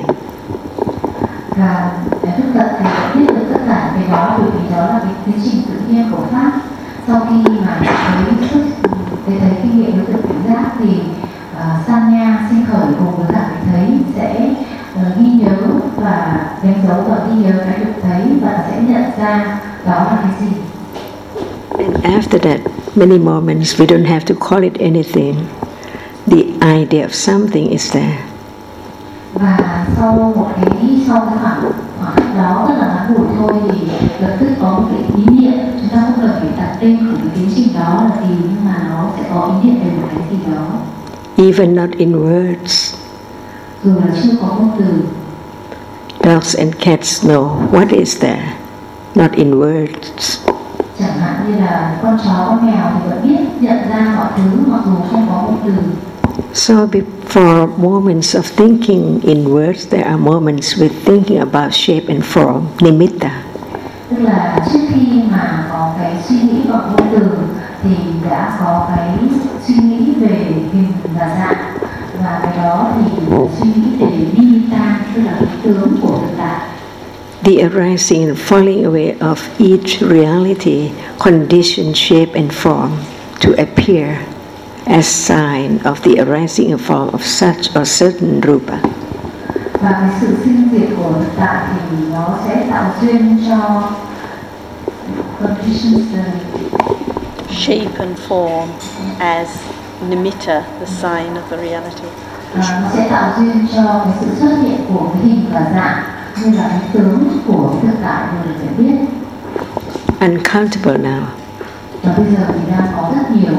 Và Đức Phật thì đã biết được tất cả cái đó, bởi vì đó là cái tiến trình tự nhiên của pháp. Sau khi mà thấy xuất cái thấy kinh nghiệm đối tượng tự giác thì uh, sanya sinh khởi cùng với cả cái thấy sẽ uh, ghi nhớ và đánh dấu và ghi nhớ cái được thấy, và sẽ nhận ra đó là cái gì. And after that, many moments we don't have to call it anything. The idea of something is there. Và sau một cái sau cái khoảng khoảng cách đó rất là ngắn ngủi thôi, thì lập tức có một cái ý niệm, chúng ta không cần phải đặt tên của cái tiến trình đó là gì, nhưng mà nó sẽ có ý niệm về một cái gì đó. Even not in words. Dù là chưa có ngôn từ. Dogs and cats know what is there, not in words. Chẳng hạn như là con chó, con mèo thì vẫn biết nhận ra mọi thứ mặc dù không có ngôn từ. So before moments of thinking in words, there are moments with thinking about shape and form, nimitta. Tức là trước khi mà có cái suy nghĩ bằng ngôn từ thì đã có cái suy nghĩ về hình và dạng, và cái đó thì suy nghĩ về nimitta, tức là cái tướng của thực tại. The arising and falling away of each reality condition shape and form to appear as sign of the arising and fall of such or certain rupa. Và cái sự sinh diệt của thực tại thì nó sẽ tạo duyên cho conditions, shape and form as nimitta, the sign of the reality. À, nó sẽ tạo duyên cho cái sự xuất hiện của cái hình và dạng như là cái tướng của thực tại vừa được giải biết. Uncountable now. Và bây giờ thì đang có rất nhiều.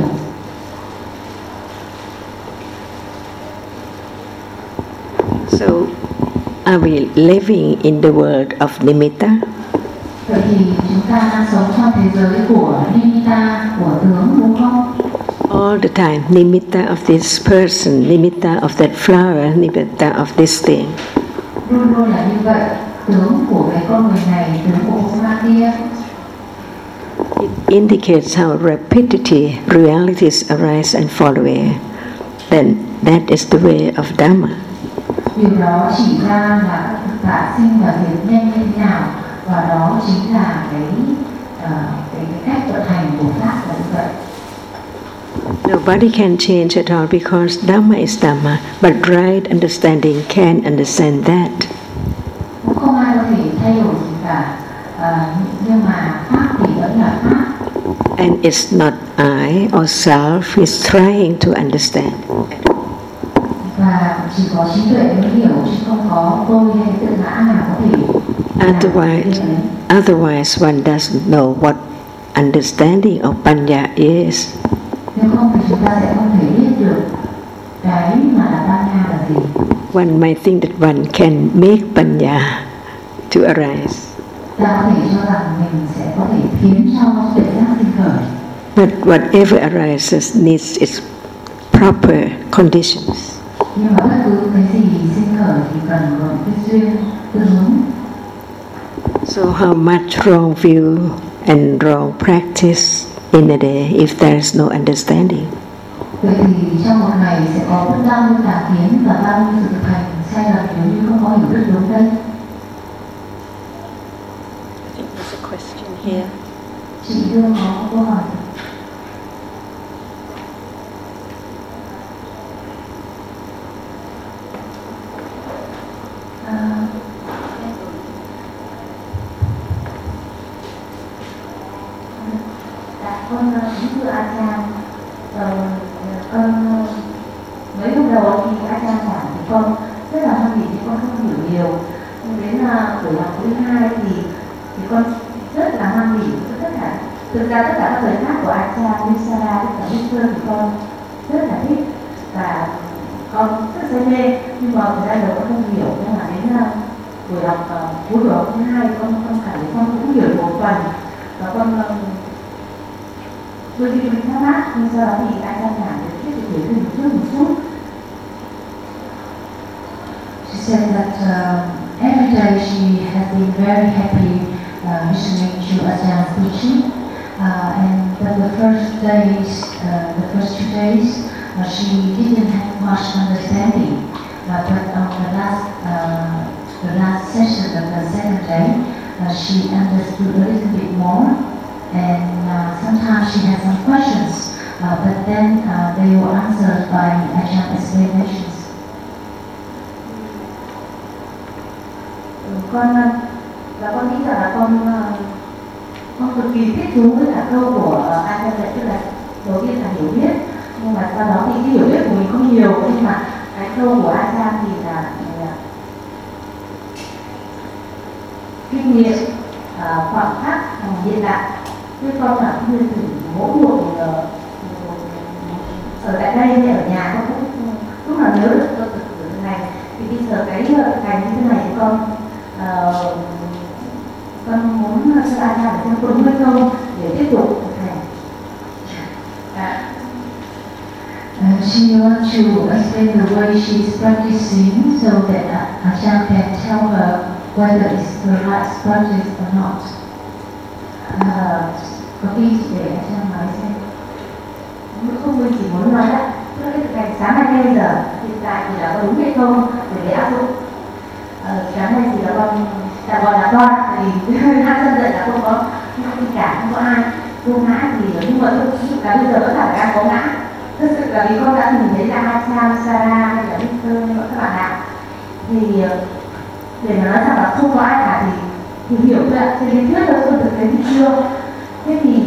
So, are we living in the world of nimitta? Vậy thì chúng ta đang sống trong thế giới của nimitta, của tướng, đúng không? All the time, nimitta of this person, nimitta of that flower, nimitta of this thing. Luôn luôn là như vậy, tướng của cái con người này, tướng của bông hoa kia. It indicates how repetitive realities arise and fall away. Then that is the way of Dhamma. Điều đó chỉ ra là các thực tại sinh và diệt nhanh như thế nào, và đó chính là cái uh, cái, cái cách vận hành của pháp là như vậy. Nobody can change at all because Dhamma is Dhamma, but right understanding can understand that. Không ai có thể thay đổi gì cả, uh, nhưng mà pháp thì vẫn là pháp. And it's not I or self is trying to understand. Và chỉ có trí tuệ mới hiểu, chứ không có tôi hay tự ngã nào có thể. Otherwise, otherwise one doesn't know what understanding of Panya is. Nếu không thì chúng ta sẽ không thể biết được cái mà là Panya là gì. One might think that one can make Panya to arise. Ta có thể cho rằng mình sẽ có thể khiến cho tuệ giác sinh khởi. But whatever arises needs its proper conditions. Nhưng mà bất cứ cái gì sinh khởi thì cần có cái duyên tương ứng. So how much wrong view and wrong practice in a day if there is no understanding? Vậy thì trong một ngày sẽ có biết bao nhiêu tà kiến và bao nhiêu sự thực hành sai lầm nếu như không có hiểu biết đúng đây. I think there's a question here. Chị Dương có câu hỏi. Con kính thưa A Chan, con mấy lúc đầu khi A Chan giảng thì con rất là hoan hỉ, thì con không hiểu nhiều. Nhưng đến buổi học thứ hai thì thì con rất là hoan hỉ, tất cả thực ra tất cả các lời hát của A Chan, Visara, tất cả Mister thì con rất là thích và con rất say mê. Nhưng mà thời gian đầu con không hiểu, nhưng mà đến buổi học cuối buổi học thứ hai con con cảm thấy con cũng hiểu một phần và con đôi khi mình thắc mắc, nhưng sau đó thì ai đang làm được tiếp tục để mình một chút một chút. She said that uh, every day she has been very happy uh, listening to Ajahn teaching, uh, and but the first days, uh, the first two days, uh, she didn't have much understanding. Uh, but on the last, uh, the last session of the second day, uh, she understood a little bit more. And uh, sometimes she has some questions, uh, but then uh, they were answered by Ajahn explanations. Con và con nghĩ rằng là con con cực kỳ thích thú với cả câu của Ajahn dạy, tức là đầu tiên là hiểu biết, nhưng mà sau đó thì cái hiểu biết của mình không nhiều, nhưng mà cái câu của Ajahn thì là kinh nghiệm, khoảng khắc, hiện đại. Với con là cũng như thử mỗi một ở tại đây hay ở nhà con cũng lúc nào nhớ được con thực hành. Thì bây giờ cái thực hành như thế này con uh, con muốn cho ai ra để xem đúng hay không để tiếp tục thực hành. Uh, she wants to explain the way she's practicing so that Ajahn can tell her whether it's the right practice or not. Uh, có khi chị để Ajahn nói xem. Không, mình chỉ muốn nói là tức là cái thực hành sáng nay bây giờ hiện tại thì là có đúng hay không để để áp dụng. Ờ, sáng nay thì là con đã gọi là con thì hai chân dậy là không có không có cả không có ai vô ngã thì nhưng mà là bây giờ tất cả đang có ngã. Thực sự là vì con đã nhìn thấy là Ajahn, Sara hay là Victor các bạn ạ. Thì để mà nói rằng là không có ai cả thì thì hiểu thôi ạ, trên lý thuyết thôi, không thực tế thì chưa. Thế thì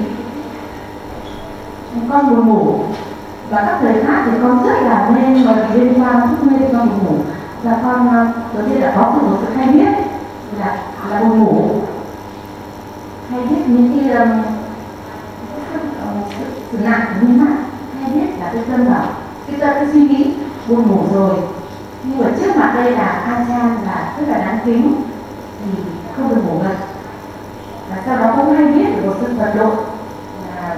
con buồn ngủ và các thời khác thì con rất là mê, và vì đêm qua chút mê thì con buồn ngủ và con đầu tiên là có một sự hay biết là là buồn ngủ, hay biết những cái um, sự, sự nặng của nước mắt, hay biết là cái tâm bảo cái tâm cái suy nghĩ buồn ngủ rồi, nhưng mà trước mặt đây là Achan là rất là đáng kính thì không được ngủ gần. Và sau đó cũng hay biết được một sự vật lộn là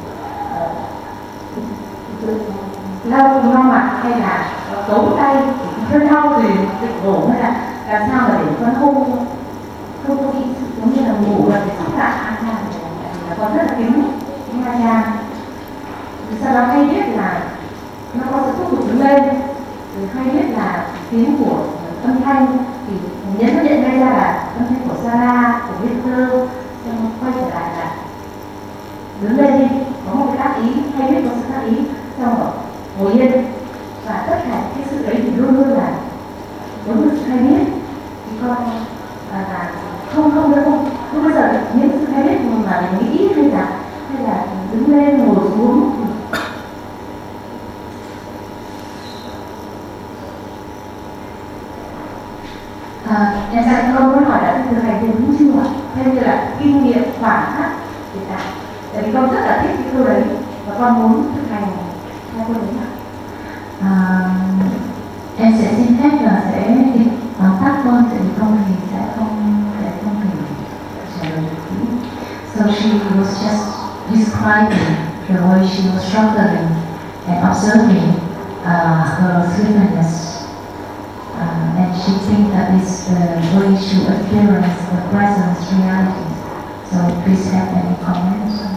uh, lau lau mặt hay là cấu tay hơi đau thì định ngủ, hay là làm sao mà để con không không có bị giống như là ngủ là để sắp lại Achan là con rất là kính kính Achan. Sau đó hay biết là nó có sự thúc giục đứng lên, rồi hay biết là tiếng của âm thanh thì nhấn phát hiện ngay ra là âm thanh của Sarah, của Victor, xong quay trở lại là đứng lên đi, có một cái tác ý, hay biết có sự tác ý, xong rồi ngồi yên, và tất cả cái sự đấy thì luôn luôn là giống như sự hay biết. Thì con à, là không không đâu không không bao giờ những sự hay biết mà mình nghĩ hay là hay là đứng lên ngồi xuống. À, em sẽ câu muốn hỏi là thực hành đúng chưa ạ? Theo như là kinh nghiệm khoảng khắc thì tại tại vì con rất là thích cái câu đấy và con muốn thực hành theo câu đấy ạ. À, em sẽ xin phép là sẽ tóm tắt con, tại vì con thì sẽ không sẽ không thể trả lời được kỹ. So she was just describing the way she was struggling and observing uh, her sleepiness. Uh, and she thinks that is the way she experiences the present reality. So please have any comments on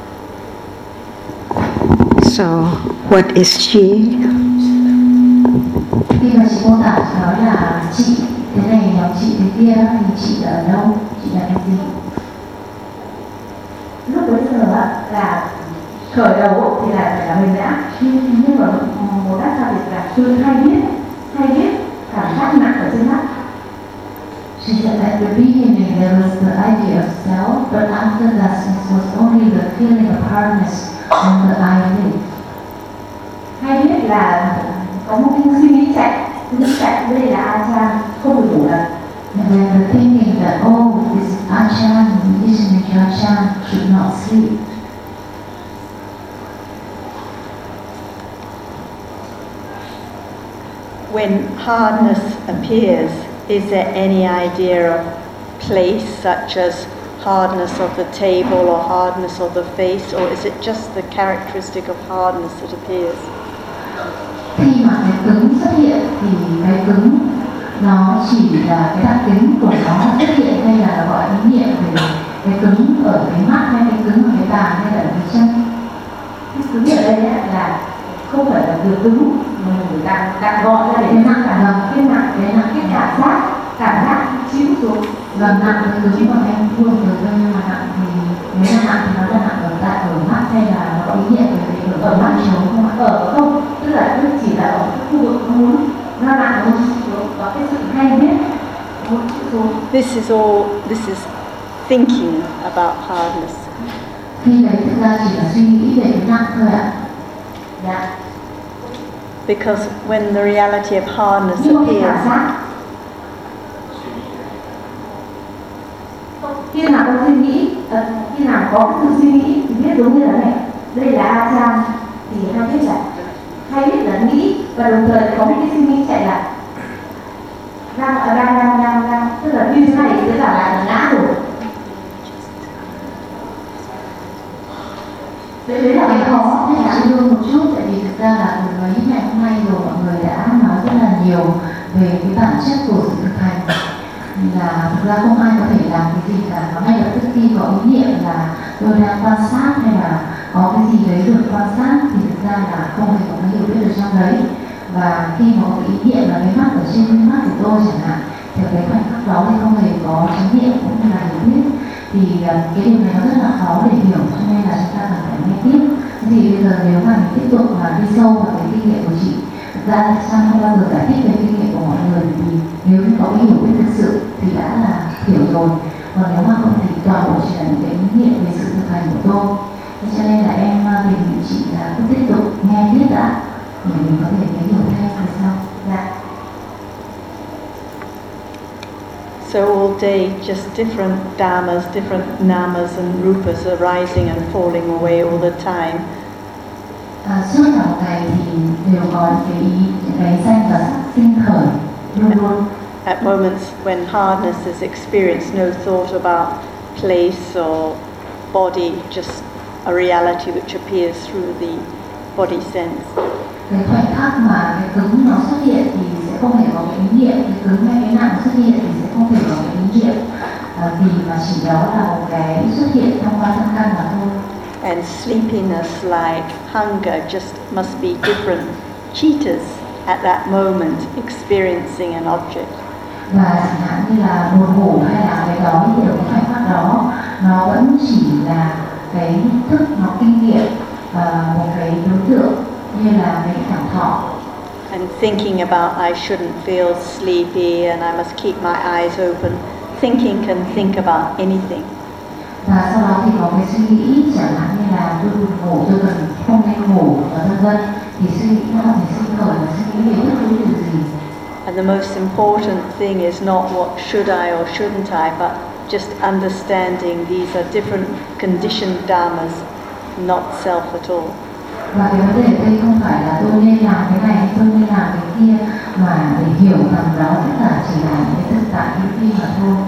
that? So, what is she? Khi mà chị mô tả nói là chị thế này nhóm chị thế kia thì chị ở đâu, chị là cái gì? Lúc bấy giờ là khởi đầu thì là phải là mình đã, nhưng mà một đáp sao thì là chưa hay biết, hay biết cảm giác nặng ở trên mắt. She said at the beginning there was the idea of self, but after that it was only the feeling of hardness on the eyelid. Hay biết là có một cái suy nghĩ chạy, suy nghĩ chạy đây là Achan không được ngủ lần. And then the thinking that oh, this is Achan, listening to Achan should not sleep. When hardness appears, is there any idea of place, such as hardness of the table or hardness of the face, or is it just the characteristic of hardness that appears? Khi mà cái cứng xuất hiện thì cái cứng nó chỉ là cái đặc tính của nó xuất hiện, hay là gọi ý niệm về cái cứng ở cái mắt, hay cái cứng ở cái bàn, hay là cái chân. Cái cứng ở đây là không phải là vừa cứng mà mình đặt đặt gọn ra để nặng cả lòng, cái nặng cái nặng cái cảm giác cảm giác chịu xuống. Và nặng cái cứng mà em buông rồi thôi, nhưng mà nặng thì nếu là nặng thì nó là nặng ở tại ở mắt, hay là nó có ý nghĩa về ở, ở mắt trống không ạ? Ở không, tức là nó chỉ là ở cái khu vực muốn nó nặng một xuống, có cái sự hay biết một xuống. This is all. This is thinking about hardness. Khi đấy thực ra chỉ là suy nghĩ về cái nặng thôi ạ. Dạ. Because when the reality of hardness Nhưng mà cái cảm appears, giác khi nào có suy nghĩ, uh, khi nào có sự suy nghĩ thì biết giống như là này, đây là Achan thì hay biết là hay biết là nghĩ, và đồng thời có một cái suy nghĩ chạy lại đang đang đang đang đang tức là như thế này sẽ là lại là ngã rồi. Đấy, đấy là cái khó, nên là chị đưa một chút, tại vì thực ra là từ mấy ngày hôm nay rồi mọi người đã nói rất là nhiều về cái bản chất của sự thực hành, là thực ra không ai có thể làm cái gì cả, nó ngay lập tức khi có ý niệm là tôi đang quan sát hay là có cái gì đấy được quan sát thì thực ra là không hề có cái hiểu biết được trong đấy. Và khi mà có ý niệm là cái mắt ở trên cái mắt của tôi chẳng hạn, thì cái khoảnh khắc đó thì không hề có chánh niệm cũng như là hiểu biết, thì cái điều này nó rất là khó để hiểu, cho nên là chúng ta cần phải nghe tiếp. Thì bây giờ nếu mà mình tiếp tục mà đi sâu vào cái kinh nghiệm của chị, thực ra là Sang không bao giờ giải thích về kinh nghiệm của mọi người, vì nếu như có cái hiểu biết thực sự thì đã là hiểu rồi, còn nếu mà không thì toàn bộ chỉ là những cái kinh nghiệm về sự thực hành của tôi. Thế cho nên là em đề nghị chị là cứ tiếp tục nghe tiếp đã, để mình có thể thấy hiểu thêm về sau. Dạ. So all day, just different dhammas, different namas and rupas arising and falling away all the time. À, suốt cả một ngày thì đều có cái cái danh và sắc sinh khởi luôn luôn. At moments when hardness is experienced, no thought about place or body, just a reality which appears through the body sense. Cái khoảnh khắc mà cái cứng nó xuất hiện thì sẽ không hề có cái ý niệm, cái cứng hay cái nặng xuất hiện thì sẽ không hề có cái ý niệm, à, vì mà chỉ đó là một cái xuất hiện trong ba thân căn mà thôi. And sleepiness, like hunger, just must be different cheetahs at that moment experiencing an object. Và chẳng hạn như là buồn ngủ hay là cái đói thì ở cái khoảnh khắc đó nó vẫn chỉ là cái thức nó kinh nghiệm uh, một cái đối tượng như là cái cảm thọ. And thinking about I shouldn't feel sleepy and I must keep my eyes open. Thinking can think about anything. Và sau đó thì có cái suy nghĩ chẳng hạn như là tôi buồn ngủ, tôi cần không nên ngủ và vân vân, thì suy nghĩ nó thì sinh khởi là suy nghĩ về bất cứ điều gì. And the most important thing is not what should I or shouldn't I, but just understanding these are different conditioned dhammas, not self at all. Và cái vấn đề ở đây không phải là tôi nên làm cái này, tôi nên làm cái kia, mà để hiểu rằng đó tất cả chỉ là những cái thực tại như kia mà thôi.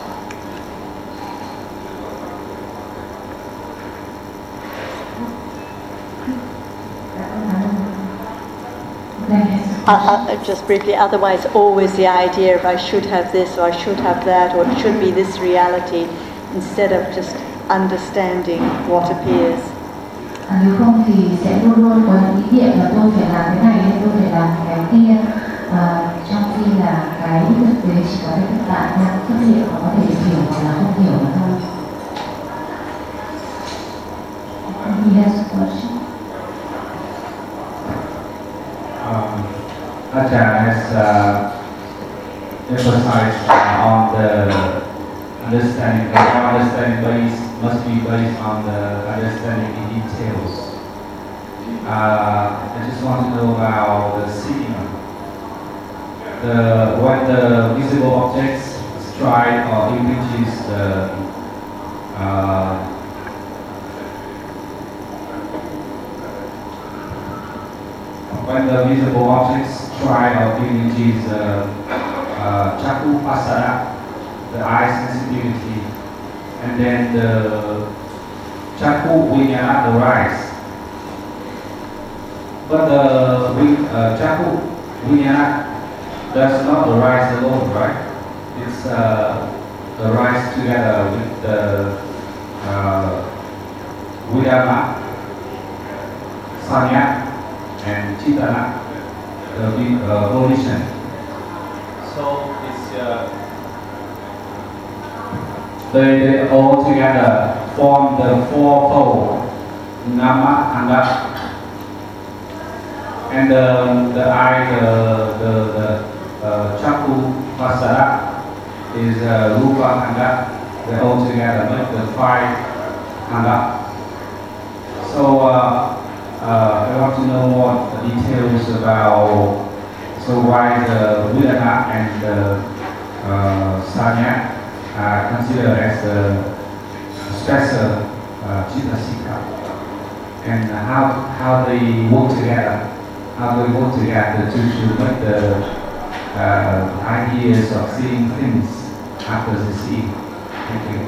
Uh, uh, just briefly, otherwise always the idea of I should have this or I should have that or it should be this reality instead of just understanding what appears. À, nếu không thì sẽ luôn luôn có những ý niệm là tôi phải làm cái này hay tôi phải làm cái kia, à, trong khi là cái thực tế chỉ có cái thực tại đang xuất hiện và có thể hiểu hoặc là không hiểu mà thôi. He has a question. Um, Ajahn has uh, emphasized uh, on the understanding, that our understanding based, must be based on the understanding in details. Uh, I just want to know about the seeing. The, when the visible objects strike or images the uh, when the visible objects try or images uh, uh, Chakku Pasara, the eye sensitivity, and then the Chakku Vinyana arise. But the uh, Chakku Vinyana does not arise alone, right? It's uh, arise together with the uh, Vidama, Sanya, and Chitana, the uh, volition. So it's uh, they, they all together form the fourfold Nama Anda, and the the eye, the the, the uh, Chakku Pasara is uh, Rupa Anda. They all together make the five Anda. So. Uh, Uh, I want to know more details about so why the Vedana and the uh, Sanya are considered as the special uh, Chittasika, and how how they work together, how they work together to, to make the uh, ideas of seeing things after the seeing. Thank you.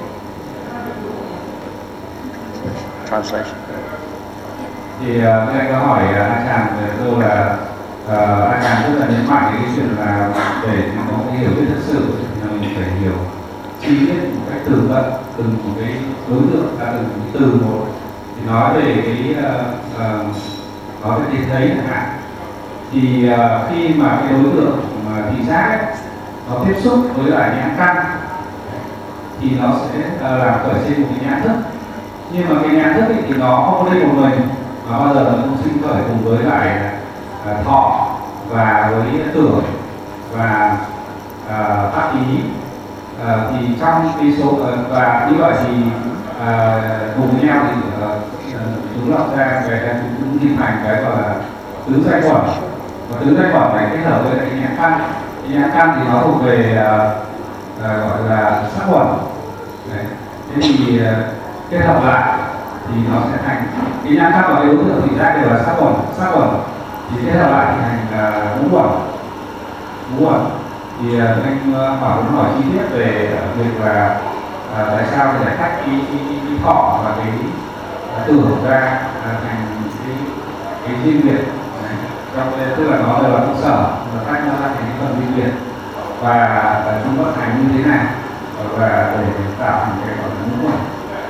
Translation. Thì uh, anh có hỏi uh, anh chàng về câu là uh, anh chàng rất là nhấn mạnh cái chuyện là để có cái hiểu biết thực sự thì mình phải hiểu chi tiết một cách tường tận từng một cái đối tượng, là từng một từ một, thì nói về cái uh, uh, có cái nhìn thấy chẳng hạn, thì uh, khi mà cái đối tượng mà thị giác ấy, nó tiếp xúc với lại nhãn căn thì nó sẽ uh, làm khởi trên một cái nhãn thức, nhưng mà cái nhãn thức ấy, thì nó không có đi một mình, mà bao giờ nó cũng sinh khởi cùng với lại uh, thọ và với tưởng và uh, tác ý. Uh, thì trong cái số uh, và như vậy thì uh, cùng với nhau thì uh, chúng lập ra cái chúng hình thành cái gọi là tứ giai quẩn, và tứ giai quẩn này kết hợp với cái nhãn căn. Cái nhãn căn thì nó thuộc về uh, gọi là sắc quẩn. Đấy. Thế thì kết hợp lại thì nó sẽ thành cái nhãn pháp và cái đối tượng thị giác đều là sắc quẩn, sắc quẩn thì kết hợp lại thì thành ngũ quẩn, ngũ quẩn. Thì anh Bảo muốn hỏi chi tiết về việc là à, tại sao phải giải tách cái, cái, cái, cái thọ và cái tưởng ra à, thành cái cái riêng biệt. Trong tức là nó đều là cơ sở và tách nó ra thành cái phần riêng biệt và, và chúng vận hành như thế nào và để tạo thành cái gọi là ngũ quẩn.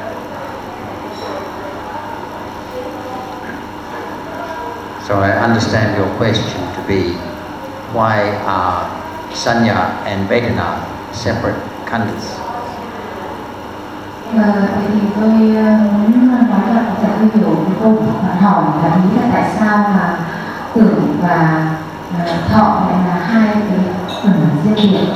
So I understand your question to be why are Sanya and Vedana separate khandhas? Vậy thì tôi muốn nói là sẽ tôi hiểu câu bạn hỏi là ý là tại sao mà tưởng và thọ lại là hai cái phần riêng biệt.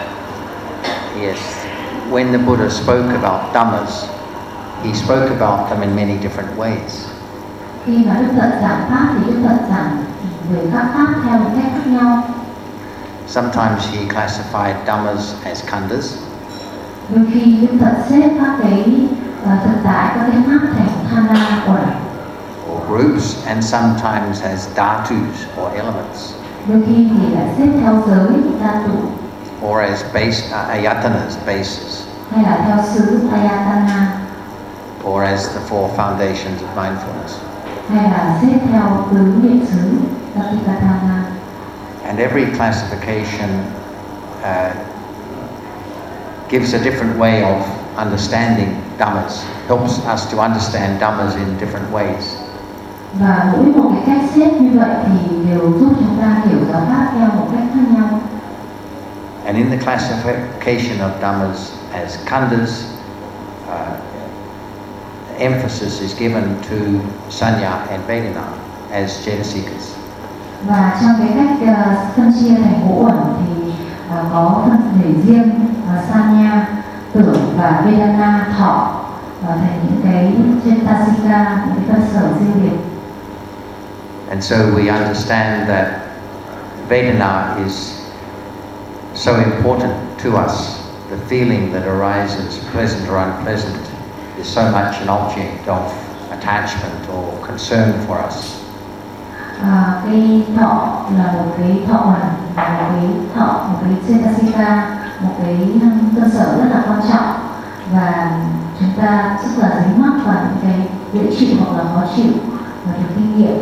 Yes, when the Buddha spoke about dhammas, he spoke about them in many different ways. Khi mà Đức Phật giảng pháp thì Đức Phật giảng về các pháp theo một cách khác nhau. Sometimes he classified dhammas as khandhas. Đôi khi Đức Phật xếp các cái thực tại các cái pháp thành khanda quẩn. Or groups, and sometimes as dhatus or elements. Đôi khi thì lại xếp theo giới dhatu. Or as base uh, ayatanas, bases. Hay là theo xứ ayatana. Or as the four foundations of mindfulness. Hay là xếp theo tứ niệm xứ Satipatthana. And every classification uh, gives a different way of understanding dhammas, helps us to understand dhammas in different ways. Và mỗi một cái cách xếp như vậy thì đều giúp chúng ta hiểu giáo pháp theo một cách khác nhau. And in the classification of dhammas as khandhas, uh, emphasis is given to Sanya and Vedana as Jetasikas. Và trong cái cách uh, phân chia thành ngũ uẩn thì uh, có phân thể riêng uh, Sanya, tưởng và Vedana, thọ uh, thành những cái Cetasika, những cái cơ sở riêng biệt. And so we understand that Vedana is so important to us. The feeling that arises, pleasant or unpleasant, is so much an object of attachment or concern for us. À, cái thọ là một cái thọ uẩn, là một cái thọ, một cái Cetasika, một cái cơ sở rất là quan trọng và chúng ta rất là dính mắc vào những cái dễ chịu hoặc là khó chịu và được kinh nghiệm.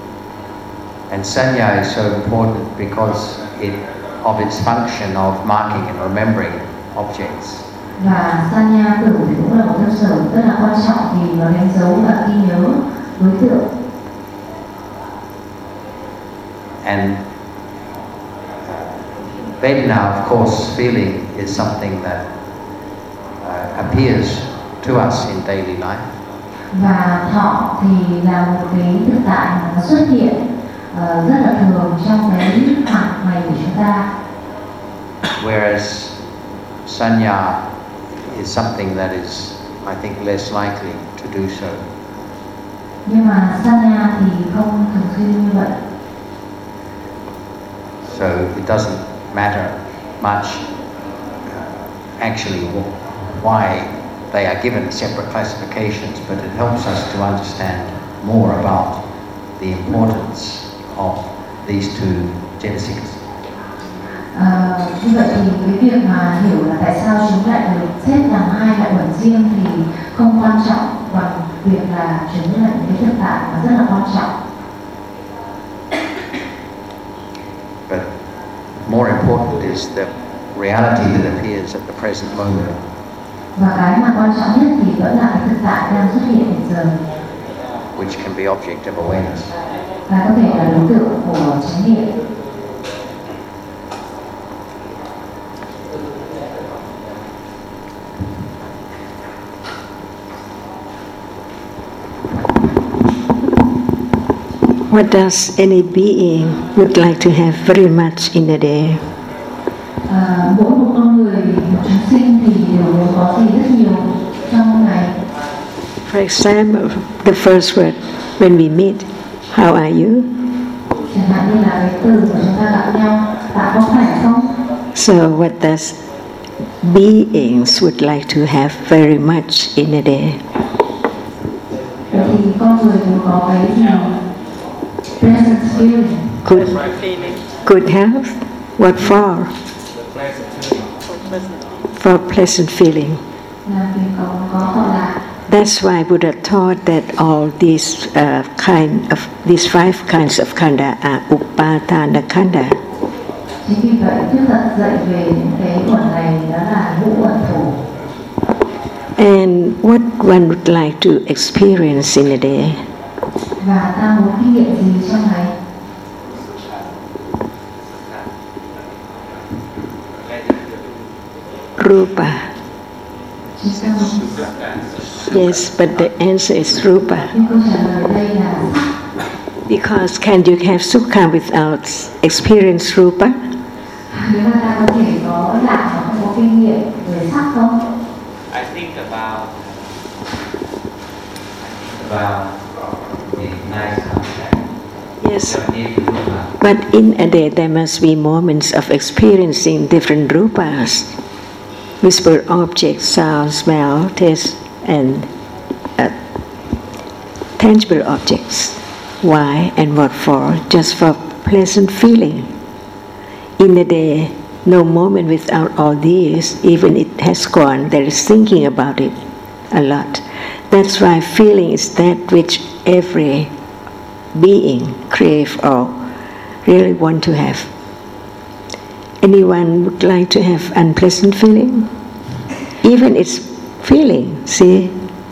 And Sanya is so important because it, of its function of marking and remembering objects. Và Sanya tưởng thì cũng là một cơ sở rất là quan trọng vì nó đánh dấu và ghi nhớ đối tượng. And Vedana, of course, feeling is something that uh, appears to us in daily life. Và thọ thì là một cái thực tại mà nó xuất hiện uh, rất là thường trong cái hàng ngày của chúng ta. Whereas Sanya is something that is, I think, less likely to do so. Nhưng mà Sanya thì không thường xuyên như vậy. So it doesn't matter much uh, actually why they are given separate classifications, but it helps us to understand more about the importance of these two Jetasikas. À, như vậy thì cái việc mà hiểu là tại sao chúng lại được xếp làm hai loại uẩn riêng thì không quan trọng bằng việc là chúng là những cái thực tại mà rất là quan trọng. But more important is the reality that appears at the present moment. Và cái mà quan trọng nhất thì vẫn là cái thực tại đang xuất hiện hiện giờ. Which can be object of awareness. Và có thể là đối tượng của chánh niệm. What does any being would like to have very much in a day? À, mỗi một con người, một chúng sinh thì đều muốn có gì rất nhiều trong một ngày. For example, the first word when we meet, how are you? Chẳng hạn như là cái từ mà chúng ta gặp nhau, bạn có khỏe không? So what does beings would like to have very much in a day? Thì con người cũng có cái gì present feeling. Good, good health. What for? For pleasant feeling. Là vì có có họ lạc. That's why Buddha taught that all these uh, kind of these five kinds of khanda are upadana khanda. Chính vì vậy Đức Phật dạy về những cái uẩn này đó là ngũ uẩn thủ. And what one would like to experience in a day? Và ta muốn kinh nghiệm gì trong ngày? Rupa. Chúng ta muốn. Yes, but the answer is rupa. Nhưng câu trả lời đây là sắc. Because can you have sukha without experience rupa? Nếu mà ta có thể có lạc mà không có kinh nghiệm về sắc không? I think about about the nice contact. Yes. But in a day there must be moments of experiencing different rupas. Visible objects, sound, smell, taste, and uh, tangible objects. Why and what for? Just for pleasant feeling. In a day, no moment without all these, even it has gone, there is thinking about it a lot. That's why feeling is that which every being crave or really want to have. Anyone would like to have unpleasant feeling? Even it's feeling, see?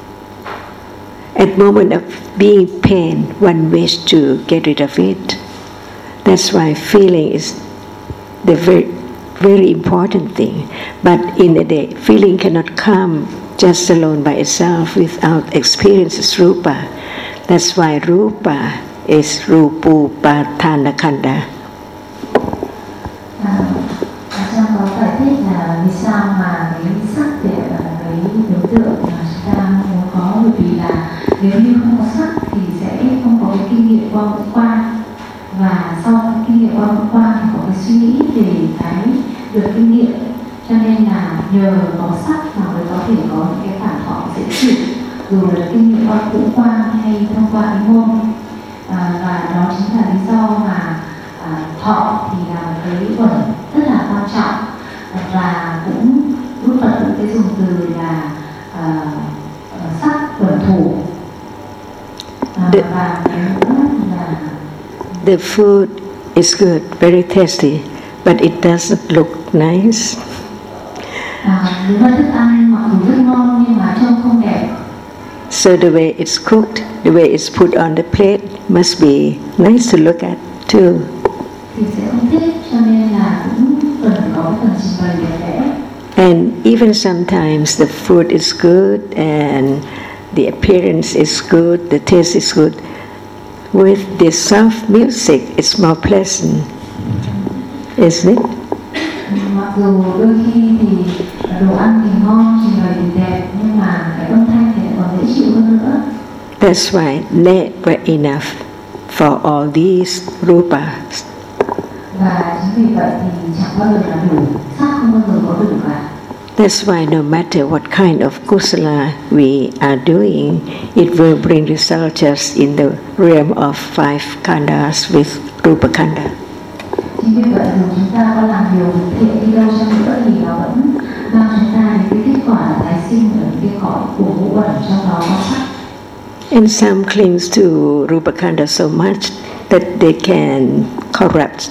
At moment of being pain, one wish to get rid of it. That's why feeling is the very, very important thing. But in a day, feeling cannot come just alone by itself without experiences rupa. That's why rupa is rupupadana khanda. Trong có giải thích là vì sao mà cái sắc để là cái đối tượng mà chúng ta muốn có, bởi vì là nếu như không có sắc thì sẽ không có cái kinh nghiệm qua ngũ quan, và sau cái kinh nghiệm qua ngũ quan thì có cái suy nghĩ về cái được kinh nghiệm, cho nên là nhờ có sắc mà mới có thể có những cái cảm thọ dễ chịu, dù là kinh nghiệm qua ngũ quan hay thông qua cái môn. À, và đó chính là lý do mà à, thọ thì là một cái uẩn rất là quan trọng, và cũng Đức Phật cũng cái dùng từ là à, sắc uẩn thủ. À, the, và cái nữa là the food is good, very tasty, but it doesn't look nice. à, đúng là thức ăn mặc dù rất ngon nhưng mà trông không đẹp. So the way it's cooked, the way it's put on the plate must be nice to look at too. Thì sẽ không thích, cho nên là cũng cần có phần trình bày đẹp đẽ. And even sometimes the food is good and the appearance is good, the taste is good. With the soft music, it's more pleasant, isn't it? Mặc dù đôi khi thì đồ ăn thì ngon, trình bày thì đẹp, nhưng mà cái âm thanh thì còn dễ chịu hơn nữa. That's why never enough for all these rupas. Và chính vì vậy thì chẳng bao giờ là đủ, sắc không bao giờ có đủ cả. That's why no matter what kind of kusala we are doing, it will bring results just in the realm of five khandas with rupa khanda. Chính vì vậy dù chúng ta có làm điều thiện đi đâu chăng nữa thì nó vẫn mang chúng ta đến cái kết quả là tái sinh ở cái cõi của ngũ uẩn, trong đó có sắc. And some clings to rupa khanda so much that they can corrupt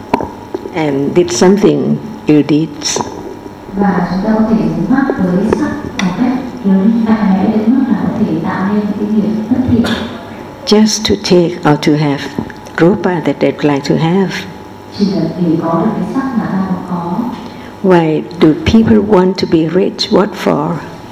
and did something ill deeds. Và chúng ta có thể dính mắc với sắc một cách lớn mạnh mẽ đến mức là có thể tạo nên cái nghiệp bất thiện. Just to take or to have rupa that they'd like to have. Chỉ là để có được cái sắc mà ta muốn có. Why do people want to be rich? What for?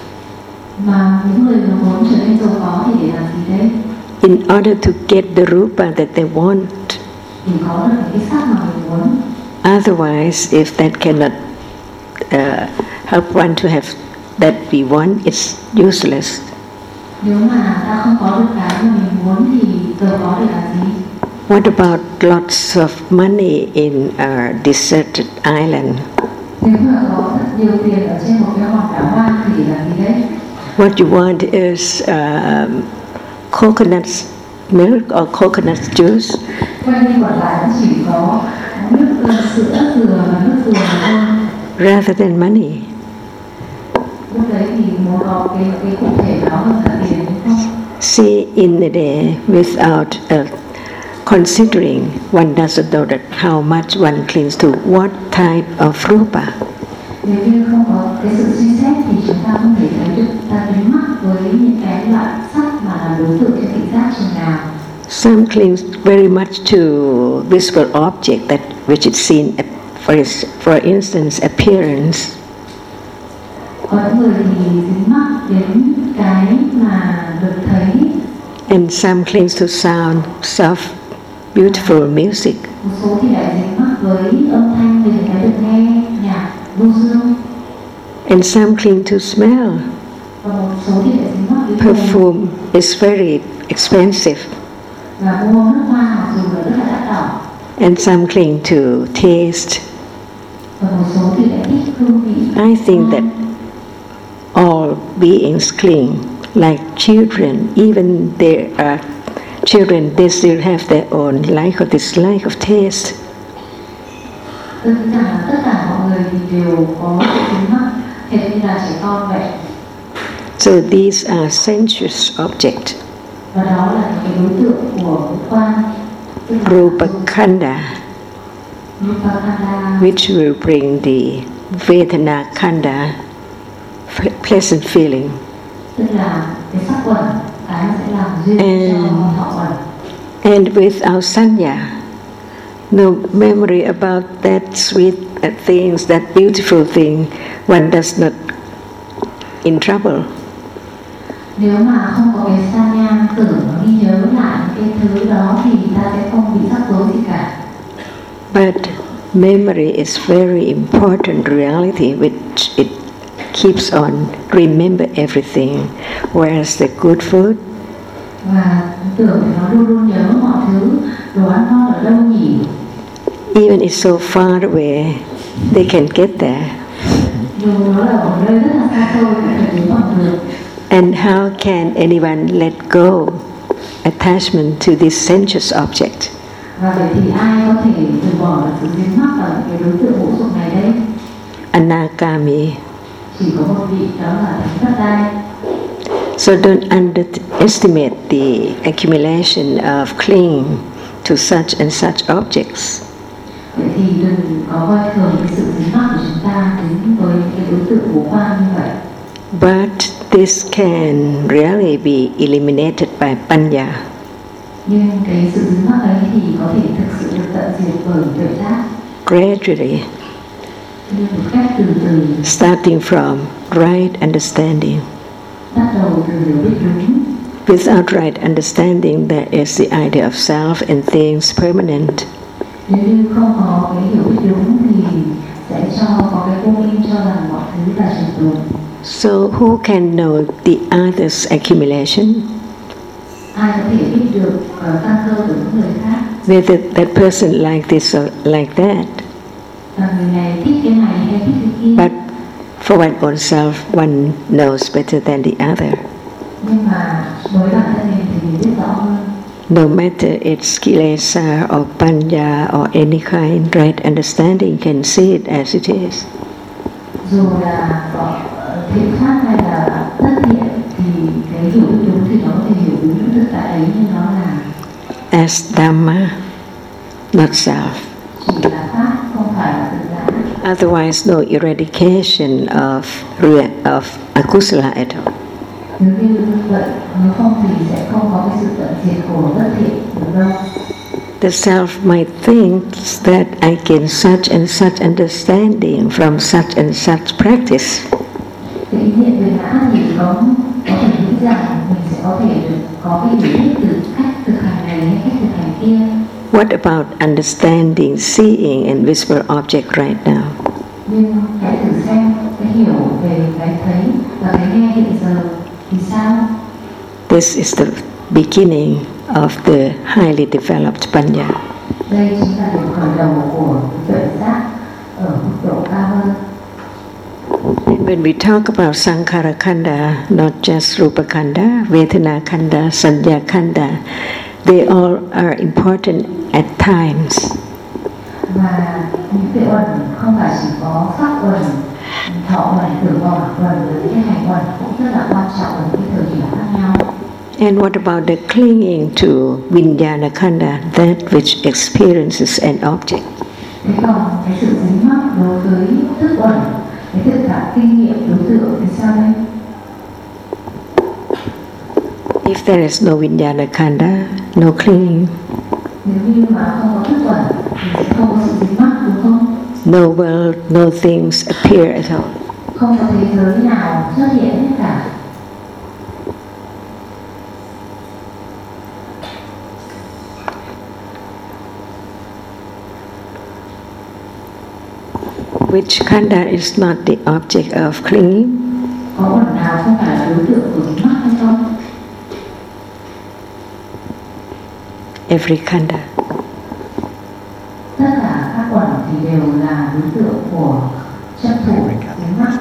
Mà những người mà muốn trở nên giàu có thì để làm gì đấy? In order to get the rupa that they want. Để có được cái sắc mà mình muốn. Otherwise, if that cannot uh, help one to have that we want, it's useless. Nếu mà ta không có được cái mà mình muốn thì giàu có để làm gì? What about lots of money in a deserted island? Nếu mà có rất nhiều tiền ở trên một cái hòn đảo hoang thì là gì đấy? What you want is um, coconut milk or coconut juice. Quay đi còn lại nó chỉ có nước sữa dừa và nước dừa thôi. Rather than money. Lúc đấy thì muốn có cái cái cụ thể đó hơn là tiền đúng không? See in the day without uh, considering, one doesn't know that how much one clings to what type of rupa. Nếu như không có cái sự suy xét thì chúng ta không thể thấy được ta dính mắc với những cái loại sắc mà là đối tượng cho thị giác chừng nào. Some cling very much to visible object that which is seen, for, for instance, appearance. Có những người thì dính mắc đến cái mà được thấy. And some clings to sound, soft, beautiful music. Một số thì lại dính mắc với âm thanh về cái được nghe nhạc du dương. And some cling to smell. Và một số thì lại dính mắc với perfume is very expensive. Và mua nước hoa mặc dù là rất là đắt đỏ. And some cling to taste. Và một số thì lại thích hương vị. I think that all beings cling like children, even there are children, they still have their own like or dislike of taste. Tôi nghĩ rằng là tất cả mọi người thì đều có sự dính mắc, hệt như là trẻ con vậy. So these are sensuous objects. Và đó là những cái đối tượng của ngũ quan. Rupa Khanda, Rupa Khanda, which will bring the Vedana Khanda, pleasant feeling. Tức là cái sắc quẩn, cái sẽ làm duyên cho thọ quẩn. And without sanya, no memory about that sweet things, that beautiful thing, one does not in trouble. Nếu mà không có cái sanya tưởng ghi nhớ lại cái thứ đó thì ta sẽ không bị rắc rối gì cả. But memory is very important reality, which it keeps on remember everything. Whereas the good food, và tưởng nó luôn luôn nhớ mọi thứ, đồ ăn ngon ở đâu nhỉ? even it's so far away, they can get there. Dù nó là ở nơi rất là xa xôi, cũng phải đến bằng được. And how can anyone let go attachment to this sensuous object? Và vậy thì ai có thể từ bỏ sự dính mắc vào những cái đối tượng ngũ dục này đây? Anagami. Chỉ có một vị, đó là thánh Tất Đai. So don't underestimate the accumulation of clinging to such and such objects. Vậy thì đừng có coi thường cái sự dính mắc của chúng ta đến với cái đối tượng ngũ quan như vậy. But this can really be eliminated by panya. Nhưng cái sự dính mắc ấy thì có thể thực sự được tận diệt bởi tuệ giác. Gradually, Nhưng một cách từ từ. starting from right understanding. Bắt đầu từ hiểu biết đúng. Without right understanding, there is the idea of self and things permanent. Nếu như không có cái hiểu biết đúng thì sẽ cho có cái vô minh cho rằng mọi thứ là trường tồn. So who can know the other's accumulation? Ai có thể biết được uh, căn cơ của những người khác? Whether that person like this or like that. Và người này thích cái này hay thích cái kia. But for one's own self, one knows better than the other. Nhưng mà với bản thân mình thì mình biết rõ hơn. No matter it's kilesa or panya or any kind, right understanding can see it as it is. Dù là có thiện pháp hay là tất thiện thì cái hiểu biết đúng thì nó có thể hiểu đúng tất cả ấy như nó là as Dhamma, not self. Chỉ là pháp, không phải là tự giá. Otherwise, no eradication of of akusala at all. Nếu như vậy, nếu không thì sẽ không có cái sự tận diệt của bất thiện được đâu. The self might think that I gain such and such understanding from such and such practice. Cái ý niệm về ngã thì có có thể nghĩ rằng mình sẽ có thể được có cái hiểu biết từ cách thực hành này hay cách thực hành kia. What about understanding, seeing, and visible object right now? Nhưng hãy thử xem cái hiểu về cái thấy và cái nghe hiện giờ thì sao? This is the beginning of the highly developed panya. Đây chính là điểm khởi đầu của tuệ giác ở mức độ cao hơn. And when we talk about Sankhara Khanda, not just Rupa Khanda, Vedana Khanda, Sanya Khanda, they all are important at times. Và những cái uẩn không phải chỉ có pháp uẩn, thọ uẩn, tử uẩn, uẩn với những cái hành uẩn cũng rất là quan trọng ở những thời điểm khác nhau. And what about the clinging to Vijnana Khanda, that which experiences an object? Thế còn cái sự dính mắc đối với thức uẩn, cái thực cảm kinh nghiệm đối tượng thì sao đây? If there is no Vijnana Khanda, no clinging. Nếu như mà không có thức uẩn thì sẽ không có sự dính mắc, đúng không? No world, no things appear at all. Không có thế giới nào xuất hiện hết cả. Which khanda is not the object of clinging? Có uẩn nào không phải là đối tượng của dính mắc hay không? Every khanda. Tất cả các uẩn thì đều là đối tượng của chấp thủ dính mắc.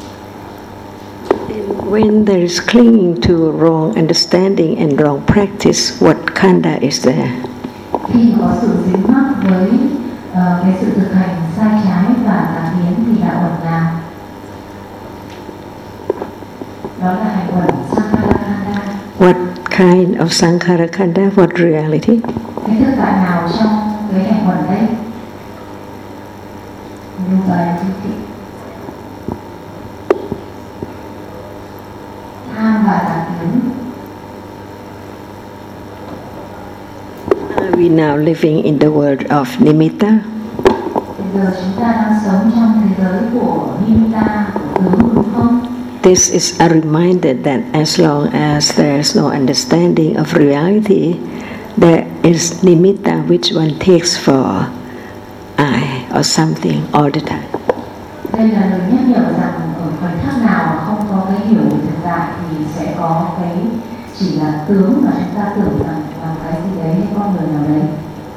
When there is clinging to wrong understanding and wrong practice, what khanda is there? Khi có sự dính mắc với uh, cái sự thực hành sai trái và tà kiến thì là uẩn nào? Đó là hành uẩn Sankhara Khanda. What kind of Sankhara Khanda? What reality? Cái thực tại nào trong cái hành uẩn đấy? Rupa Titi. Tham và tà kiến. Are we now living in the world of nimitta? Bây giờ chúng ta đang sống trong thế giới của nimitta, của tướng, đúng không? This is a reminder that as long as there is no understanding of reality, there is nimitta which one takes for I or something all the time. Đây là lời nhắc nhở rằng ở khoảnh khắc nào mà không có cái hiểu về thực tại thì sẽ có cái chỉ là tướng mà chúng ta tưởng rằng là cái gì đấy hay con người nào đấy.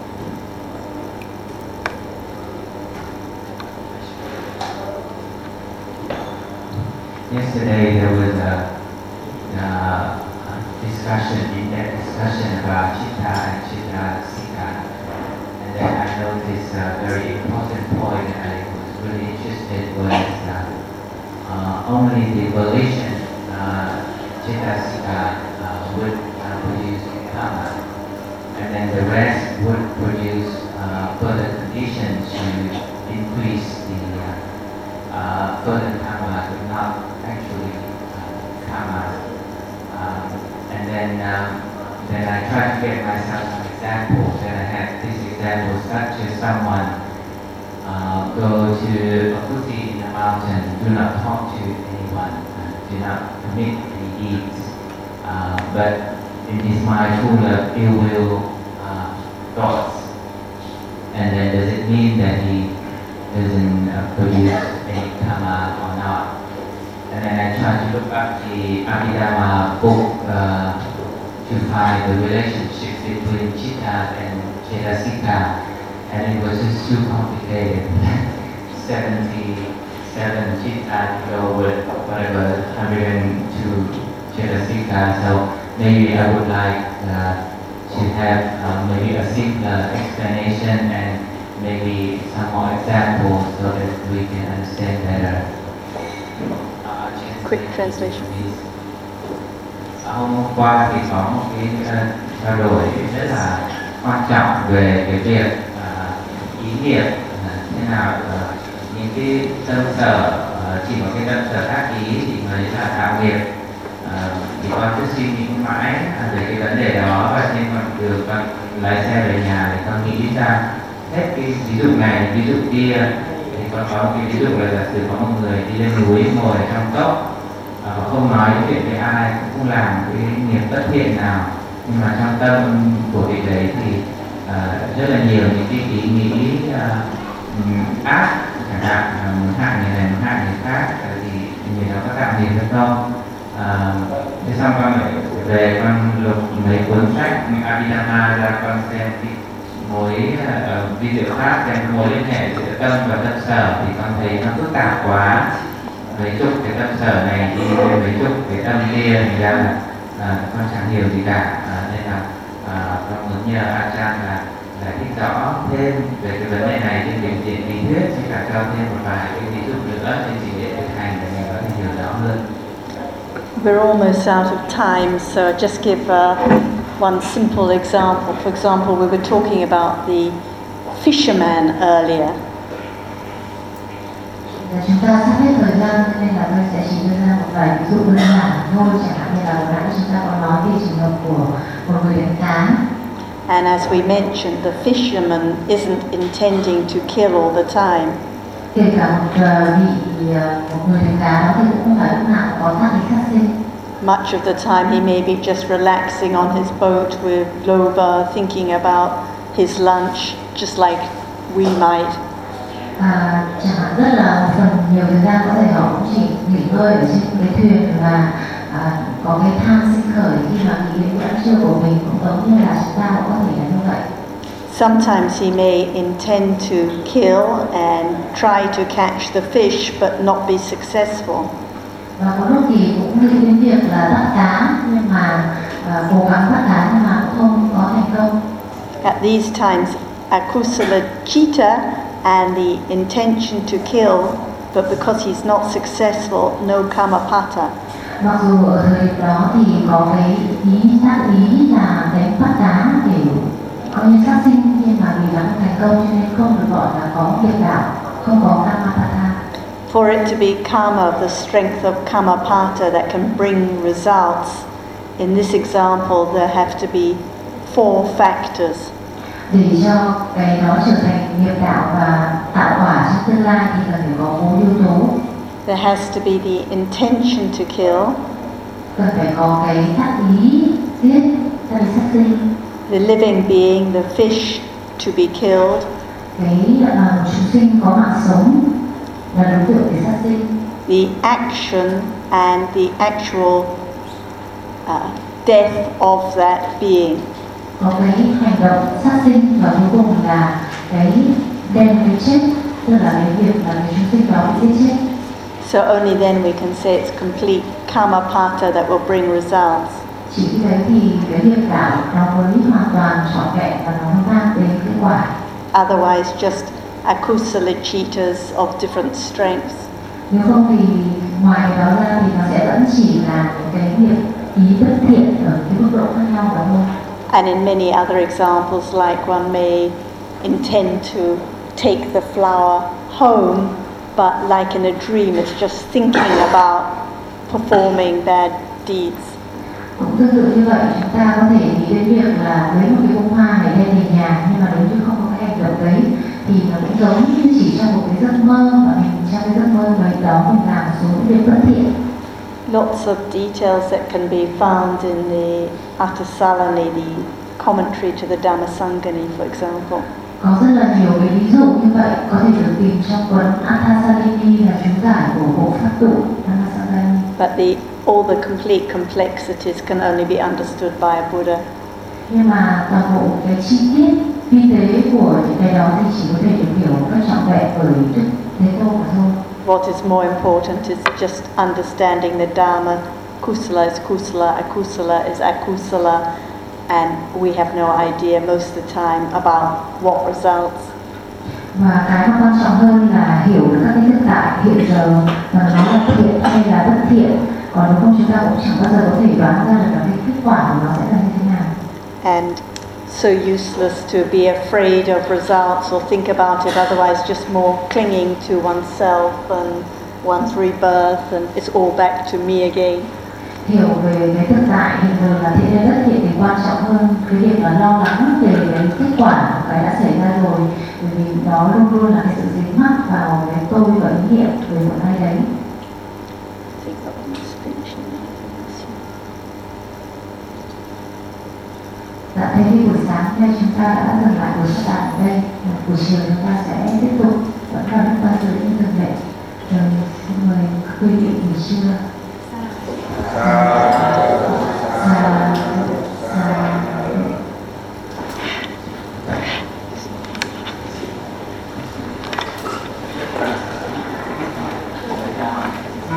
Yesterday there was a, a discussion, in-depth discussion about Chitta and Chitta Sikha, and then I noticed a very important point that I was really interested was uh, uh, only the volition, uh, Chitta Sikha, uh, would uh, produce karma, and then the rest would produce uh, further conditions to increase the uh, uh, further karma, but not actually uh, karma. Um, and then um, then I tried to get myself some examples, and I had this example such as someone uh, go to a kuti in the mountain, do not talk to anyone, uh, do not commit any deeds, uh, but in his mind full of ill will uh, thoughts. And then does it mean that he doesn't uh, produce any karma or not? And then I tried to look up the Abhidhamma book uh, to find the relationships between Chitta and Cetasika, and it was just too complicated. seventy-seven Chitta to go with whatever one hundred two Cetasika. So maybe I would like uh, to have uh, maybe a simpler explanation and maybe some more examples so that we can understand better. Quick translation. Hôm qua thì có một cái uh, trao đổi rất là quan trọng về cái việc uh, ý niệm uh, thế nào uh, những cái tâm sở uh, chỉ có cái tâm sở tác ý thì mới là tạo nghiệp. Uh, thì con cứ suy nghĩ mãi uh, về cái vấn đề đó, và trên con đường con lái xe về nhà thì con nghĩ ra hết cái ví dụ này ví dụ kia. Thì con có một cái ví dụ là giả sử có một người đi lên núi ngồi trong cốc và không nói chuyện với ai, cũng không làm cái nghiệp bất thiện nào, nhưng mà trong tâm của vị đấy thì uh, rất là nhiều những cái ý nghĩ uh, ác, chẳng hạn uh, muốn hại người này, muốn hại người khác, uh, thì người đó có tạo nghiệp hay không? Uh, thế xong con lại về con lục mấy cuốn sách Abhidhamma ra, con xem cái mối uh, video khác, xem mối liên hệ giữa tâm và tâm sở, thì con thấy nó phức tạp quá. mấy chục cái tâm sở này đi với mấy chục cái tâm kia, thành ra là à, con chẳng hiểu gì cả, à, nên là à, con muốn nhờ A Chan là giải thích rõ thêm về cái vấn đề này trên điểm diện lý thuyết, hay cả cho thêm một vài cái ví dụ nữa trên trình độ thực hành để mình có thể hiểu rõ hơn. We're almost out of time, so just give uh, one simple example. For example, we were talking about the fisherman earlier. Chúng ta sắp hết thời gian nên là tôi sẽ chỉ đưa ra một vài ví dụ đơn giản thôi, chẳng hạn như là hồi nãy chúng ta có nói về trường hợp của một người đánh cá. And as we mentioned, the fisherman isn't intending to kill all the time. Kể cả một vị một người đánh cá đó thì cũng không phải lúc nào có tác ý sát sinh. Much of the time he may be just relaxing on his boat with Loba, thinking about his lunch, just like we might. À, chẳng hạn rất là phần nhiều thời gian có thể họ cũng chỉ nghỉ ngơi ở trên cái thuyền và à, có cái tham sinh khởi khi mà nghĩ đến bữa ăn trưa của mình, cũng giống như là chúng ta cũng có thể là như vậy. Sometimes he may intend to kill and try to catch the fish but not be successful. Và có lúc thì cũng nghĩ đến việc là bắt cá, nhưng mà à, cố gắng bắt cá nhưng mà cũng không có thành công. At these times, akusala chitta and the intention to kill, but because he's not successful, no kamapata. Mặc dù ở thời điểm đó thì có cái ý tác ý là đánh bắt cá để có như sát sinh, nhưng mà vì là không thành công cho nên không được gọi là có nghiệp đạo, không có kamapata. For it to be karma of the strength of kamapata that can bring results, in this example there have to be four factors. Để cho cái đó trở thành nghiệp đạo và tạo quả trong tương lai thì cần phải có bốn yếu tố. There has to be the intention to kill. Cần phải có cái tác ý giết, tác ý sát sinh. The living being, the fish, to be killed. Cái uh, một chúng sinh có mạng sống là đối tượng để sát sinh. The action and the actual uh, death of that being. Có cái hành động sát sinh và cuối cùng là cái đem cái chết, tức là cái việc là cái chúng sinh đó bị giết chết. So only then we can say it's complete kamapata that will bring results. Chỉ khi đấy thì cái nghiệp đạo nó mới hoàn toàn trọn vẹn và nó mới mang đến kết quả. Otherwise, just akusala chittas of different strengths. Nếu không thì ngoài đó ra thì nó sẽ vẫn chỉ là cái nghiệp ý bất thiện ở cái mức độ khác nhau đó thôi. And in many other examples, like one may intend to take the flower home, but like in a dream, it's just thinking about performing bad deeds. Cũng tương tự như vậy, chúng ta có thể nghĩ đến việc là lấy một cái bông hoa để đem về nhà, nhưng mà nếu như không có cái hành động đấy thì nó cũng giống như chỉ trong một cái giấc mơ, và mình trong cái giấc mơ đấy đó mình làm một số việc bất thiện. Lots of details that can be found in the Atasalani, the commentary to the Dhammasangani, for example. Có rất là nhiều cái ví dụ như vậy có thể được tìm trong cuốn Atasalini là chú giải của bộ pháp tụ Dhammasangani. But the all the complete complexities can only be understood by a Buddha. Nhưng mà toàn bộ cái chi tiết vi tế của những cái đó thì chỉ có thể được hiểu một cách trọn vẹn bởi Đức Thế Tôn mà thôi. What is more important is just understanding the Dharma. Kusala is kusala, akusala is akusala, and we have no idea most of the time about what results. Và cái mà quan trọng hơn là hiểu được các cái thực tại hiện giờ mà nó là thiện hay là bất thiện. Còn nếu không chúng ta cũng chẳng bao giờ có thể đoán ra được cái kết quả của nó sẽ là như thế nào. And so useless to be afraid of results or think about it, otherwise just more clinging to oneself and one's rebirth, and it's all back to me again. Hiểu về cái thực tại hiện giờ là thiện hay bất thiện thì quan trọng hơn cái việc là lo lắng về cái kết quả của cái đã xảy ra rồi, bởi vì nó luôn luôn là cái sự dính mắc vào cái tôi và ý niệm về một ai đấy. Dạ, thế thì buổi sáng nay chúng ta đã dừng lại buổi phát đàn ở đây. Buổi chiều chúng ta sẽ tiếp tục vẫn vào lúc ba giờ như thường lệ. Rồi xin mời quý vị nghỉ trưa. Dạ. Dạ.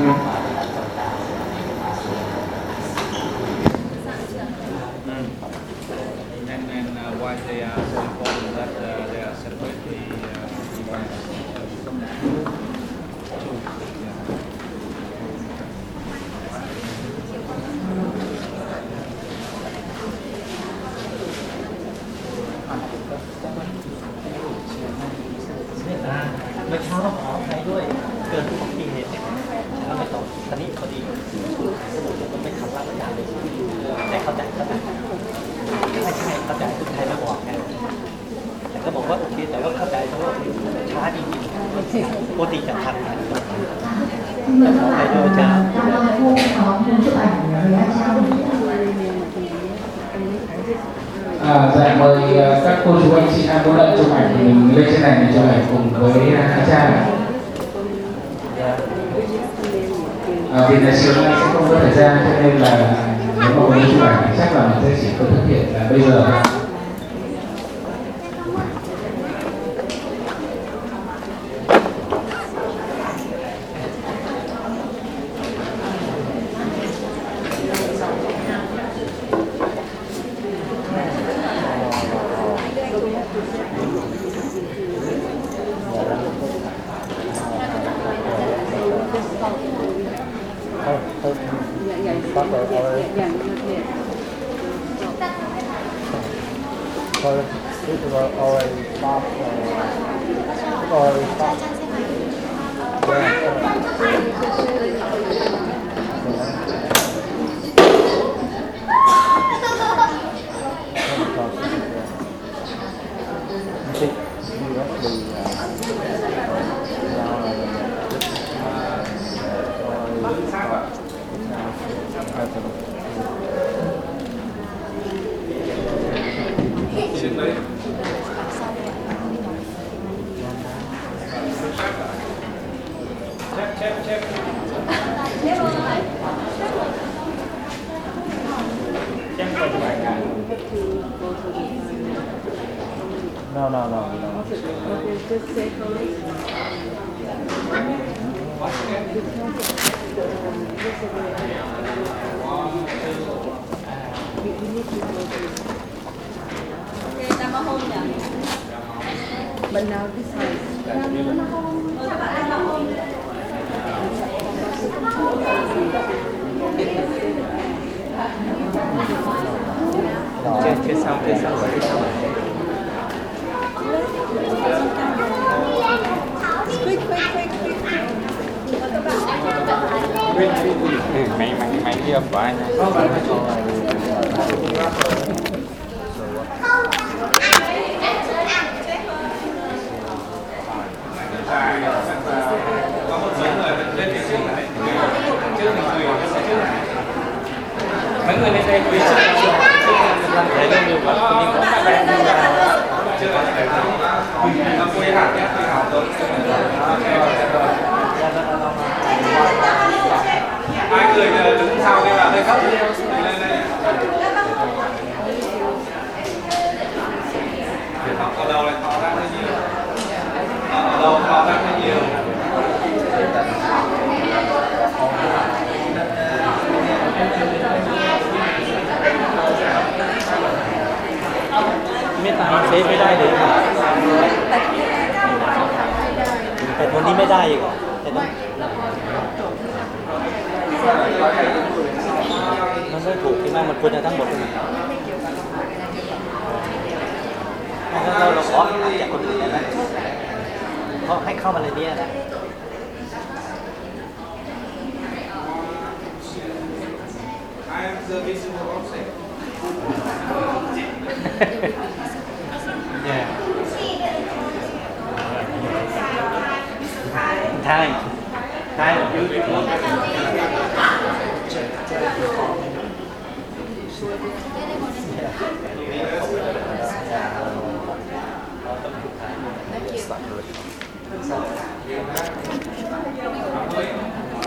And, and uh, why they are so important that uh, they are separately uh, divided. À, dạ mời uh, các cô chú anh chị em có lệnh chụp ảnh thì mình lên trên này để chụp ảnh cùng với uh, anh trai này. À, vì là chiều nay sẽ không có thời gian cho nên là nếu mà muốn chụp ảnh thì chắc là mình sẽ chỉ có thực hiện là bây giờ. No, no, no, no. But now this is Trên trên sau trên sau trên sau. quick, quick, quick, quick. Mấy mấy mấy kia của anh này. Có một số người lên phía trước này. Trước mình quỳ sẽ trước này. Mấy người lên đây quỳ trước này. Đấy là người có mình có bạn bè nhưng mà chưa là phải quỳ quỳ hẳn nhé, quỳ hẳn rồi. Hai người đứng sau đây là đây khóc lên đây. Ở đầu này thò ra hơi nhiều. Ở đầu thò ra hơi nhiều. ไม่ตายเซฟไม่ได้เลยแต่คนนี้ไม่ได้อีกเหรอแต่ต้องมันไม่ถูกที่แม่มันควรจะทั้งหมดเลยเราเราขอจากคนอื่นได้ไหมเขาให้เข้ามาในนี้นะYeah. Time. Time.